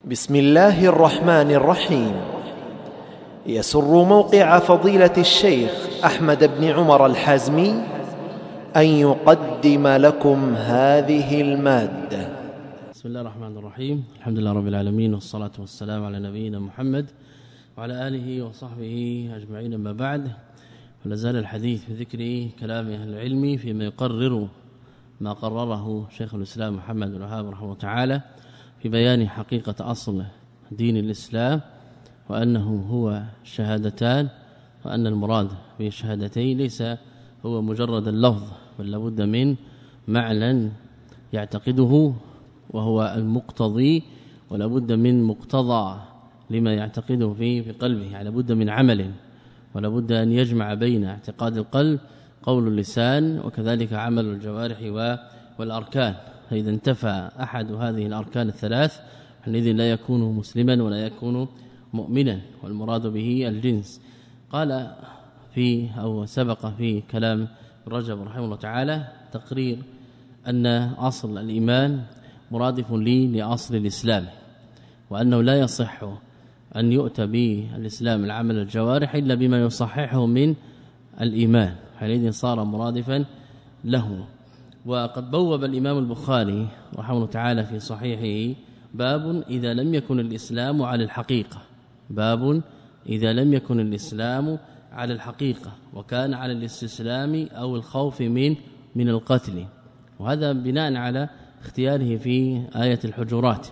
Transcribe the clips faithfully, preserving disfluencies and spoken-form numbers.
بسم الله الرحمن الرحيم. يسر موقع فضيلة الشيخ أحمد بن عمر الحازمي أن يقدم لكم هذه المادة. بسم الله الرحمن الرحيم. الحمد لله رب العالمين، والصلاة والسلام على نبينا محمد وعلى آله وصحبه أجمعين. ما بعد، فلازال الحديث في ذكر كلام أهل العلم فيما يقرر ما قرره شيخ الإسلام محمد بن وهاب رحمه الله تعالى في بيان حقيقة أصل دين الإسلام، وأنه هو شهادتان، وأن المراد بالشهادتين ليس هو مجرد اللفظ، بل لابد من معنى يعتقده وهو المقتضي، ولابد من مقتضى لما يعتقده فيه في قلبه، يعني لابد من عمل، ولابد أن يجمع بين اعتقاد القلب قول اللسان وكذلك عمل الجوارح والأركان. فإذا انتفى أحد هذه الأركان الثلاث حينئذ لا يكون مسلما ولا يكون مؤمنا، والمراد به الجنس. قال في أو سبق في كلام رجب رحمه الله تعالى تقرير أن أصل الإيمان مرادف لي لأصل الإسلام، وأنه لا يصح أن يؤتى بالإسلام العمل الجوارح إلا بما يصححه من الإيمان، حينئذ صار مرادفا له. وقد بوب الإمام البخاري رحمه الله تعالى في صحيحه باب إذا لم يكن الإسلام على الحقيقة، باب إذا لم يكن الإسلام على الحقيقة وكان على الاستسلام أو الخوف من من القتل، وهذا بناء على اختياره في آية الحجرات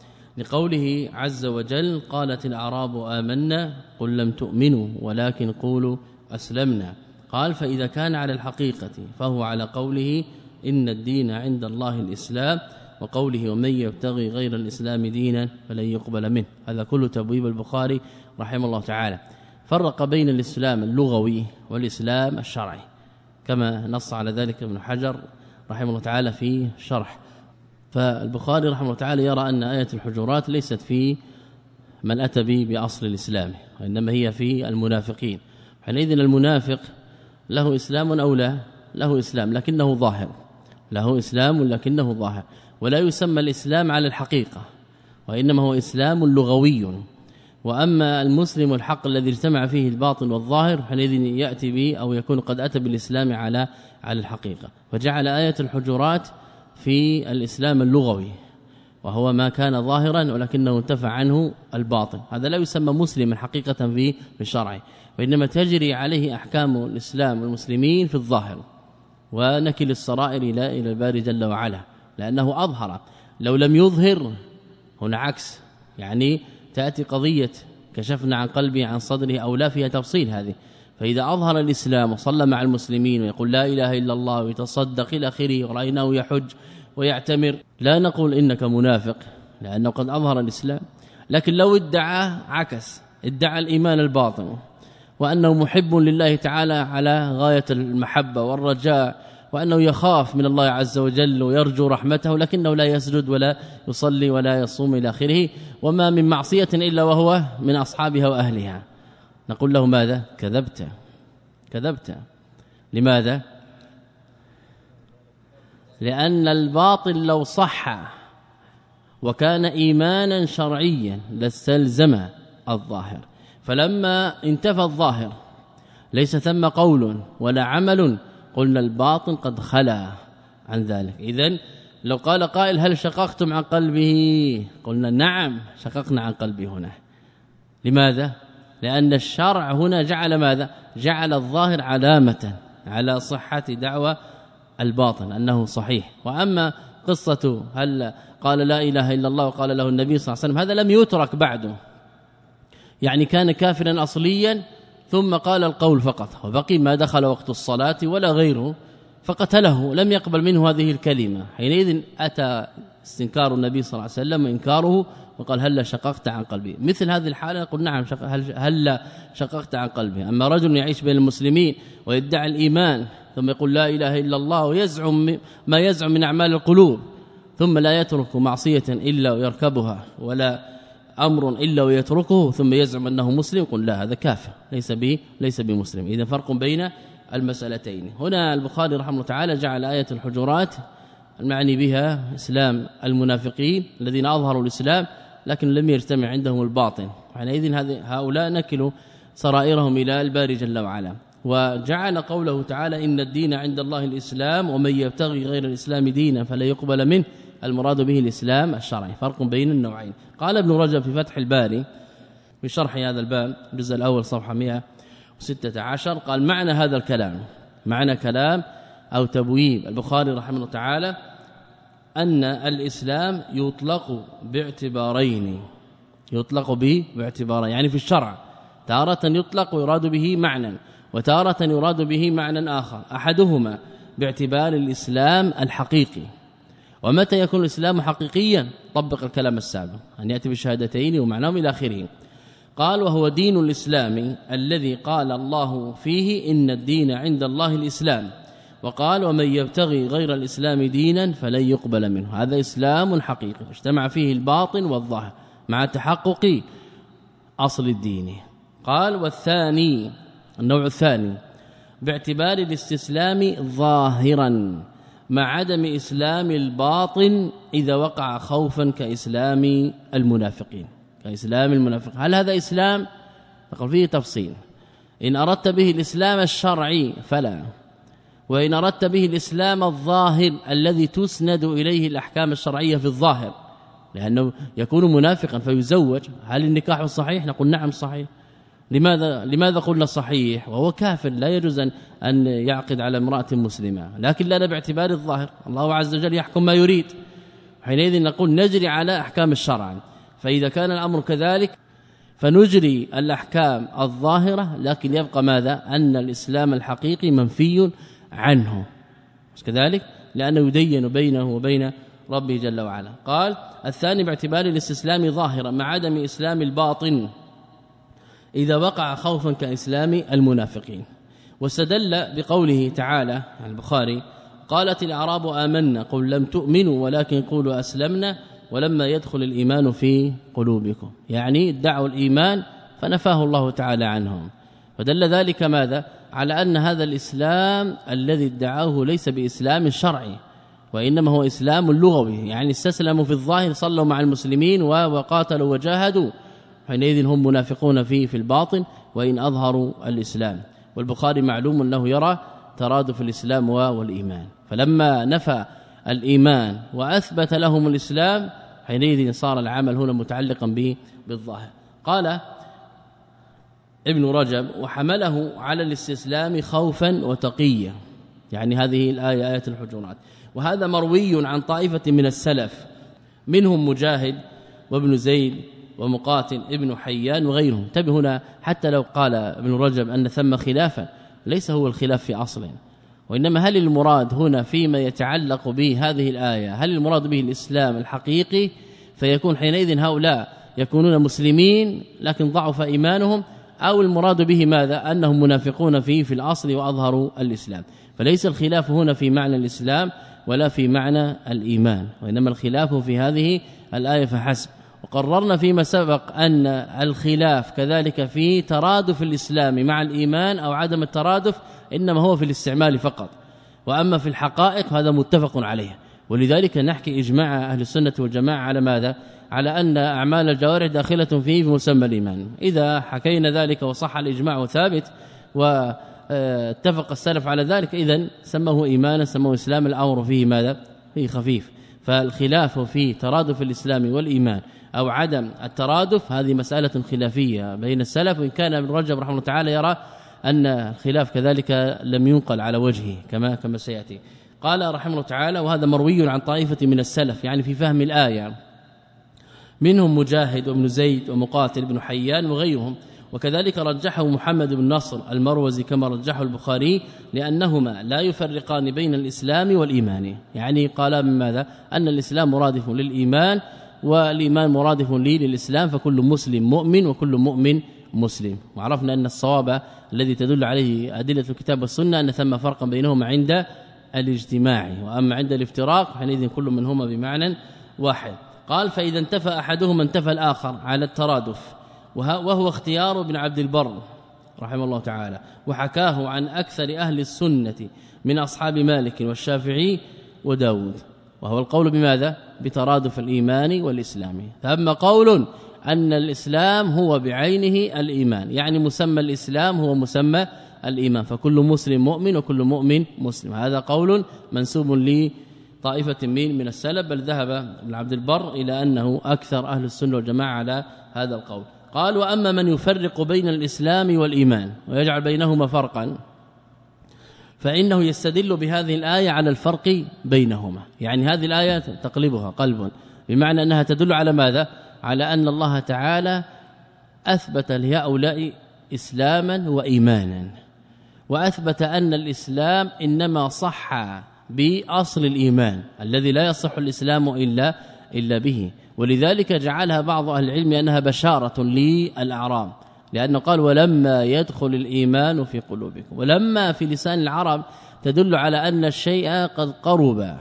لقوله عز وجل قالت الأعراب آمنا قل لم تؤمنوا ولكن قولوا أسلمنا. قال فإذا كان على الحقيقة فهو على قوله إن الدين عند الله الإسلام، وقوله ومن يبتغي غير الإسلام دينا فلن يقبل منه. هذا كله تبويب البخاري رحمه الله تعالى. فرق بين الإسلام اللغوي والإسلام الشرعي كما نص على ذلك ابن حجر رحمه الله تعالى في شرح. فالبخاري رحمه الله تعالى يرى أن آية الحجرات ليست في من أتى به بأصل الإسلام، وإنما هي في المنافقين. حينئذ المنافق له إسلام أو لا؟ له إسلام لكنه ظاهر، له إسلام لكنه ظاهر، ولا يسمى الإسلام على الحقيقة، وإنما هو إسلام لغوي. وأما المسلم الحق الذي اجتمع فيه الباطن والظاهر حينئذ يأتي به أو يكون قد أتى بالإسلام على على الحقيقة. فجعل آية الحجرات في الإسلام اللغوي، وهو ما كان ظاهرا ولكنه انتفع عنه الباطن. هذا لا يسمى مسلما حقيقة في الشرع، وإنما تجري عليه أحكام الإسلام والمسلمين في الظاهر، ونكل السرائر إلى إلى الباري جل وعلا، لأنه أظهر. لو لم يظهر هنا عكس، يعني تأتي قضية كشفنا عن قلبه عن صدره أو لا فيها تفصيل هذه. فإذا أظهر الإسلام وصلى مع المسلمين ويقول لا إله إلا الله ويتصدق إلى آخره ورأيناه يحج ويعتمر، لا نقول إنك منافق لأنه قد أظهر الإسلام. لكن لو ادعى عكس، ادعى الإيمان الباطن وأنه محب لله تعالى على غاية المحبة والرجاء، وأنه يخاف من الله عز وجل ويرجو رحمته، لكنه لا يسجد ولا يصلي ولا يصوم إلى آخره، وما من معصية إلا وهو من أصحابها وأهلها، نقول له ماذا؟ كذبت كذبت. لماذا؟ لأن الباطل لو صح وكان إيمانا شرعيا لاستلزم الظاهر، فلما انتفى الظاهر ليس ثم قول ولا عمل، قلنا الباطن قد خلا عن ذلك. إذن لو قال قائل هل شققتم عن قلبه؟ قلنا نعم شققنا عن قلبه هنا. لماذا؟ لأن الشرع هنا جعل ماذا؟ جعل الظاهر علامة على صحة دعوى الباطن أنه صحيح. وأما قصة هل قال لا إله إلا الله وقال له النبي صلى الله عليه وسلم، هذا لم يترك بعده، يعني كان كافرا أصليا ثم قال القول فقط، وبقي ما دخل وقت الصلاة ولا غيره فقتله، لم يقبل منه هذه الكلمة. حينئذ أتى استنكار النبي صلى الله عليه وسلم وإنكاره، وقال هل شققت عن قلبي؟ مثل هذه الحالة نقول نعم شق هل, هل شققت عن قلبي. أما رجل يعيش بين المسلمين ويدعي الإيمان ثم يقول لا إله إلا الله ويزعم ما يزعم من أعمال القلوب، ثم لا يترك معصية إلا ويركبها ولا أمر إلا ويتركه، ثم يزعم أنه مسلم، قل لا هذا كافر ليس به ليس بمسلم. إذا فرق بين المسألتين. هنا البخاري رحمه الله تعالى جعل آية الحجرات المعني بها إسلام المنافقين الذين أظهروا الإسلام لكن لم يجتمع عندهم الباطن، حينئذ هؤلاء نكلوا سرائرهم إلى الباري جل وعلا. وجعل قوله تعالى إن الدين عند الله الإسلام ومن يبتغي غير الإسلام دينا فلا يقبل منه، المراد به الإسلام الشرعي، فرق بين النوعين. قال ابن رجب في فتح الباري في شرح هذا الباب الجزء الأول صفحة مئة وستة عشر قال معنى هذا الكلام، معنى كلام أو تبويب البخاري رحمه الله تعالى أن الإسلام يطلق باعتبارين، يطلق به باعتبارين، يعني في الشرع تارة يطلق ويراد به معنى، وتارة يراد به معنى آخر، أحدهما باعتبار الإسلام الحقيقي. ومتى يكون الإسلام حقيقيا؟ طبق الكلام السابق أن يأتي بالشهادتين ومعناهم إلى آخره. قال وهو دين الإسلام الذي قال الله فيه إن الدين عند الله الإسلام، وقال ومن يبتغي غير الإسلام دينا فلن يقبل منه. هذا إسلام حقيقي اجتمع فيه الباطن والظاهر مع تحقق أصل الدين. قال والثاني النوع الثاني باعتبار الاستسلام ظاهرا مع عدم إسلام الباطن إذا وقع خوفا كإسلام المنافقين، كإسلام المنافقين. هل هذا إسلام؟ نقول فيه تفصيل. إن أردت به الإسلام الشرعي فلا، وإن أردت به الإسلام الظاهر الذي تسند إليه الأحكام الشرعية في الظاهر، لأنه يكون منافقا فيزوج، هل النكاح صحيح؟ نقول نعم صحيح. لماذا لماذا قلنا صحيح وهو كافر؟ لا يجوز أن يعقد على امرأة مسلمة، لكن لا باعتبار الظاهر، الله عز وجل يحكم ما يريد، حينئذ نقول نجري على أحكام الشرع. فإذا كان الأمر كذلك فنجري الأحكام الظاهرة، لكن يبقى ماذا؟ أن الإسلام الحقيقي منفي عنه، كذلك لأنه يدين بينه وبين ربه جل وعلا. قال الثاني باعتبار الاستسلام ظاهرا مع عدم إسلام الباطن إذا وقع خوفا كإسلام المنافقين. واستدل بقوله تعالى عن البخاري قالت الأعراب آمنا قل لم تؤمنوا ولكن قولوا أسلمنا ولما يدخل الإيمان في قلوبكم، يعني ادعوا الإيمان فنفاه الله تعالى عنهم. فدل ذلك ماذا؟ على أن هذا الإسلام الذي ادعاه ليس بإسلام شرعي، وإنما هو إسلام لغوي، يعني استسلموا في الظاهر، صلوا مع المسلمين وقاتلوا وجاهدوا، حينئذ هم منافقون فيه في الباطن وإن أظهروا الإسلام. والبخاري معلوم أنه يرى ترادف الإسلام والإيمان، فلما نفى الإيمان وأثبت لهم الإسلام حينئذ صار العمل هنا متعلقا به بالظاهر. قال ابن رجب وحمله على الاستسلام خوفا وتقيا، يعني هذه الآية آية الحجرات. وهذا مروي عن طائفة من السلف منهم مجاهد وابن زيد ومقاتل ابن حيان وغيرهم. انتبه هنا، حتى لو قال ابن رجب أن ثم خلافا ليس هو الخلاف في أصل، وإنما هل المراد هنا فيما يتعلق به هذه الآية هل المراد به الإسلام الحقيقي، فيكون حينئذ هؤلاء يكونون مسلمين لكن ضعف إيمانهم، أو المراد به ماذا؟ أنهم منافقون فيه في الأصل وأظهروا الإسلام. فليس الخلاف هنا في معنى الإسلام ولا في معنى الإيمان، وإنما الخلاف في هذه الآية فحسب. وقررنا فيما سبق أن الخلاف كذلك في ترادف الإسلام مع الإيمان أو عدم الترادف إنما هو في الاستعمال فقط، وأما في الحقائق هذا متفق عليه. ولذلك نحكي إجماع أهل السنة والجماعة على ماذا؟ على أن أعمال الجوارح داخلة فيه في مسمى الإيمان. إذا حكينا ذلك وصح الإجماع ثابت واتفق السلف على ذلك إذن سموه إيمانا، سموه إسلام، الأمر فيه ماذا؟ فيه خفيف. فالخلاف في ترادف الإسلام والإيمان أو عدم الترادف هذه مسألة خلافية بين السلف، وإن كان ابن رجب رحمه الله تعالى يرى أن الخلاف كذلك لم ينقل على وجهه كما كما سيأتي. قال رحمه الله تعالى وهذا مروي عن طائفة من السلف، يعني في فهم الآية، منهم مجاهد وابن زيد ومقاتل ابن حيان وغيرهم. وكذلك رجحه محمد بن نصر المروزي كما رجحه البخاري، لأنهما لا يفرقان بين الإسلام والإيمان، يعني قال من ماذا؟ أن الإسلام مرادف للإيمان والإيمان مرادف لي للإسلام، فكل مسلم مؤمن وكل مؤمن مسلم. وعرفنا أن الصواب الذي تدل عليه أدلة الكتاب والسنة أن ثم فرقا بينهما عند الاجتماع، وأما عند الافتراق حينئذ كل منهما بمعنى واحد. قال فإذا انتفى أحدهما انتفى الآخر على الترادف، وهو اختيار ابن عبد البر رحمه الله تعالى، وحكاه عن أكثر أهل السنة من أصحاب مالك والشافعي وداود. وهو القول بماذا؟ بترادف الإيمان والإسلام. ثم قول أن الإسلام هو بعينه الإيمان، يعني مسمى الإسلام هو مسمى الإيمان، فكل مسلم مؤمن وكل مؤمن مسلم. هذا قول منسوب لطائفة من من السلف، بل ذهب ابن عبد البر إلى أنه أكثر أهل السنة والجماعة على هذا القول. قال وأما من يفرق بين الإسلام والإيمان ويجعل بينهما فرقا فإنه يستدل بهذه الآية على الفرق بينهما، يعني هذه الآية تقلبها قلب، بمعنى أنها تدل على ماذا؟ على أن الله تعالى أثبت لهؤلاء إسلاما وإيمانا، وأثبت أن الإسلام إنما صح بأصل الإيمان الذي لا يصح الإسلام إلا إلا به، ولذلك جعلها بعض أهل العلم أنها بشارة للأعراب، لأنه قال ولما يدخل الإيمان في قلوبكم، ولما في لسان العرب تدل على أن الشيء قد قرب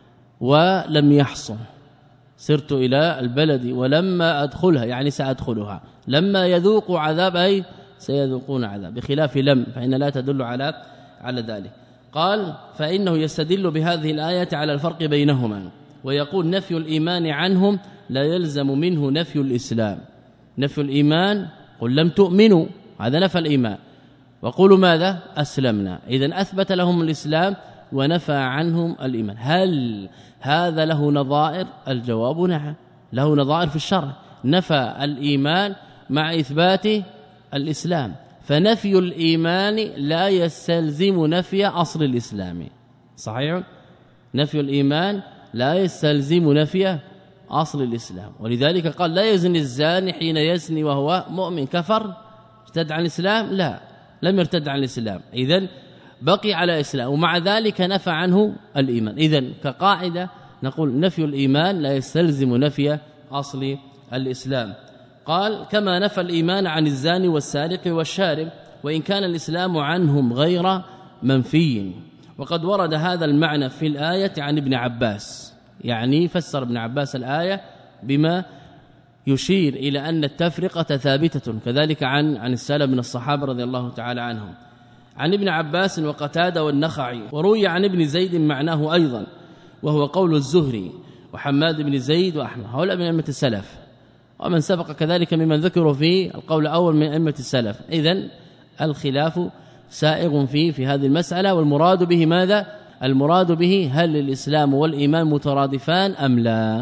ولم يحصل. سرت إلى البلد ولما أدخلها يعني سأدخلها، لما يذوقوا عذاب أي سيذوقون عذاب، بخلاف لم فإن لا تدل على على ذلك. قال فإنه يستدل بهذه الآية على الفرق بينهما، ويقول نفي الإيمان عنهم لا يلزم منه نفي الإسلام. نفي الإيمان قل لم تؤمنوا، هذا نفى الإيمان، وقولوا ماذا؟ أسلمنا، إذن أثبت لهم الإسلام ونفى عنهم الإيمان. هل هذا له نظائر؟ الجواب نعم، له نظائر في الشرع، نفى الإيمان مع إثبات الإسلام، فنفي الإيمان لا يستلزم نفي أصل الإسلام. صحيح؟ نفي الإيمان لا يستلزم نفي أصل الإسلام، ولذلك قال لا يزني الزاني حين يزني وهو مؤمن، كفر ارتد عن الإسلام؟ لا، لم يرتد عن الإسلام، إذن بقي على إسلام، ومع ذلك نفى عنه الإيمان. إذن كقاعدة نقول نفي الإيمان لا يستلزم نفي أصل الإسلام. قال كما نفى الإيمان عن الزاني والسارق والشارب، وإن كان الإسلام عنهم غير منفي. وقد ورد هذا المعنى في الآية عن ابن عباس، يعني فسر ابن عباس الآية بما يشير إلى أن التفرقة ثابتة، كذلك عن عن السلف من الصحابة رضي الله تعالى عنهم، عن ابن عباس وقتادة والنخعي. وروي عن ابن زيد معناه أيضا، وهو قول الزهري وحماد بن زيد وأحمد، هؤلاء من أئمة السلف، ومن سبق كذلك ممن ذكروا في القول الأول من أئمة السلف. إذن الخلاف سائغ فيه في هذه المسألة، والمراد به ماذا؟ المراد به هل الإسلام والإيمان مترادفان أم لا؟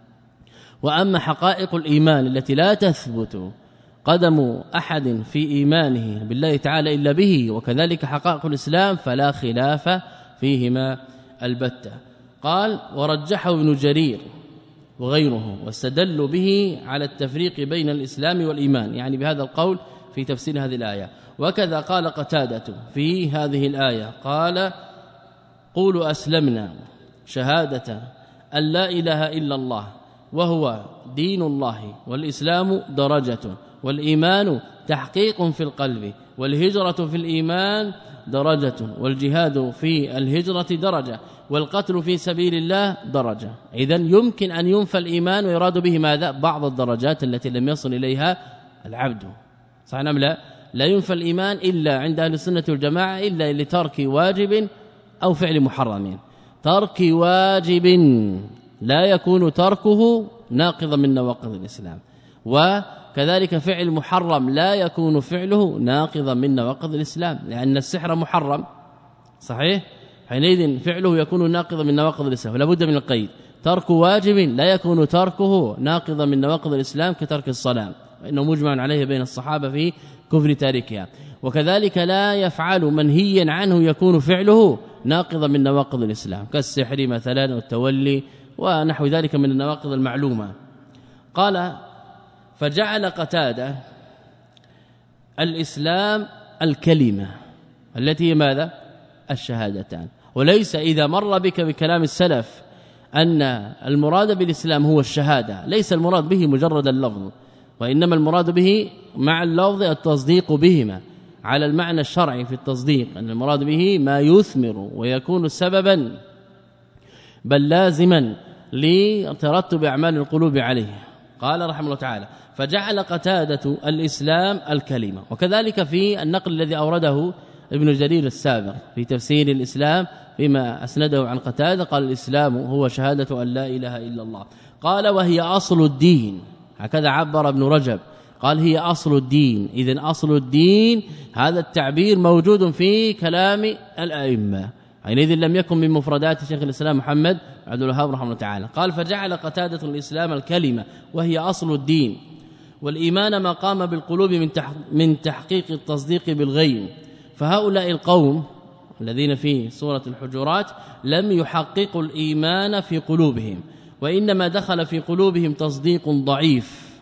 وأما حقائق الإيمان التي لا تثبت قدم أحد في إيمانه بالله تعالى إلا به، وكذلك حقائق الإسلام فلا خلاف فيهما البتة. قال ورجحه ابن جرير وغيره، واستدلوا به على التفريق بين الإسلام والإيمان، يعني بهذا القول في تفسير هذه الآية. وكذا قال قتادة في هذه الآية، قال قولوا أسلمنا شهادة أن لا إله إلا الله وهو دين الله، والإسلام درجة، والإيمان تحقيق في القلب، والهجرة في الإيمان درجة، والجهاد في الهجرة درجة، والقتل في سبيل الله درجة. إذن يمكن أن ينفى الإيمان ويراد به ماذا؟ بعض الدرجات التي لم يصل إليها العبد. صحيح أم لا؟ لا ينفى الإيمان إلا عند أهل السنة والجماعة إلا لترك واجب أو فعل محرم. ترك واجب لا يكون تركه ناقضا من نواقض الإسلام، وكذلك فعل محرم لا يكون فعله ناقضا من نواقض الإسلام، لأن السحر محرم. صحيح؟ حينئذ فعله يكون ناقضا من نواقض الإسلام، ولا بد من القيد. ترك واجب لا يكون تركه ناقضا من نواقض الإسلام كترك الصلاة، وإنه مجمع عليه بين الصحابة في كفر تاركها. وكذلك لا يفعل منهيا عنه يكون فعله ناقضا من نواقض الإسلام، كالسحر مثلا والتولي ونحو ذلك من النواقض المعلومة. قال فجعل قتادة الإسلام الكلمة التي هي ماذا؟ الشهادتان، وليس إذا مر بك بكلام السلف أن المراد بالإسلام هو الشهادة، ليس المراد به مجرد اللفظ، وإنما المراد به مع اللفظ التصديق بهما على المعنى الشرعي في التصديق، أن المراد به ما يثمر ويكون سببا بل لازما لترتب أعمال القلوب عليه. قال رحمه الله تعالى فجعل قتادة الإسلام الكلمة. وكذلك في النقل الذي أورده ابن جرير السابق في تفسير الإسلام فيما أسنده عن قتادة قال الإسلام هو شهادة أن لا إله إلا الله. قال وهي أصل الدين، هكذا عبر ابن رجب قال هي أصل الدين. إذن أصل الدين هذا التعبير موجود في كلام الأئمة، حينئذ لم يكن من مفردات شيخ الإسلام محمد عبد الوهاب رحمه الله تعالى. قال فجعل قتادة الإسلام الكلمة وهي أصل الدين، والإيمان ما قام بالقلوب من تحقيق التصديق بالغيب. فهؤلاء القوم الذين في سورة الحجرات لم يحققوا الإيمان في قلوبهم، وإنما دخل في قلوبهم تصديق ضعيف،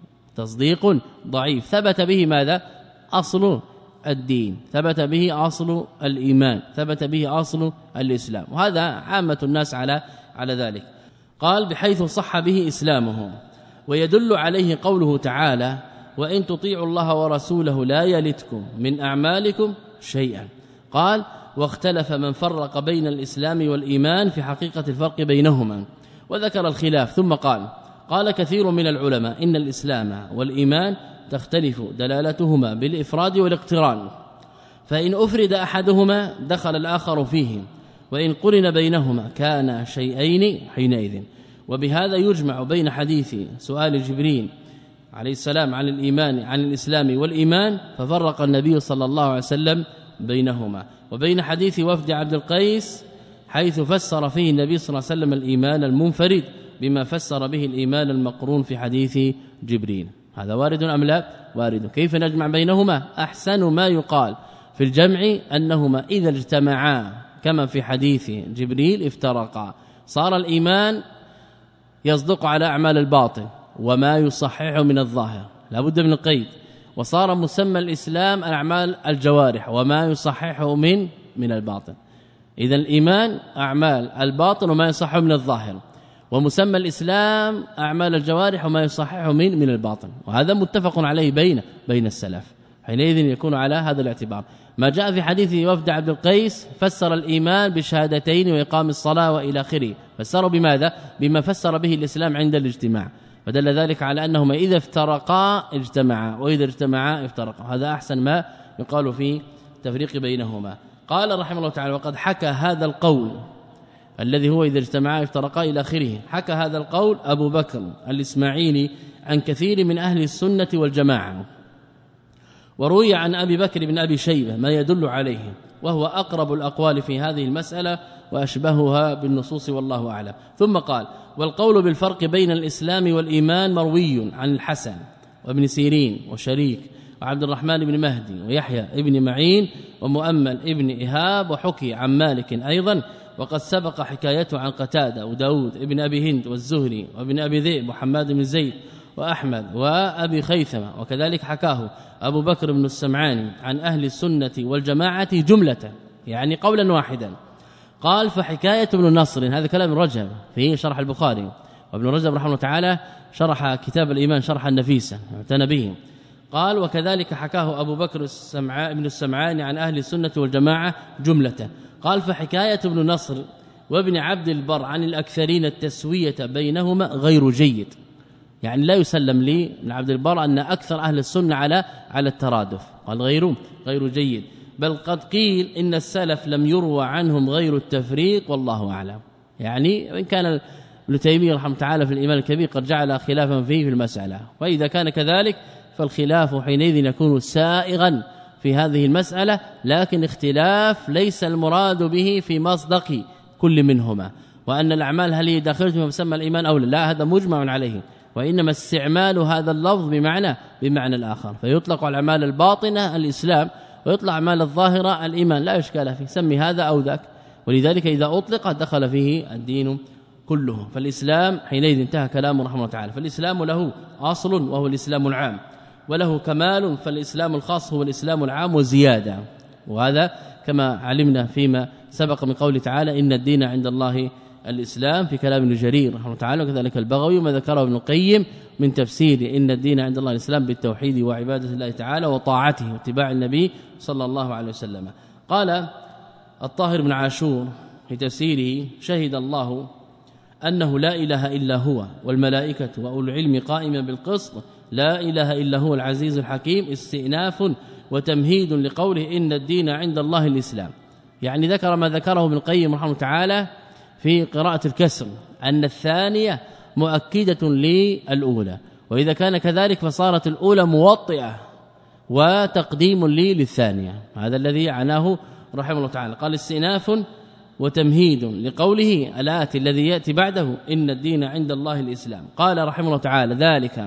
تصديق ضعيف ثبت به ماذا؟ أصل الدين، ثبت به أصل الإيمان، ثبت به أصل الإسلام، وهذا عامة الناس على على ذلك. قال بحيث صح به إسلامهم. ويدل عليه قوله تعالى وإن تطيعوا الله ورسوله لا يلتكم من أعمالكم شيئا. قال واختلف من فرق بين الإسلام والإيمان في حقيقة الفرق بينهما، وذكر الخلاف ثم قال قال كثير من العلماء إن الإسلام والإيمان تختلف دلالتهما بالإفراد والاقتران، فإن أفرد أحدهما دخل الآخر فيه، وإن قرن بينهما كان شيئين حينئذ. وبهذا يجمع بين حديث سؤال جبريل عليه السلام عن الإيمان عن الإسلام والإيمان ففرق النبي صلى الله عليه وسلم بينهما، وبين حديث وفد عبد القيس حيث فسر فيه النبي صلى الله عليه وسلم الإيمان المنفرد بما فسر به الإيمان المقرون في حديث جبريل. هذا وارد أم لا؟ وارد. كيف نجمع بينهما؟ أحسن ما يقال في الجمع أنهما إذا اجتمعا كما في حديث جبريل افترقا، صار الإيمان يصدق على أعمال الباطن وما يصححه من الظاهر، لا بد من القيد، وصار مسمى الإسلام الأعمال الجوارح وما يصححه من من الباطن. إذا الإيمان أعمال الباطن وما يصححه من الظاهر، ومسمى الإسلام أعمال الجوارح وما يصححه من من الباطن، وهذا متفق عليه بين بين السلف. حينئذ يكون على هذا الاعتبار. ما جاء في حديث وفد عبد القيس فسر الإيمان بالشهادتين وإقام الصلاة وإلى آخره، فسروا بماذا؟ بما فسر به الإسلام عند الاجتماع، فدل ذلك على أنهما إذا افترقا اجتمعا وإذا اجتمعا افترقا. هذا أحسن ما يقال في تفريق بينهما. قال رحمه الله تعالى وقد حكى هذا القول الذي هو إذا اجتمعا افترقا إلى آخره، حكى هذا القول أبو بكر الإسماعيلي عن كثير من أهل السنة والجماعة، وروي عن أبي بكر بن أبي شيبة ما يدل عليه، وهو أقرب الأقوال في هذه المسألة وأشبهها بالنصوص والله أعلم. ثم قال والقول بالفرق بين الإسلام والإيمان مروي عن الحسن وابن سيرين وشريك وعبد الرحمن بن مهدي ويحيى ابن معين ومؤمل ابن إهاب، وحكي عن مالك أيضا، وقد سبق حكايته عن قتادة وداود ابن أبي هند والزهري وابن أبي ذئب وحماد بن زيد وأحمد وأبي خيثمة، وكذلك حكاه أبو بكر بن السمعاني عن أهل السنة والجماعة جملة، يعني قولا واحدا. قال فحكاية ابن نصر، هذا كلام رجب في شرح البخاري، وابن رجب رحمه الله تعالى شرح كتاب الإيمان شرح النفيسة اعتنى به. قال وكذلك حكاه أبو بكر السمعاني ابن السمعاني عن أهل السنة والجماعة جملة. قال فحكاية ابن نصر وابن عبد البر عن الأكثرين التسوية بينهما غير جيد، يعني لا يسلم لي من عبد البر أن أكثر أهل السنة على على الترادف، قال غير غير جيد، بل قد قيل إن السلف لم يروى عنهم غير التفريق والله أعلم. يعني وإن كان ابن تيمية رحمه تعالى في الإيمان الكبير قد جعل خلافا فيه في المسألة، وإذا كان كذلك فالخلاف حينئذ يكون سائغا في هذه المسألة، لكن اختلاف ليس المراد به في مصدق كل منهما، وأن الأعمال هل هي داخلة في مسمى الإيمان أو لا، هذا مجمع عليه، وإنما استعمال هذا اللفظ بمعنى بمعنى الآخر، فيطلق على الأعمال الباطنة الإسلام ويطلق أعمال الظاهرة الإيمان، لا إشكال فيه، سمي هذا أو ذاك، ولذلك إذا أطلق دخل فيه الدين كله. فالإسلام حينئذ انتهى كلامه رحمه الله تعالى، فالإسلام له أصل وهو الإسلام العام، وله كمال فالإسلام الخاص هو الإسلام العام وزيادة، وهذا كما علمنا فيما سبق من قوله تعالى إن الدين عند الله الإسلام في كلام ابن جرير رحمه الله تعالى، وكذلك البغوي وما ذكره ابن القيم من تفسير إن الدين عند الله الإسلام بالتوحيد وعبادة الله تعالى وطاعته واتباع النبي صلى الله عليه وسلم. قال الطاهر بن عاشور في تفسيره شهد الله أنه لا إله إلا هو والملائكة وأولو العلم قائما بالقسط لا إله إلا هو العزيز الحكيم، استئناف وتمهيد لقوله إن الدين عند الله الإسلام. يعني ذكر ما ذكره ابن القيم رحمه الله تعالى في قراءة الكسر أن الثانية مؤكدة للأولى، وإذا كان كذلك فصارت الأولى موطئة وتقديم لي للثانية. هذا الذي عناه رحمه الله تعالى. قال استئناف وتمهيد لقوله الآتي الذي يأتي بعده إن الدين عند الله الإسلام. قال رحمه الله تعالى ذلك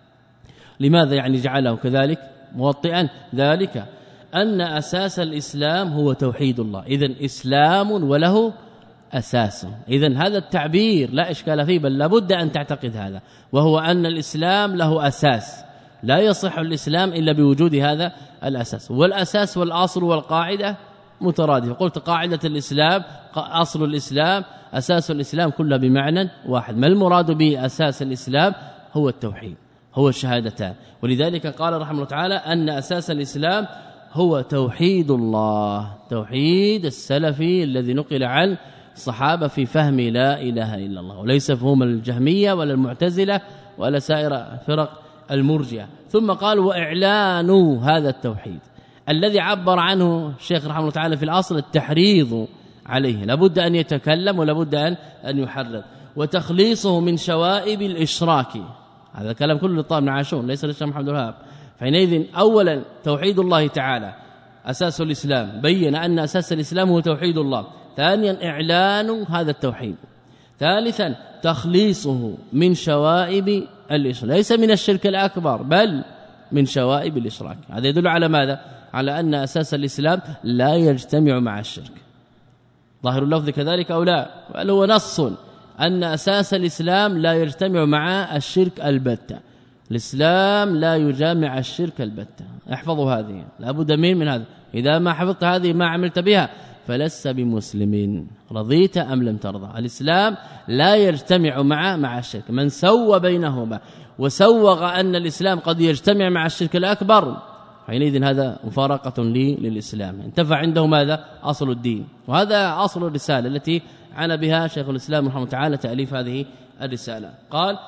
لماذا يعني جعله كذلك موطئا؟ ذلك أن أساس الإسلام هو توحيد الله، إذن إسلام وله أساس. إذن هذا التعبير لا إشكال فيه، بل لابد أن تعتقد هذا، وهو أن الإسلام له أساس، لا يصح الإسلام إلا بوجود هذا الأساس، والأساس والأصل والقاعدة مترادفة. قلت قاعدة الإسلام أصل الإسلام أساس الإسلام كلها بمعنى واحد. ما المراد بأساس الإسلام؟ هو التوحيد، هو الشهادتان. ولذلك قال رحمه الله تعالى أن أساس الإسلام هو توحيد الله، توحيد السلفي الذي نقل عن الصحابة في فهم لا إله إلا الله، وليس فهم الجهمية ولا المعتزلة ولا سائر فرق المرجئة. ثم قال وإعلان هذا التوحيد الذي عبر عنه الشيخ رحمه الله تعالى في الأصل التحريض عليه، لابد أن يتكلم ولابد أن أن يحرر، وتخليصه من شوائب الإشراك. هذا كلام كله للطاهر بن عاشور ليس للشيخ محمد الوهاب. فحينئذ أولا توحيد الله تعالى أساس الإسلام، بين أن أساس الإسلام هو توحيد الله. ثانيا إعلان هذا التوحيد. ثالثا تخليصه من شوائب الإشراك، ليس من الشرك الأكبر بل من شوائب الإشراك. هذا يدل على ماذا؟ على أن أساس الإسلام لا يجتمع مع الشرك. ظاهر اللفظ كذلك أو لا؟ بل هو نص أن أساس الإسلام لا يجتمع مع الشرك البتة. الإسلام لا يجامع الشرك البتة. احفظوا هذه، لابد من من هذا. إذا ما حفظت هذه ما عملت بها فلست بمسلم، رضيت أم لم ترضى. الإسلام لا يجتمع مع مع الشرك. من سوى بينهما وسوغ أن الإسلام قد يجتمع مع الشرك الأكبر، حينئذ هذا مفارقة لي للإسلام، انتفع عنده ماذا؟ أصل الدين. وهذا أصل الرسالة التي عنى بها شيخ الإسلام رحمه الله تعالى تأليف هذه الرسالة. قال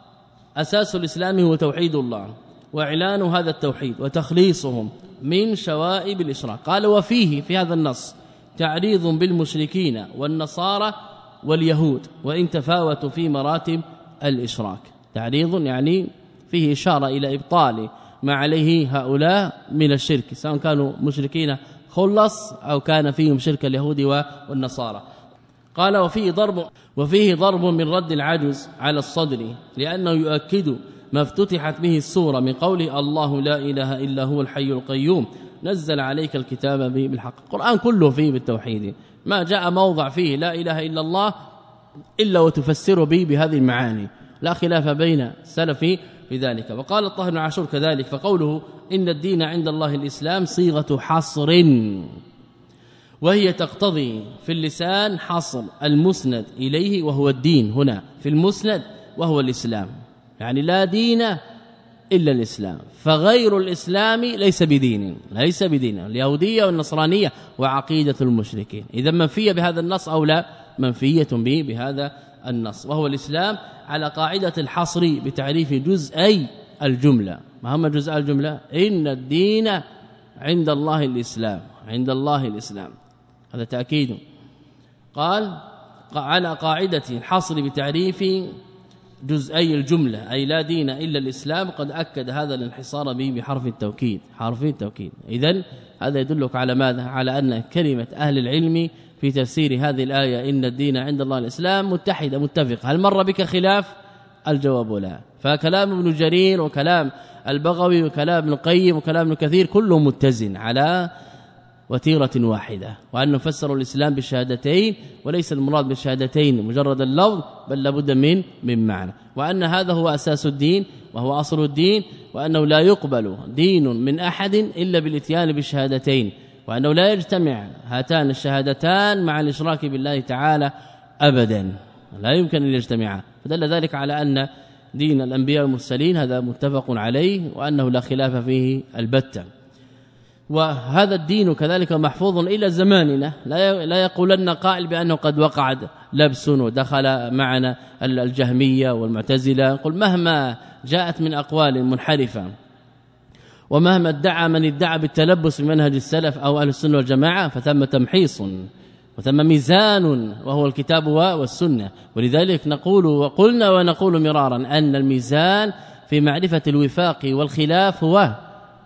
أساس الإسلام هو توحيد الله، وإعلان هذا التوحيد وتخليصهم من شوائب الإشراك. قال وفيه في هذا النص تعريض بالمشركين والنصارى واليهود وإن تفاوتوا في مراتب الإشراك. تعريض يعني فيه إشارة إلى إبطال ما عليه هؤلاء من الشرك، سواء كانوا مشركين خلص أو كان فيهم شرك اليهود والنصارى. قال وفيه ضرب وفيه ضرب من رد العجز على الصدر، لأنه يؤكد ما افتتحت به السورة من قوله الله لا إله إلا هو الحي القيوم نزل عليك الكتاب بالحق. القرآن كله فيه بالتوحيد، ما جاء موضع فيه لا إله إلا الله إلا وتفسر به بهذه المعاني، لا خلاف بين السلف في ذلك. وقال الطاهر بن عاشور كذلك، فقوله إن الدين عند الله الإسلام صيغة حصر، وهي تقتضي في اللسان حصر المسند إليه وهو الدين هنا في المسند وهو الإسلام، يعني لا دين إلا الإسلام، فغير الإسلام ليس بدين، ليس بدين. اليهودية والنصرانية وعقيدة المشركين إذا منفية بهذا النص أو لا؟ منفية به بهذا النص، وهو الإسلام على قاعدة الحصر بتعريف جزئي الجملة. ما هم جزء الجملة؟ إن الدين عند الله الإسلام، عند الله الإسلام، هذا تأكيد. قال على قاعدة الحصر بتعريف جزئي الجملة أي لا دين إلا الإسلام، قد أكد هذا الانحصار به بحرف التوكيد، حرف التوكيد. إذن هذا يدلك على ماذا؟ على أن كلمة أهل العلم في تفسير هذه الآية إن الدين عند الله الإسلام متحدة متفقة. هل مر بك خلاف؟ الجواب لا. فكلام ابن جرير وكلام البغوي وكلام ابن القيم وكلام ابن كثير كله متزن على وتيرة واحدة، وأن نفسر الإسلام بالشهادتين، وليس المراد بالشهادتين مجرد اللفظ بل لابد من من معنى، وأن هذا هو أساس الدين وهو أصل الدين، وأنه لا يقبل دين من أحد إلا بالاتيان بالشهادتين، وأنه لا يجتمع هاتان الشهادتان مع الإشراك بالله تعالى أبدا، لا يمكن أن يجتمعا. فدل ذلك على أن دين الأنبياء والمرسلين هذا متفق عليه، وأنه لا خلاف فيه البتة. وهذا الدين كذلك محفوظ إلى زماننا، لا يقولن قائل بأنه قد وقع لبس ودخل معنا الجهمية والمعتزلة، قل مهما جاءت من أقوال منحرفة ومهما ادعى من ادعى بالتلبس بمنهج السلف أو أهل السنة والجماعة فثم تمحيص وثم ميزان وهو الكتاب والسنة. ولذلك نقول وقلنا ونقول مرارا أن الميزان في معرفة الوفاق والخلاف هو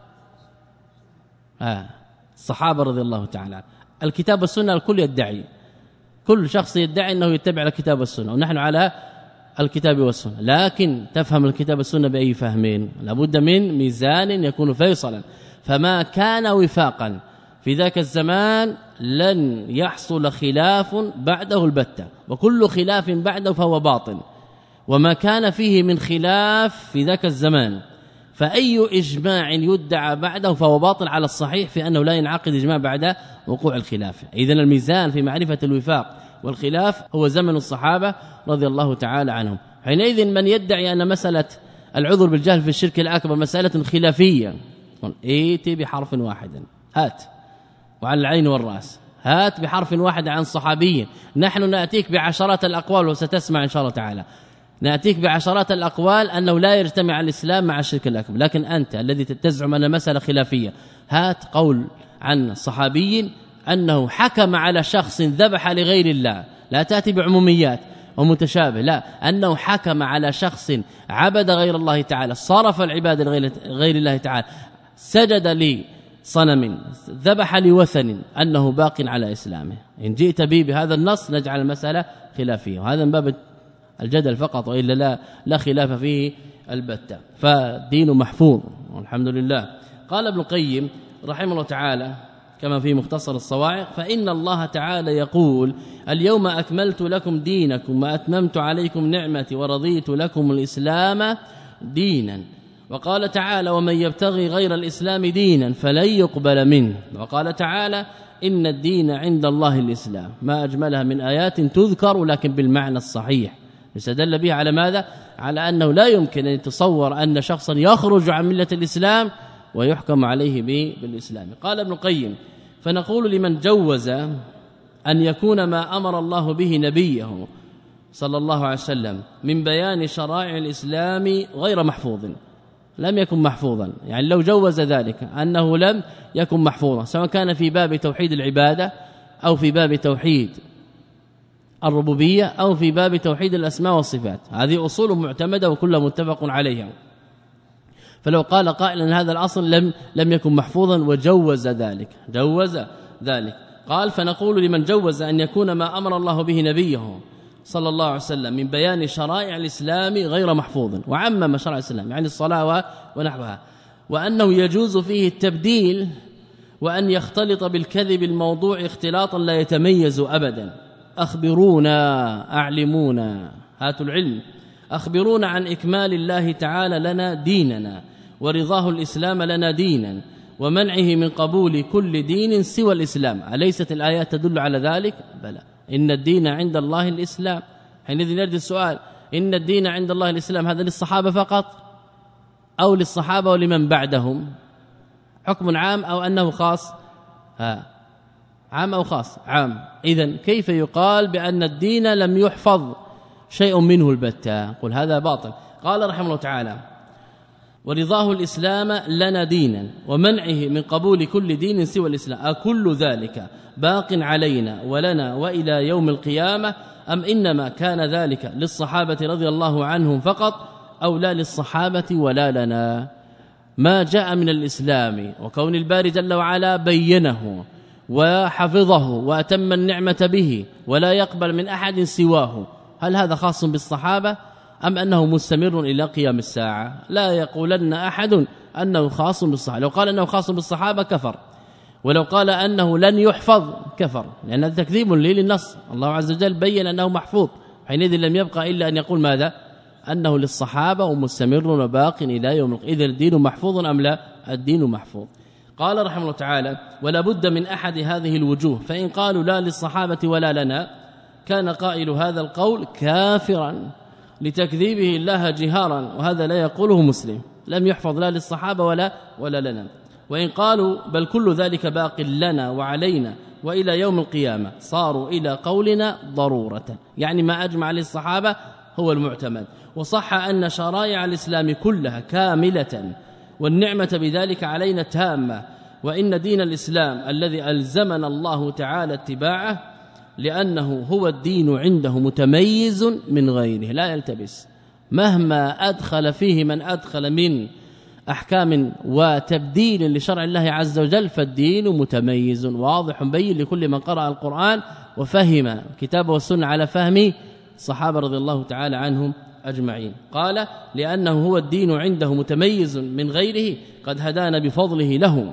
آه الصحابة رضي الله تعالى. الكتاب والسنة الكل يدعي، كل شخص يدعي أنه يتبع الكتاب والسنة، ونحن على الكتاب والسنة، لكن تفهم الكتاب والسنة بأي فهمين؟ لابد من ميزان يكون فيصلا. فما كان وفاقا في ذاك الزمان لن يحصل خلاف بعده البتة، وكل خلاف بعده فهو باطل. وما كان فيه من خلاف في ذاك الزمان فأي إجماع يدعى بعده فهو باطل على الصحيح في أنه لا ينعقد إجماع بعد وقوع الخلاف. إذن الميزان في معرفة الوفاق والخلاف هو زمن الصحابة رضي الله تعالى عنهم. حينئذ من يدعي أن مسألة العذر بالجهل في الشرك الأكبر مسألة خلافية، ائتي بحرف واحد، هات، وعلى العين والرأس، هات بحرف واحد عن صحابي. نحن نأتيك بعشرات الأقوال وستسمع إن شاء الله تعالى، نأتيك بعشرات الأقوال أنه لا يجتمع الإسلام مع الشرك الأكبر، لكن أنت الذي تزعم أن مسألة خلافية، هات قول عن صحابي أنه حكم على شخص ذبح لغير الله، لا تأتي بعموميات ومتشابه، لا، أنه حكم على شخص عبد غير الله تعالى، صرف العباد لغير الله تعالى، سجد لصنم، ذبح لوثن، أنه باق على إسلامه. إن جئت به بهذا النص نجعل المسألة خلافية، وهذا من باب الجدل فقط، وإلا لا, لا خلاف فيه البتة، فالدين محفوظ والحمد لله. قال ابن القيم رحمه الله تعالى كما في مختصر الصواعق: فإن الله تعالى يقول: اليوم أكملت لكم دينكم وأتممت عليكم نعمتي ورضيت لكم الإسلام دينا. وقال تعالى: ومن يبتغي غير الإسلام دينا فلن يقبل منه. وقال تعالى: إن الدين عند الله الإسلام. ما أجملها من آيات تذكر لكن بالمعنى الصحيح، يستدل به على ماذا؟ على أنه لا يمكن أن يتصور أن شخصا يخرج عن ملة الإسلام ويحكم عليه بالإسلام. قال ابن القيم: فنقول لمن جوز أن يكون ما أمر الله به نبيه صلى الله عليه وسلم من بيان شرائع الإسلام غير محفوظ، لم يكن محفوظا، يعني لو جوز ذلك أنه لم يكن محفوظا، سواء كان في باب توحيد العبادة أو في باب توحيد الربوبية أو في باب توحيد الأسماء والصفات، هذه أصول معتمدة وكلها متفق عليها. فلو قال قائل ان هذا الاصل لم لم يكن محفوظا وجوز ذلك، جوز ذلك. قال: فنقول لمن جوز أن يكون ما أمر الله به نبيه صلى الله عليه وسلم من بيان شرائع الإسلام غير محفوظ، وعمم شرائع الإسلام يعني الصلاة ونحوها، وأنه يجوز فيه التبديل وأن يختلط بالكذب الموضوع اختلاطا لا يتميز أبدا. أخبرونا، أعلمونا، هاتوا العلم، أخبرونا عن إكمال الله تعالى لنا ديننا ورضاه الإسلام لنا دينا ومنعه من قبول كل دين سوى الإسلام. أليست الآيات تدل على ذلك؟ بلى. إن الدين عند الله الإسلام. حينئذ يرد السؤال: إن الدين عند الله الإسلام، هذا للصحابة فقط أو للصحابة ولمن بعدهم؟ حكم عام أو أنه خاص؟ ها عام أو خاص؟ عام. إذن كيف يقال بأن الدين لم يحفظ شيء منه البتة؟ قل هذا باطل. قال رحمه الله تعالى: ورضاه الإسلام لنا دينا ومنعه من قبول كل دين سوى الإسلام، أكل ذلك باق علينا ولنا وإلى يوم القيامة أم إنما كان ذلك للصحابة رضي الله عنهم فقط أو لا للصحابة ولا لنا؟ ما جاء من الإسلام وكون الباري جل وعلا بينه وحفظه وأتم النعمة به ولا يقبل من أحد سواه، هل هذا خاص بالصحابة أم أنه مستمر إلى قيام الساعة؟ لا يقولن أحد أنه خاص بالصحابة. لو قال أنه خاص بالصحابة كفر، ولو قال أنه لن يحفظ كفر، لأن هذا تكذيب للنص. الله عز وجل بين أنه محفوظ، حينئذ لم يبقى إلا أن يقول ماذا؟ أنه للصحابة ومستمر وباق إلى يوم القيامة. إذا الدين محفوظ أم لا؟ الدين محفوظ. قال رحمه الله تعالى: ولا بد من أحد هذه الوجوه، فإن قالوا لا للصحابة ولا لنا كان قائل هذا القول كافرا لتكذيبه الله جهارا، وهذا لا يقوله مسلم، لم يحفظ لا للصحابة ولا ولا لنا. وإن قالوا بل كل ذلك باق لنا وعلينا وإلى يوم القيامة صاروا إلى قولنا ضرورة، يعني ما أجمع عليه الصحابة هو المعتمد. وصح أن شرائع الإسلام كلها كاملة والنعمة بذلك علينا تامة، وإن دين الإسلام الذي ألزمنا الله تعالى اتباعه لأنه هو الدين عنده متميز من غيره لا يلتبس، مهما أدخل فيه من أدخل من أحكام وتبديل لشرع الله عز وجل فالدين متميز واضح بين لكل من قرأ القرآن وفهم كتابه والسنة على فهم الصحابة رضي الله تعالى عنهم أجمعين. قال لأنه هو الدين عنده متميز من غيره قد هدانا بفضله له،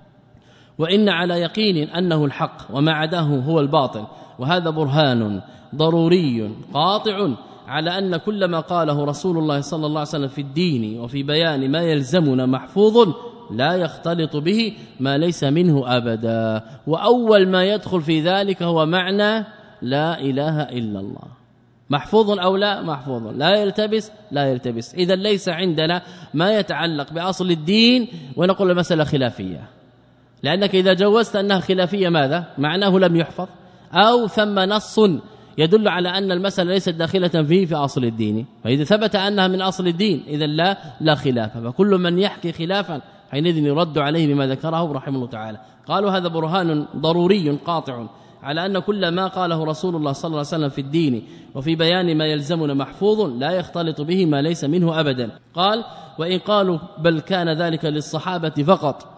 وإن على يقين أنه الحق وما عداه هو الباطل، وهذا برهان ضروري قاطع على أن كل ما قاله رسول الله صلى الله عليه وسلم في الدين وفي بيان ما يلزمنا محفوظ لا يختلط به ما ليس منه أبدا، وأول ما يدخل في ذلك هو معنى لا إله إلا الله، محفوظ أو لا محفوظ، لا يلتبس لا يلتبس. إذا ليس عندنا ما يتعلق بأصل الدين ونقول المسألة خلافية، لأنك إذا جوزت أنها خلافية ماذا؟ معناه لم يحفظ، أو ثم نص يدل على أن المسألة ليست داخلة فيه في أصل الدين، فإذا ثبت أنها من أصل الدين إذا لا لا خلاف، فكل من يحكي خلافا حينئذ يرد عليه بما ذكره رحمه الله تعالى. قالوا هذا برهان ضروري قاطع على أن كل ما قاله رسول الله صلى الله عليه وسلم في الدين وفي بيان ما يلزمنا محفوظ لا يختلط به ما ليس منه أبدا. قال وإن قالوا بل كان ذلك للصحابة فقط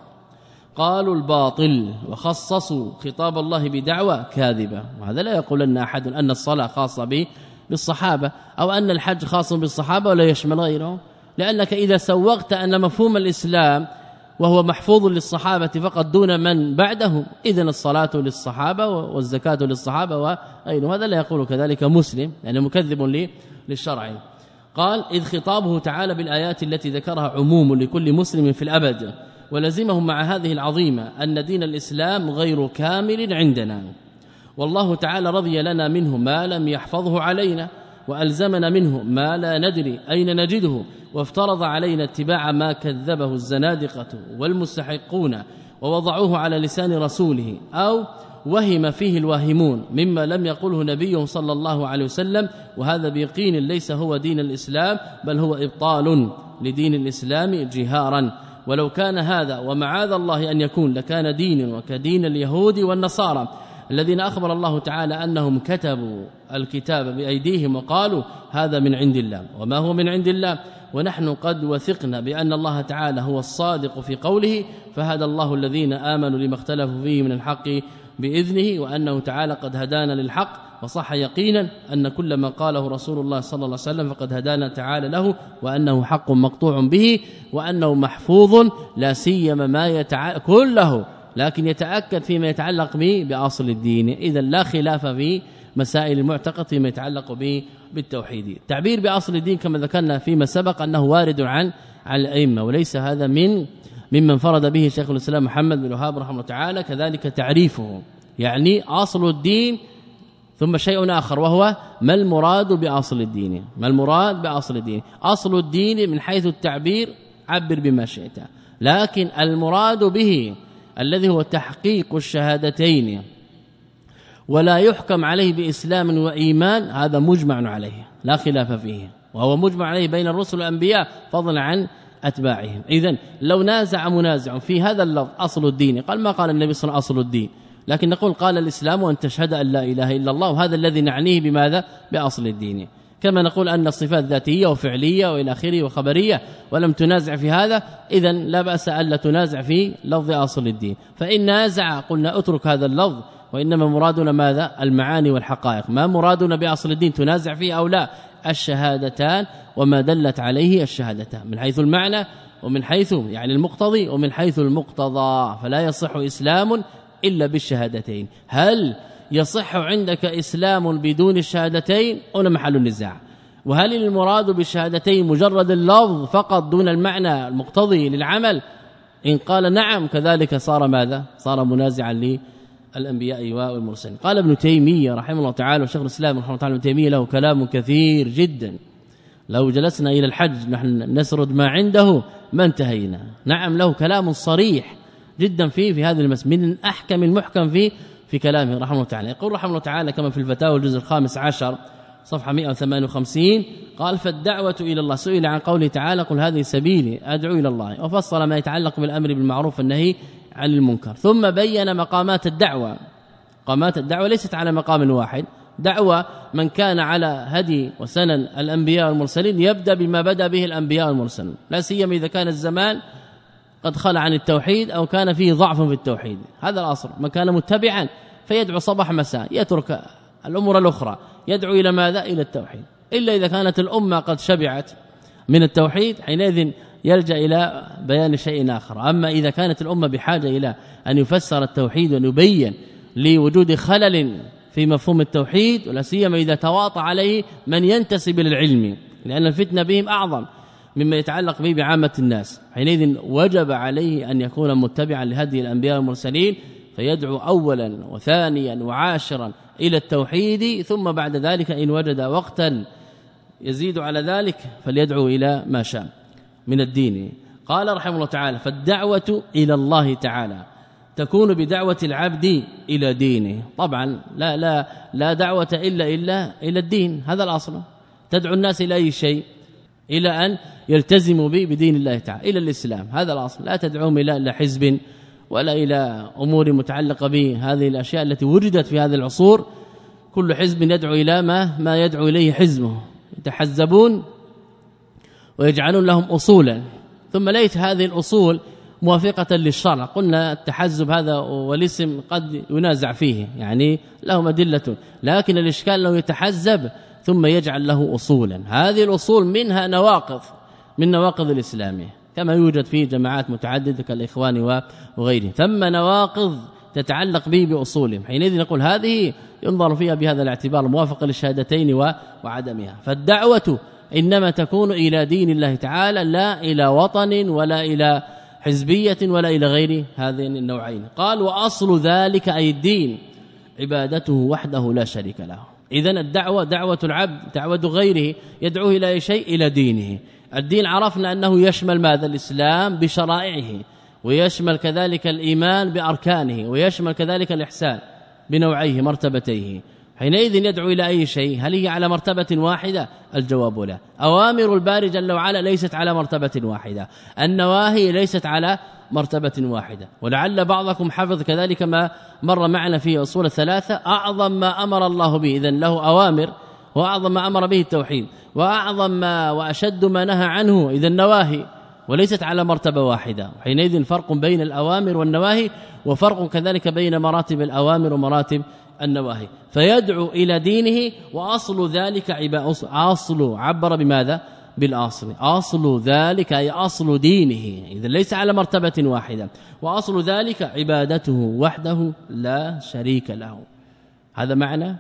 قالوا الباطل وخصصوا خطاب الله بدعوى كاذبة، وهذا لا يقول لنا أحد أن الصلاة خاصة به بالصحابة أو أن الحج خاص بالصحابة ولا يشمل غيرهم، لأنك إذا سوغت أن مفهوم الإسلام وهو محفوظ للصحابة فقط دون من بعدهم إذن الصلاة للصحابة والزكاة للصحابة وغيره، هذا لا يقول كذلك مسلم يعني مكذب للشرع. قال إذ خطابه تعالى بالآيات التي ذكرها عموم لكل مسلم في الأبد، ولزمهم مع هذه العظيمة أن دين الإسلام غير كامل عندنا، والله تعالى رضي لنا منه ما لم يحفظه علينا، وألزمنا منه ما لا ندري أين نجده، وافترض علينا اتباع ما كذبه الزنادقة والمستحقون ووضعوه على لسان رسوله أو وهم فيه الواهمون مما لم يقله نبيه صلى الله عليه وسلم، وهذا بيقين ليس هو دين الإسلام بل هو إبطال لدين الإسلام جهارا. ولو كان هذا ومعاذ الله أن يكون لكان دين وكدين اليهود والنصارى الذين أخبر الله تعالى أنهم كتبوا الكتاب بأيديهم وقالوا هذا من عند الله وما هو من عند الله، ونحن قد وثقنا بأن الله تعالى هو الصادق في قوله فهدى الله الذين آمنوا لما اختلفوا فيه من الحق بإذنه، وأنه تعالى قد هدانا للحق، وصح يقينا أن كل ما قاله رسول الله صلى الله عليه وسلم فقد هدانا تعالى له، وأنه حق مقطوع به، وأنه محفوظ لا سيما ما يتع... كله لكن يتأكد فيما يتعلق به بأصل الدين. إذا لا خلاف في مسائل المعتقد فيما يتعلق به بالتوحيد. التعبير بأصل الدين كما ذكرنا فيما سبق أنه وارد عن عن الأئمة، وليس هذا من ممن فرد به شيخ الإسلام محمد بن الوهاب رحمه الله تعالى. كذلك تعريفه يعني أصل الدين ثم شيء آخر وهو ما المراد بأصل الدين. ما المراد بأصل الدين؟ أصل الدين من حيث التعبير عبر بما شئت، لكن المراد به الذي هو تحقيق الشهادتين ولا يحكم عليه بإسلام وإيمان، هذا مجمع عليه لا خلاف فيه، وهو مجمع عليه بين الرسل والأنبياء فضلا عن أتباعهم. إذن لو نازع منازع في هذا اللفظ أصل الدين، قال ما قال النبي صلى الله عليه وسلم أصل الدين، لكن نقول قال الإسلام وأن تشهد أن لا إله إلا الله، وهذا الذي نعنيه بماذا؟ بأصل الدين. كما نقول أن الصفات ذاتية وفعلية وإلى آخره وخبرية ولم تنازع في هذا، إذن لا بأس ألا تنازع في لفظ أصل الدين. فإن نازع قلنا اترك هذا اللفظ، وإنما مرادنا ماذا؟ المعاني والحقائق. ما مرادنا بأصل الدين تنازع فيه أو لا؟ الشهادتان وما دلت عليه الشهادتان من حيث المعنى ومن حيث يعني المقتضي ومن حيث المقتضى، فلا يصح إسلام إلا بالشهادتين. هل يصح عندك إسلام بدون الشهادتين؟ هنا محل النزاع. وهل المراد بالشهادتين مجرد اللفظ فقط دون المعنى المقتضي للعمل؟ إن قال نعم كذلك صار ماذا؟ صار منازعا للأنبياء والمرسلين. قال ابن تيمية رحمه الله تعالى وشيخ الإسلام رحمه الله تعالى ابن تيمية له كلام كثير جدا، لو جلسنا إلى الحج نحن نسرد ما عنده ما انتهينا. نعم له كلام صريح جدا فيه في هذه المسألة، من أحكم المحكم فيه في كلامه رحمه الله تعالى. يقول رحمه الله تعالى كما في الفتاوى الجزء الخامس عشر صفحة مئة وثمانية وخمسين قال فالدعوة إلى الله. سئل عن قوله تعالى قل هذه سبيلي أدعو إلى الله، وفصل ما يتعلق بالأمر بالمعروف والنهي عن المنكر، ثم بين مقامات الدعوة. مقامات الدعوة ليست على مقام واحد، دعوة من كان على هدي وسنن الأنبياء والمرسلين يبدأ بما بدأ به الأنبياء والمرسلين، لا سيما إذا كان الزمان قد خلع عن التوحيد أو كان فيه ضعف في التوحيد. هذا الأصل، من كان متبعا فيدعو صباح مساء، يترك الأمور الأخرى، يدعو إلى ماذا؟ إلى التوحيد. إلا إذا كانت الأمة قد شبعت من التوحيد حينئذ يلجأ إلى بيان شيء آخر. أما إذا كانت الأمة بحاجة إلى أن يفسر التوحيد وأن يبين لوجود خلل في مفهوم التوحيد، ولا سيما إذا تواطى عليه من ينتسب للعلم، لأن الفتنة بهم أعظم مما يتعلق به بعامة الناس، حينئذ وجب عليه أن يكون متبعا لهدي الأنبياء والمرسلين، فيدعو أولا وثانيا وعاشرا إلى التوحيد، ثم بعد ذلك إن وجد وقتا يزيد على ذلك فليدعو إلى ما شاء من الدين. قال رحمه الله تعالى فالدعوة إلى الله تعالى تكون بدعوة العبد إلى دينه. طبعا لا لا لا دعوة إلا إلا إلى الدين، هذا الأصل. تدعو الناس إلى أي شيء؟ إلى أن يلتزموا به بدين الله تعالى، إلى الإسلام، هذا الأصل. لا تدعوهم إلى حزب ولا إلى أمور متعلقة به هذه الأشياء التي وجدت في هذه العصور. كل حزب يدعو إلى ما ما يدعو إليه حزبه، يتحزبون ويجعلون لهم أصولا، ثم ليت هذه الأصول موافقة للشرع. قلنا التحزب هذا والاسم قد ينازع فيه، يعني له أدلة، لكن الإشكال لو يتحزب ثم يجعل له أصولا، هذه الأصول منها نواقض من نواقض الإسلام، كما يوجد في جماعات متعددة كالإخوان وغيرهم، ثم نواقض تتعلق به بأصولهم، حينئذ نقول هذه ينظر فيها بهذا الاعتبار موافقة للشهادتين وعدمها. فالدعوة إنما تكون إلى دين الله تعالى، لا إلى وطن ولا إلى حزبية ولا إلى غير هذين النوعين. قال وأصل ذلك أي الدين عبادته وحده لا شريك له. إذن الدعوة دعوة العبد، دعوة غيره يدعوه إلى أي شيء؟ إلى دينه. الدين عرفنا أنه يشمل ماذا؟ الإسلام بشرائعه، ويشمل كذلك الإيمان بأركانه، ويشمل كذلك الإحسان بنوعيه مرتبتيه. حينئذ يدعو إلى أي شيء؟ هل هي على مرتبة واحدة؟ الجواب لا. أوامر الباري جل وعلا ليست على مرتبة واحدة، النواهي ليست على مرتبة واحدة. ولعل بعضكم حفظ كذلك ما مر معنا في أصول الثلاثة، أعظم ما أمر الله به، إذن له أوامر، وأعظم ما أمر به التوحيد، وأعظم ما وأشد ما نهى عنه إذن النواهي، وليست على مرتبة واحدة. حينئذ فرق بين الأوامر والنواهي، وفرق كذلك بين مراتب الأوامر ومراتب النواهي. فيدعو إلى دينه، وأصل ذلك عبادة. أصل عبر بماذا؟ بالأصل. أصل ذلك أي أصل دينه، إذا ليس على مرتبة واحدة. وأصل ذلك عبادته وحده لا شريك له. هذا معنى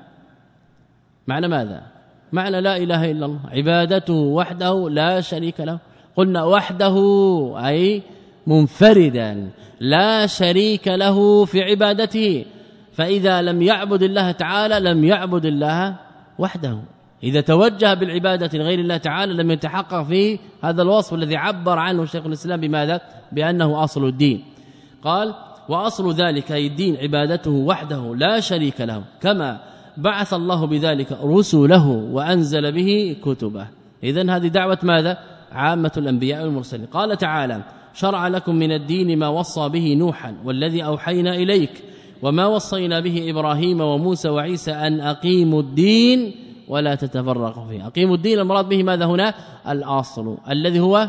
معنى ماذا؟ معنى لا إله إلا الله، عبادته وحده لا شريك له. قلنا وحده أي منفردا لا شريك له في عبادته، فإذا لم يعبد الله تعالى لم يعبد الله وحده. إذا توجه بالعبادة لغير الله تعالى لم يتحقق فيه هذا الوصف الذي عبر عنه شيخ الإسلام بماذا؟ بأنه أصل الدين. قال وأصل ذلك أي الدين عبادته وحده لا شريك له، كما بعث الله بذلك رسله وأنزل به كتبه. إذن هذه دعوة ماذا؟ عامة الأنبياء والمرسلين. قال تعالى شرع لكم من الدين ما وصى به نوحا والذي أوحينا إليك وما وصينا به إبراهيم وموسى وعيسى أن أقيموا الدين ولا تتفرقوا فيه. أقيموا الدين المراد به ماذا هنا؟ الأصل الذي هو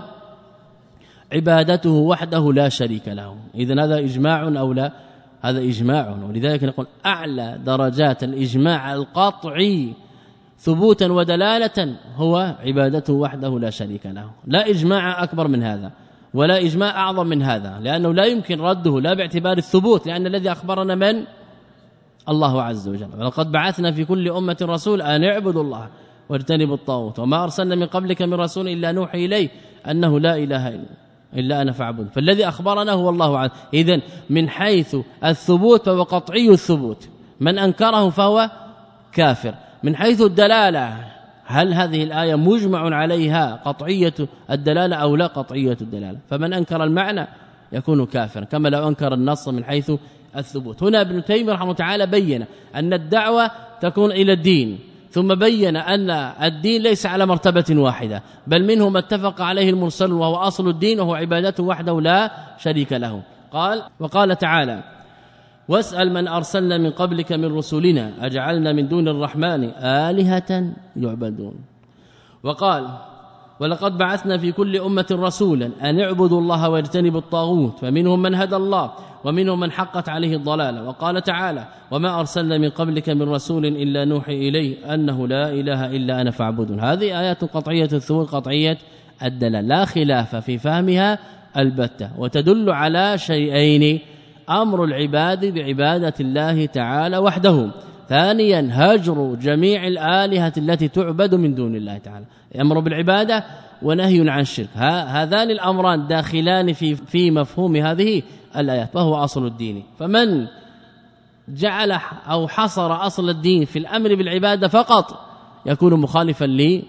عبادته وحده لا شريك له. إذن هذا إجماع أو لا؟ هذا إجماع، ولذلك نقول أعلى درجات الإجماع القطعي ثبوتا ودلالة هو عبادته وحده لا شريك له. لا إجماع أكبر من هذا ولا إجماع أعظم من هذا، لأنه لا يمكن رده لا باعتبار الثبوت، لأن الذي أخبرنا من؟ الله عز وجل. ولقد بعثنا في كل أمة رسول أن اعبدوا الله واجتنبوا الطاغوت وما أرسلنا من قبلك من رسول إلا نوحي إليه أنه لا إله إلا أنا فاعبد. فالذي أخبرنا هو الله عز وجل. إذن من حيث الثبوت فهو قطعي الثبوت، من أنكره فهو كافر. من حيث الدلالة هل هذه الآية مجمع عليها قطعية الدلالة أو لا قطعية الدلالة؟ فمن أنكر المعنى يكون كافرا كما لو أنكر النص من حيث الثبوت. هنا ابن تيمية رحمه الله تعالى بين أن الدعوة تكون إلى الدين، ثم بين أن الدين ليس على مرتبة واحدة بل منه ما اتفق عليه المرسل وهو أصل الدين وهو عبادته وحده لا شريك له. قال وقال تعالى واسأل من أرسلنا من قبلك من رسلنا أجعلنا من دون الرحمن آلهة يعبدون. وقال ولقد بعثنا في كل أمة رسولا أن اعبدوا الله واجتنبوا الطاغوت فمنهم من هدى الله ومنهم من حقت عليه الضلالة. وقال تعالى وما أرسلنا من قبلك من رسول إلا نوحي إليه أنه لا إله إلا أنا فاعبدون. هذه آيات قطعية الثبوت قطعية الدلالة لا خلاف في فهمها البتة وتدل على شيئين: أمر العباد بعبادة الله تعالى وحده، ثانيا هجر جميع الآلهة التي تعبد من دون الله تعالى، أمر بالعبادة ونهي عن الشرك. هذان الأمران داخلان في في مفهوم هذه الآيات وهو أصل الدين. فمن جعل أو حصر أصل الدين في الأمر بالعبادة فقط يكون مخالفا لي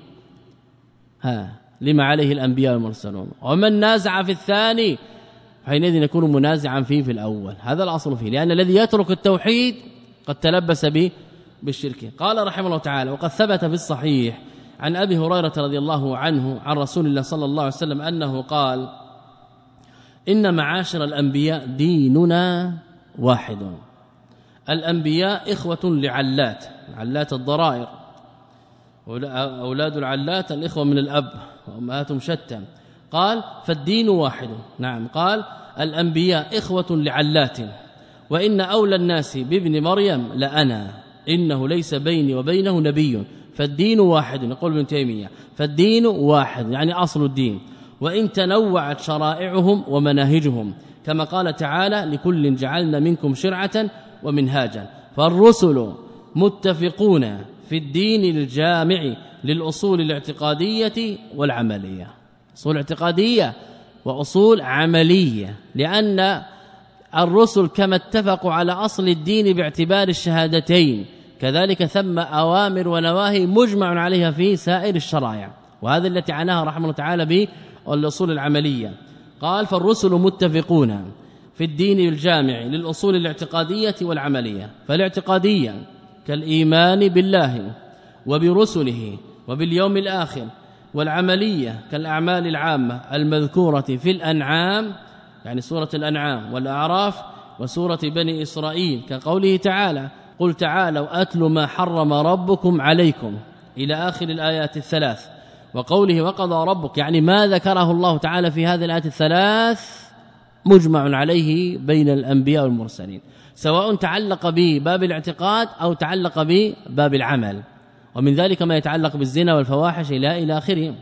ها لما عليه الأنبياء والمرسلون، ومن نازع في الثاني حينئذ يكون منازعا فيه في الأول. هذا الأصل فيه، لأن الذي يترك التوحيد قد تلبس به بالشرك. قال رحمه الله تعالى وقد ثبت في الصحيح عن أبي هريرة رضي الله عنه عن رسول الله صلى الله عليه وسلم أنه قال إن معاشر الأنبياء ديننا واحد. الأنبياء إخوة لعلات، علات الضرائر، أولاد العلات الإخوة من الأب وأمهاتهم شتى. قال فالدين واحد. نعم قال الأنبياء إخوة لعلات وإن أولى الناس بابن مريم لأنا إنه ليس بيني وبينه نبي فالدين واحد. يقول ابن تيمية فالدين واحد يعني أصل الدين، وإن تنوعت شرائعهم ومناهجهم كما قال تعالى لكل جعلنا منكم شرعة ومنهاجا. فالرسل متفقون في الدين الجامع للأصول الاعتقادية والعملية، أصول اعتقادية وأصول عملية، لأن الرسل كما اتفقوا على أصل الدين باعتبار الشهادتين كذلك ثم أوامر ونواهي مجمع عليها في سائر الشرائع، وهذا التي عناها رحمه الله تعالى بالأصول العملية. قال فالرسل متفقون في الدين الجامع للأصول الاعتقادية والعملية. فالاعتقادية كالإيمان بالله وبرسله وباليوم الآخر، والعملية كالأعمال العامة المذكورة في الأنعام يعني سورة الأنعام والأعراف وسورة بني إسرائيل كقوله تعالى قل تعالوا أتل ما حرم ربكم عليكم إلى آخر الآيات الثلاث، وقوله وقضى ربك يعني ما ذكره الله تعالى في هذه الآيات الثلاث مجمع عليه بين الأنبياء والمرسلين، سواء تعلق بباب الاعتقاد أو تعلق بباب العمل، ومن ذلك ما يتعلق بالزنا والفواحش إلى إلى آخره.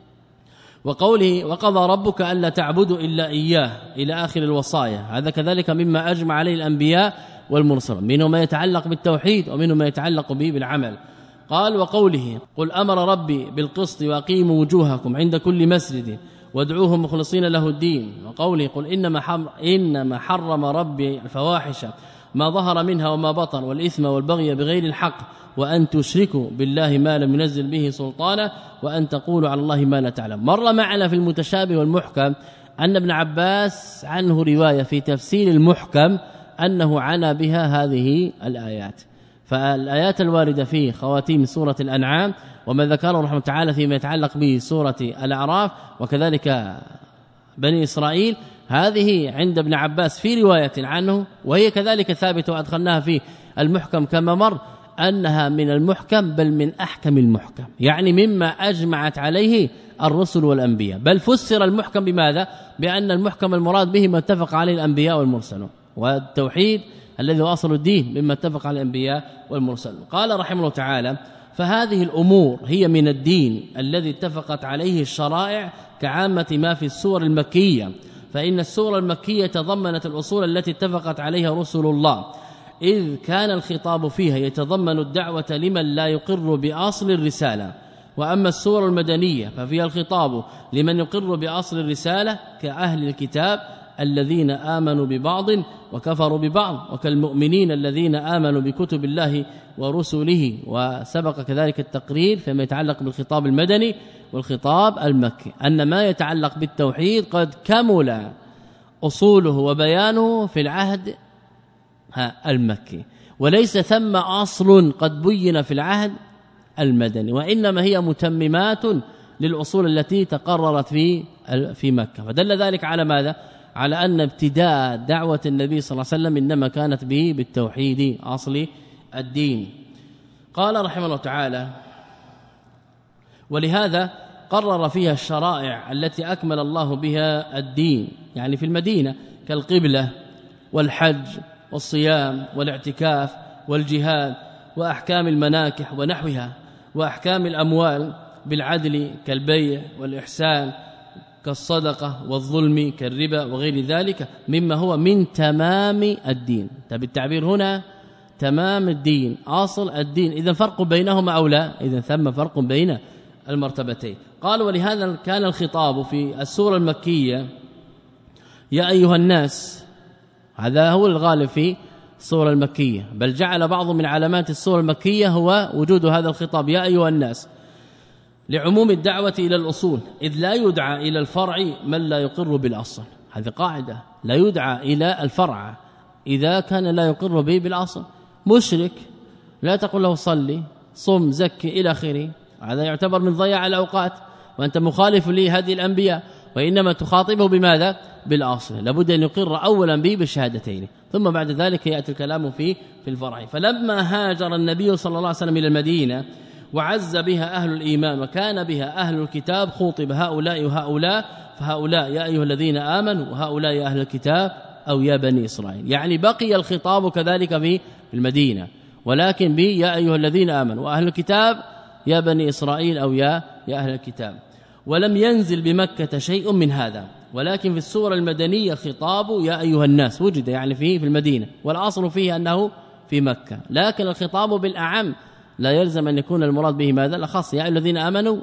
وقوله وقضى ربك ألا تعبدوا إلا إياه إلى آخر الوصايا، هذا كذلك مما أجمع عليه الأنبياء والمرسلون، منه ما يتعلق بالتوحيد ومنه ما يتعلق به بالعمل. قال وقوله قل أمر ربي بالقسط وأقيموا وجوهكم عند كل مسجد وادعوه مخلصين له الدين. وقوله قل إنما حرم, إنما حرم ربي الفواحش ما ظهر منها وما بطن والإثم والبغي بغير الحق وأن تشركوا بالله ما لم ينزل به سلطانا وأن تقولوا على الله ما لا تعلم. مر معنا في المتشابه والمحكم أن ابن عباس عنه رواية في تفسير المحكم أنه عنى بها هذه الآيات. فالآيات الواردة في خواتيم سورة الأنعام وما ذكره رحمه تعالى فيما يتعلق بسورة الأعراف وكذلك بني إسرائيل، هذه عند ابن عباس في رواية عنه، وهي كذلك ثابتة وأدخلناها في المحكم كما مر أنها من المحكم بل من أحكم المحكم، يعني مما أجمعت عليه الرسل والأنبياء. بل فسر المحكم بماذا؟ بأن المحكم المراد به ما اتفق عليه الأنبياء والمرسلون، والتوحيد الذي هو أصل الدين مما اتفق على الأنبياء والمرسلون. قال رحمه الله تعالى فهذه الأمور هي من الدين الذي اتفقت عليه الشرائع كعامة ما في السور المكية، فإن السور المكية تضمنت الأصول التي اتفقت عليها رسل الله، إذ كان الخطاب فيها يتضمن الدعوة لمن لا يقر بأصل الرسالة. وأما السور المدنية ففيها الخطاب لمن يقر بأصل الرسالة كأهل الكتاب الذين آمنوا ببعض وكفروا ببعض، وكالمؤمنين الذين آمنوا بكتب الله ورسله. وسبق كذلك التقرير فيما يتعلق بالخطاب المدني والخطاب المكي أن ما يتعلق بالتوحيد قد كمل أصوله وبيانه في العهد المكي، وليس ثم أصل قد بين في العهد المدني، وإنما هي متممات للأصول التي تقررت في في مكة. فدل ذلك على ماذا؟ على أن ابتداء دعوة النبي صلى الله عليه وسلم إنما كانت به بالتوحيد أصل الدين. قال رحمه الله تعالى: ولهذا قرر فيها الشرائع التي أكمل الله بها الدين، يعني في المدينة، كالقبلة والحج والصيام والاعتكاف والجهاد وأحكام المناكح ونحوها، وأحكام الأموال بالعدل كالبيع والإحسان، كالصدقة والظلم كالربا وغير ذلك مما هو من تمام الدين. بالتعبير هنا تمام الدين، أصل الدين. إذا فرق بينهما أو لا؟ إذا ثم فرق بين المرتبتين. قال: ولهذا كان الخطاب في السورة المكية يا أيها الناس، هذا هو الغالب في السورة المكية، بل جعل بعض من علامات السورة المكية هو وجود هذا الخطاب يا أيها الناس لعموم الدعوة إلى الأصول، إذ لا يدعى إلى الفرع من لا يقر بالأصل. هذه قاعدة، لا يدعى إلى الفرع إذا كان لا يقر به بالأصل. مشرك لا تقول له صلي صم زكي إلى آخره، هذا يعتبر من ضياع الأوقات، وأنت مخالف لهذه الأنبياء، وإنما تخاطبه بماذا؟ بالأصل. لابد أن يقر أولا به بالشهادتين، ثم بعد ذلك يأتي الكلام في في الفرع. فلما هاجر النبي صلى الله عليه وسلم إلى المدينة وعز بها أهل الإيمان وكان بها أهل الكتاب، خوطب هؤلاء وهؤلاء، فهؤلاء يا أيها الذين آمنوا، وهؤلاء يا أهل الكتاب أو يا بني إسرائيل. يعني بقي الخطاب كذلك في المدينة، ولكن بي يا أيها الذين آمنوا، وأهل الكتاب يا بني إسرائيل أو يا يا أهل الكتاب. ولم ينزل بمكة شيء من هذا، ولكن في السورة المدنية خطاب يا أيها الناس وجد يعني فيه في المدينة، والأصل فيه أنه في مكة، لكن الخطاب بالأعم لا يلزم أن يكون المراد به ماذا؟ الأخص. يا أيها الذين آمنوا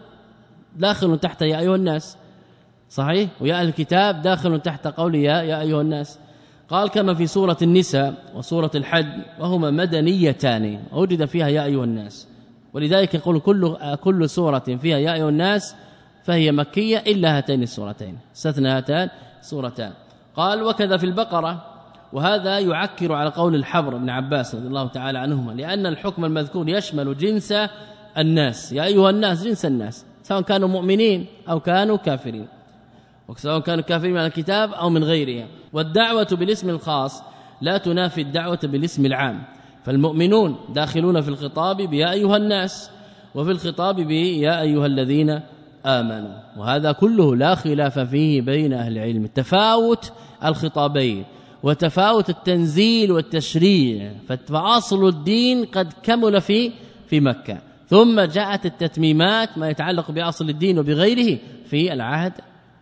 داخل تحت يا أيها الناس، صحيح، ويا أهل الكتاب داخل تحت قول يا يا أيها الناس. قال: كما في سورة النساء وسورة الحج، وهما مدنيتان وجد فيها يا أيها الناس، ولذلك يقول كل كل سورة فيها يا أيها الناس فهي مكية إلا هاتين السورتين، استثنى هاتان سورتان. قال: وكذا في البقرة، وهذا يعكر على قول الحبر بن عباس رضي الله تعالى عنهما، لأن الحكم المذكور يشمل جنس الناس، يا أيها الناس جنس الناس، سواء كانوا مؤمنين أو كانوا كافرين، وسواء كانوا كافرين من الكتاب أو من غيرها. والدعوة بالاسم الخاص لا تنافي الدعوة بالاسم العام، فالمؤمنون داخلون في الخطاب بيا أيها الناس، وفي الخطاب بيا أيها الذين آمنوا، وهذا كله لا خلاف فيه بين أهل العلم، تفاوت الخطابين وتفاوت التنزيل والتشريع. فأصل الدين قد كمل في في مكة، ثم جاءت التتميمات ما يتعلق بأصل الدين وبغيره في العهد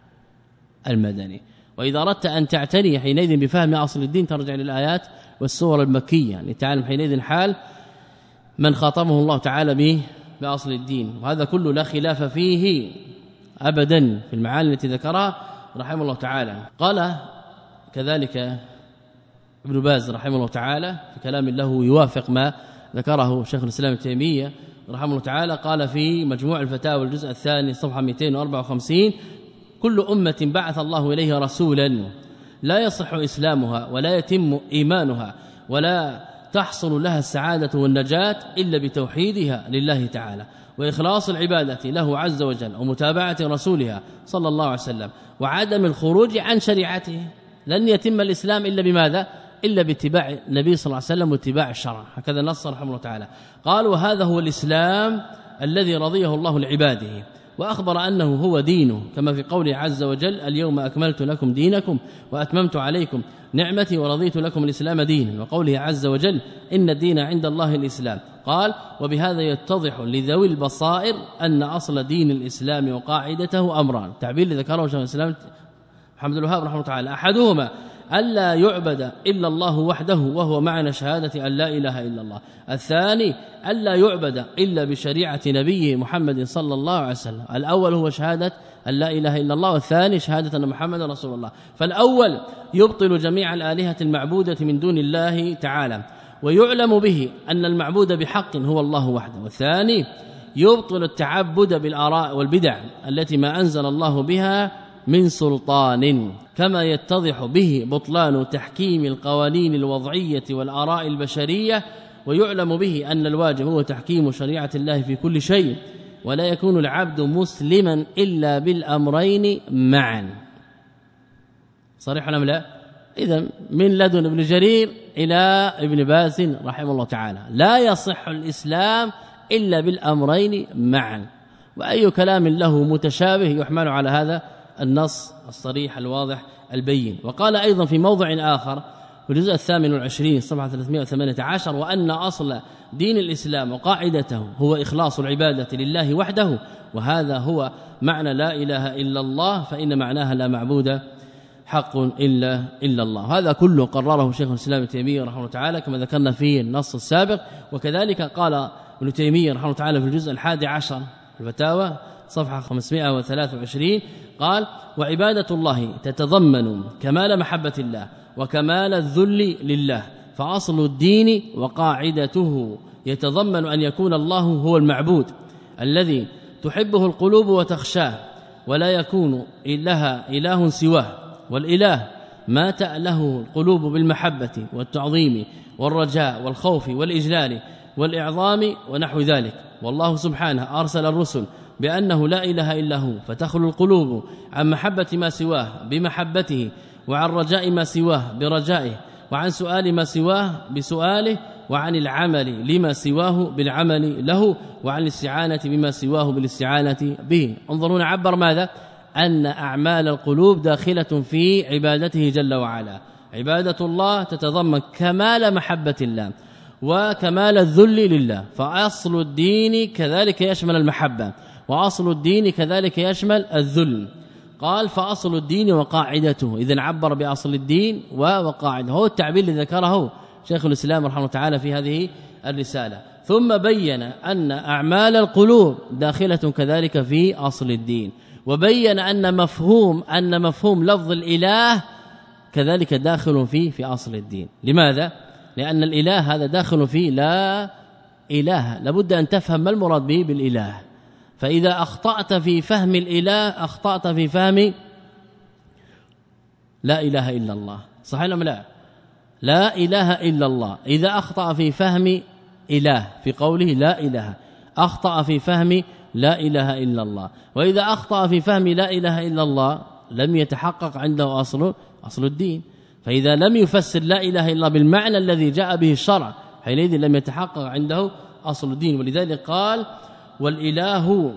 المدني. وإذا أردت أن تعتني حينئذ بفهم أصل الدين ترجع للآيات والسور المكية لتعلم حينئذ حال من خاطبه الله تعالى به بأصل الدين، وهذا كله لا خلاف فيه أبدا في المعاني التي ذكرها رحمه الله تعالى. قال كذلك ابن باز رحمه الله تعالى في كلام له يوافق ما ذكره شيخ الإسلام ابن تيمية رحمه الله تعالى، قال في مجموع الفتاوى الجزء الثاني صفحة مئتين وأربعة وخمسين: كل أمة بعث الله إليها رسولا لا يصح إسلامها ولا يتم إيمانها ولا تحصل لها السعادة والنجاة إلا بتوحيدها لله تعالى وإخلاص العبادة له عز وجل ومتابعة رسولها صلى الله عليه وسلم وعدم الخروج عن شريعته. لن يتم الإسلام إلا بماذا؟ إلا باتباع النبي صلى الله عليه وسلم واتباع الشرع، هكذا نص رحمه الله تعالى. قال: وهذا هو الإسلام الذي رضيه الله لعباده، وأخبر أنه هو دينه، كما في قوله عز وجل: اليوم أكملت لكم دينكم وأتممت عليكم نعمتي ورضيت لكم الإسلام دينا، وقوله عز وجل: إن الدين عند الله الإسلام. قال: وبهذا يتضح لذوي البصائر أن أصل دين الإسلام وقاعدته أمران، تعبير اللي ذكره شيخ الإسلام محمد الوهاب رحمه الله تعالى: أحدهما ألا يعبد إلا الله وحده وهو معنى شهادة أن لا إله إلا الله، الثاني ألا يعبد إلا بشريعة نبيه محمد صلى الله عليه وسلم. الأول هو شهادة أن لا إله إلا الله، والثاني شهادة أن محمد رسول الله. فالأول يبطل جميع الآلهة المعبودة من دون الله تعالى، ويعلم به أن المعبود بحق هو الله وحده، والثاني يبطل التعبد بالآراء والبدع التي ما أنزل الله بها من سلطان، كما يتضح به بطلان تحكيم القوانين الوضعية والآراء البشرية ويعلم به أن الواجب هو تحكيم شريعة الله في كل شيء، ولا يكون العبد مسلما إلا بالأمرين معا. صريح ولا لا؟ إذن من لدن ابن جرير إلى ابن باز رحمه الله تعالى لا يصح الإسلام إلا بالأمرين معا، وأي كلام له متشابه يحمل على هذا النص الصريح الواضح البين. وقال أيضا في موضع آخر في الجزء الثامن والعشرين صفحة ثلاثمائة وثمانية عشر: وأن أصل دين الإسلام وقاعدته هو إخلاص العبادة لله وحده، وهذا هو معنى لا إله إلا الله، فإن معناها لا معبود حق إلا إلا الله. هذا كله قرره شيخ الإسلام ابن تيمية رحمه الله تعالى كما ذكرنا في النص السابق. وكذلك قال ابن تيمية رحمه الله تعالى في الجزء الحادي عشر الفتاوى صفحة خمسمائة وثلاثة وعشرين قال: وعبادة الله تتضمن كمال محبة الله وكمال الذل لله، فأصل الدين وقاعدته يتضمن أن يكون الله هو المعبود الذي تحبه القلوب وتخشاه، ولا يكون لها إله سواه، والإله ما تأله القلوب بالمحبة والتعظيم والرجاء والخوف والإجلال والإعظام ونحو ذلك. والله سبحانه أرسل الرسل بأنه لا إله إلا هو، فتخلو القلوب عن محبة ما سواه بمحبته، وعن رجاء ما سواه برجائه، وعن سؤال ما سواه بسؤاله، وعن العمل لما سواه بالعمل له، وعن الاستعانة بما سواه بالاستعانة به. انظرون عبر ماذا؟ أن أعمال القلوب داخلة في عبادته جل وعلا. عبادة الله تتضمن كمال محبة الله وكمال الذل لله، فأصل الدين كذلك يشمل المحبة، وأصل الدين كذلك يشمل الذل. قال: فأصل الدين وقاعدته، إذن عبر بأصل الدين وقاعدته، هو التعبير الذي ذكره شيخ الإسلام رحمه الله تعالى في هذه الرسالة. ثم بين أن أعمال القلوب داخلة كذلك في أصل الدين، وبين أن مفهوم أن مفهوم لفظ الإله كذلك داخل فيه في أصل الدين. لماذا؟ لأن الإله هذا داخل فيه لا إله، لابد أن تفهم ما المراد به بالإله. فإذا أخطأت في فهم الإله أخطأت في فهم لا إله إلا الله. صحيح ولا لا؟ لا إله إلا الله. إذا أخطأ في فهم إله في قوله لا إله، أخطأ في فهم لا إله إلا الله. وإذا أخطأ في فهم لا إله إلا الله لم يتحقق عنده أصل أصل الدين. فإذا لم يفسر لا إله إلا الله بالمعنى الذي جاء به الشرع حينئذ لم يتحقق عنده أصل الدين. ولذلك قال: والإله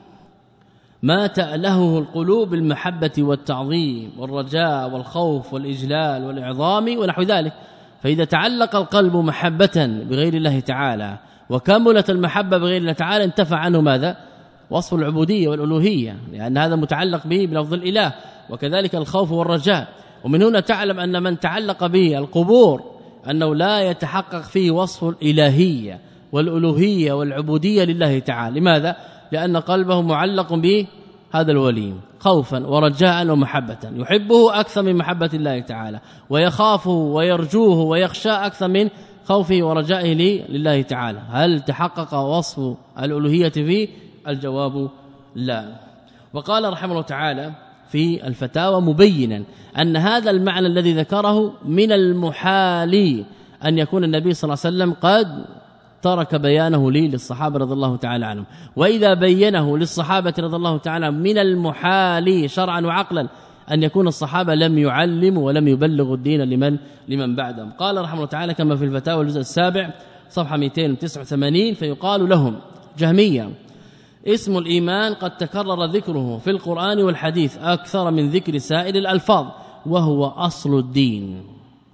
ما تألهه القلوب بالمحبة والتعظيم والرجاء والخوف والإجلال والإعظام ونحو ذلك. فإذا تعلق القلب محبة بغير الله تعالى وكملت المحبة بغير الله تعالى انتفع عنه ماذا؟ وصف العبودية والألوهية، لأن هذا متعلق به بلفظ الإله، وكذلك الخوف والرجاء. ومن هنا تعلم أن من تعلق به القبور أنه لا يتحقق فيه وصف الإلهية والألوهية والعبودية لله تعالى. لماذا؟ لأن قلبه معلق به هذا الولي خوفا ورجاء ومحبة، يحبه أكثر من محبة الله تعالى، ويخافه ويرجوه ويخشى أكثر من خوفه ورجائه لله تعالى. هل تحقق وصف الألوهية فيه؟ الجواب لا. وقال رحمه الله تعالى في الفتاوى مبينا أن هذا المعنى الذي ذكره من المحال أن يكون النبي صلى الله عليه وسلم قد ترك بيانه لي للصحابة رضي الله تعالى عنهم، وإذا بينه للصحابة رضي الله تعالى من المحال شرعا وعقلا أن يكون الصحابة لم يعلموا ولم يبلغوا الدين لمن لمن بعدهم. قال رحمه الله تعالى كما في الفتاوى الجزء السابع صفحة مئتين وتسعة وثمانين: فيقال لهم جهمية اسم الإيمان قد تكرر ذكره في القرآن والحديث أكثر من ذكر سائر الألفاظ، وهو أصل الدين.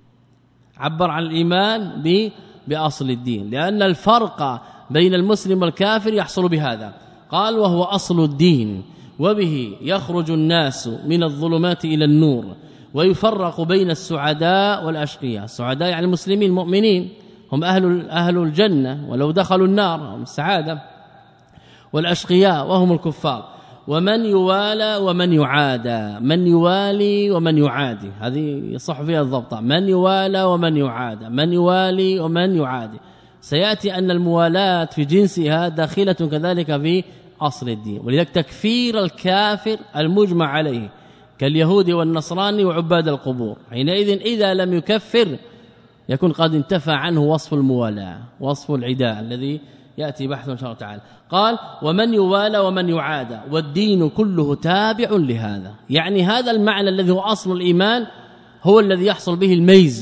عبر عن الإيمان ب بأصل الدين، لأن الفرق بين المسلم والكافر يحصل بهذا. قال: وهو أصل الدين، وبه يخرج الناس من الظلمات إلى النور، ويفرق بين السعداء والأشقياء. السعداء يعني المسلمين المؤمنين هم أهل أهل الجنة، ولو دخلوا النار هم السعادة، والأشقياء وهم الكفار. ومن يوالى ومن يعادى، من يوالي ومن يعادي، هذه يصح فيها الضبط، من يوالى ومن يعادى، من يوالي ومن يعادي. سيأتي أن الموالاة في جنسها داخلة كذلك في أصل الدين. ولذلك تكفير الكافر المجمع عليه كاليهود والنصراني وعباد القبور، حينئذ إذا لم يكفر يكون قد انتفى عنه وصف الموالاة وصف العداء الذي يأتي بحثه إن شاء الله تعالى. قال ومن يوالى ومن يعادى والدين كله تابع لهذا، يعني هذا المعنى الذي هو أصل الإيمان هو الذي يحصل به الميز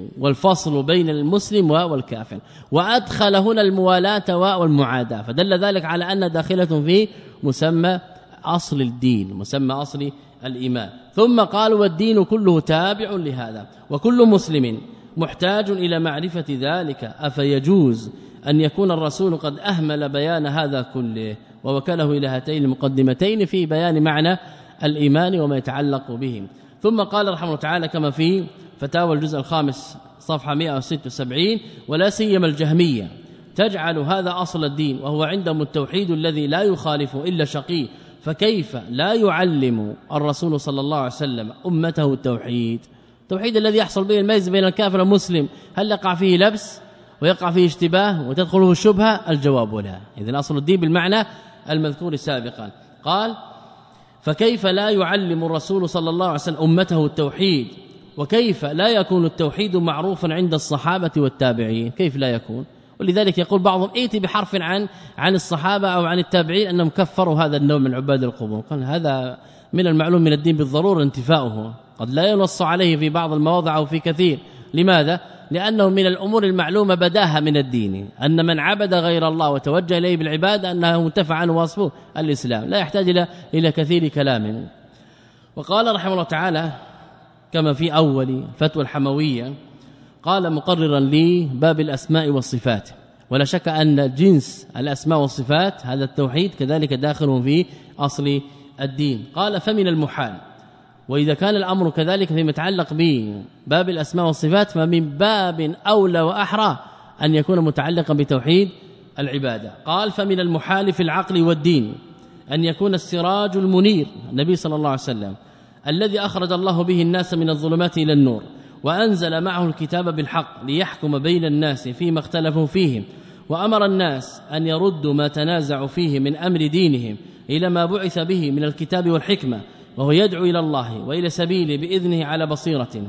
والفصل بين المسلم والكافر، وأدخل هنا الموالاة والمعاداة، فدل ذلك على أن داخلة في مسمى أصل الدين، مسمى أصل الإيمان. ثم قال والدين كله تابع لهذا، وكل مسلم محتاج إلى معرفة ذلك، أفيجوز أن يكون الرسول قد أهمل بيان هذا كله ووكله إلى هاتين المقدمتين في بيان معنى الإيمان وما يتعلق به. ثم قال رحمه الله تعالى كما في فتاوى الجزء الخامس صفحة مئة وستة وسبعين ولا سيما الجهمية تجعل هذا أصل الدين، وهو عندهم التوحيد الذي لا يخالف إلا شقي، فكيف لا يعلم الرسول صلى الله عليه وسلم أمته التوحيد، التوحيد الذي يحصل به الميز بين الكافر والمسلم؟ هل يقع فيه لبس ويقع فيه اشتباه وتدخله الشبهة؟ الجواب لا. إذن أصل الدين بالمعنى المذكور سابقا. قال فكيف لا يعلم الرسول صلى الله عليه وسلم أمته التوحيد، وكيف لا يكون التوحيد معروفا عند الصحابة والتابعين؟ كيف لا يكون؟ ولذلك يقول بعضهم ائتي بحرف عن عن الصحابة أو عن التابعين أنهم كفروا هذا النوع من عباد القبور. قال هذا من المعلوم من الدين بالضرورة انتفاؤه، قد لا ينص عليه في بعض المواضع أو في كثير. لماذا؟ لأنه من الأمور المعلومة بداهة من الدين، أن من عبد غير الله وتوجه إليه بالعبادة أنه منتفع عنه وصفه الإسلام، لا يحتاج إلى إلى كثير كلام. وقال رحمه الله تعالى كما في أول فتوى الحموية، قال مقررا لي باب الأسماء والصفات، ولا شك أن جنس الأسماء والصفات هذا التوحيد كذلك داخل في أصل الدين. قال فمن المحال، وإذا كان الأمر كذلك فيما يتعلق بباب الأسماء والصفات فمن باب أولى وأحرى أن يكون متعلقا بتوحيد العبادة. قال فمن المحال في العقل والدين أن يكون السراج المنير النبي صلى الله عليه وسلم الذي أخرج الله به الناس من الظلمات إلى النور، وأنزل معه الكتاب بالحق ليحكم بين الناس فيما اختلفوا فيه، وأمر الناس أن يردوا ما تنازعوا فيه من أمر دينهم إلى ما بعث به من الكتاب والحكمة، وهو يدعو إلى الله وإلى سبيله بإذنه على بصيرة.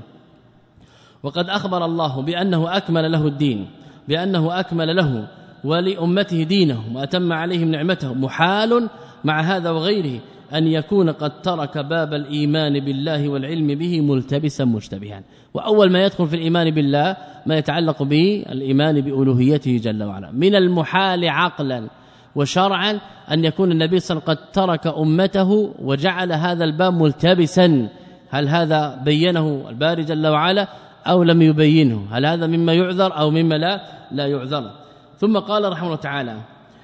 وقد أخبر الله بأنه أكمل له الدين، بأنه أكمل له ولأمته دينهم وأتم عليهم نعمته. محال مع هذا وغيره أن يكون قد ترك باب الإيمان بالله والعلم به ملتبسا مشتبها. وأول ما يدخل في الإيمان بالله ما يتعلق به الإيمان بألوهيته جل وعلا. من المحال عقلا وشرعا أن يكون النبي صلى الله عليه وسلم قد ترك أمته وجعل هذا الباب ملتبسا. هل هذا بينه الباري جل وعلا أو لم يبينه؟ هل هذا مما يعذر أو مما لا لا يعذر؟ ثم قال رحمه الله تعالى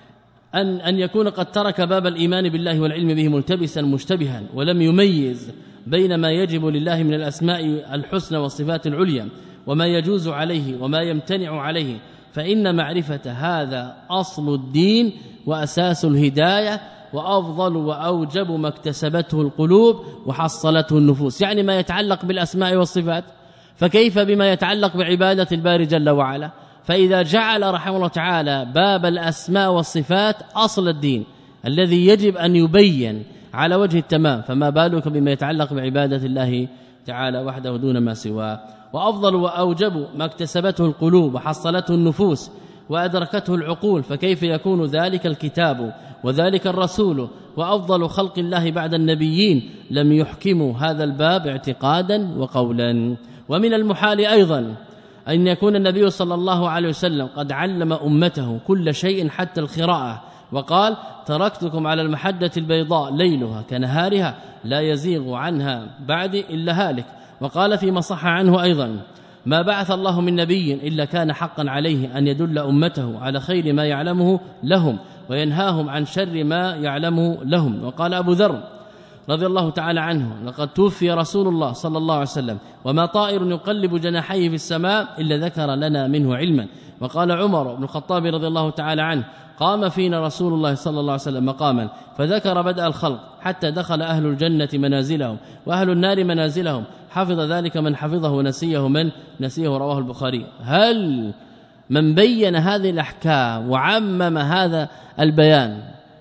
أن أن يكون قد ترك باب الإيمان بالله والعلم به ملتبسا مشتبها، ولم يميز بين ما يجب لله من الأسماء الحسنى والصفات العليا وما يجوز عليه وما يمتنع عليه، فإن معرفة هذا أصل الدين وأساس الهداية، وأفضل وأوجب ما اكتسبته القلوب وحصلته النفوس، يعني ما يتعلق بالأسماء والصفات. فكيف بما يتعلق بعبادة الباري جل وعلا؟ فإذا جعل رحمه الله تعالى باب الأسماء والصفات أصل الدين الذي يجب أن يبين على وجه التمام، فما بالك بما يتعلق بعبادة الله تعالى وحده دون ما سواه. وأفضل وأوجب ما اكتسبته القلوب وحصلته النفوس وأدركته العقول، فكيف يكون ذلك الكتاب وذلك الرسول وأفضل خلق الله بعد النبيين لم يحكموا هذا الباب اعتقادا وقولا؟ ومن المحال أيضا أن يكون النبي صلى الله عليه وسلم قد علم أمته كل شيء حتى القراءة، وقال تركتكم على المحجة البيضاء ليلها كنهارها لا يزيغ عنها بعد إلا هالك. وقال فيما صح عنه أيضا ما بعث الله من نبي إلا كان حقا عليه أن يدل أمته على خير ما يعلمه لهم وينهاهم عن شر ما يعلمه لهم. وقال أبو ذر رضي الله تعالى عنه لقد توفي رسول الله صلى الله عليه وسلم وما طائر يقلب جناحيه في السماء إلا ذكر لنا منه علما. وقال عمر بن الخطاب رضي الله تعالى عنه قام فينا رسول الله صلى الله عليه وسلم مقاما فذكر بدء الخلق حتى دخل أهل الجنة منازلهم وأهل النار منازلهم، حفظ ذلك من حفظه ونسيه من نسيه، رواه البخاري. هل من بين هذه الأحكام وعمم هذا البيان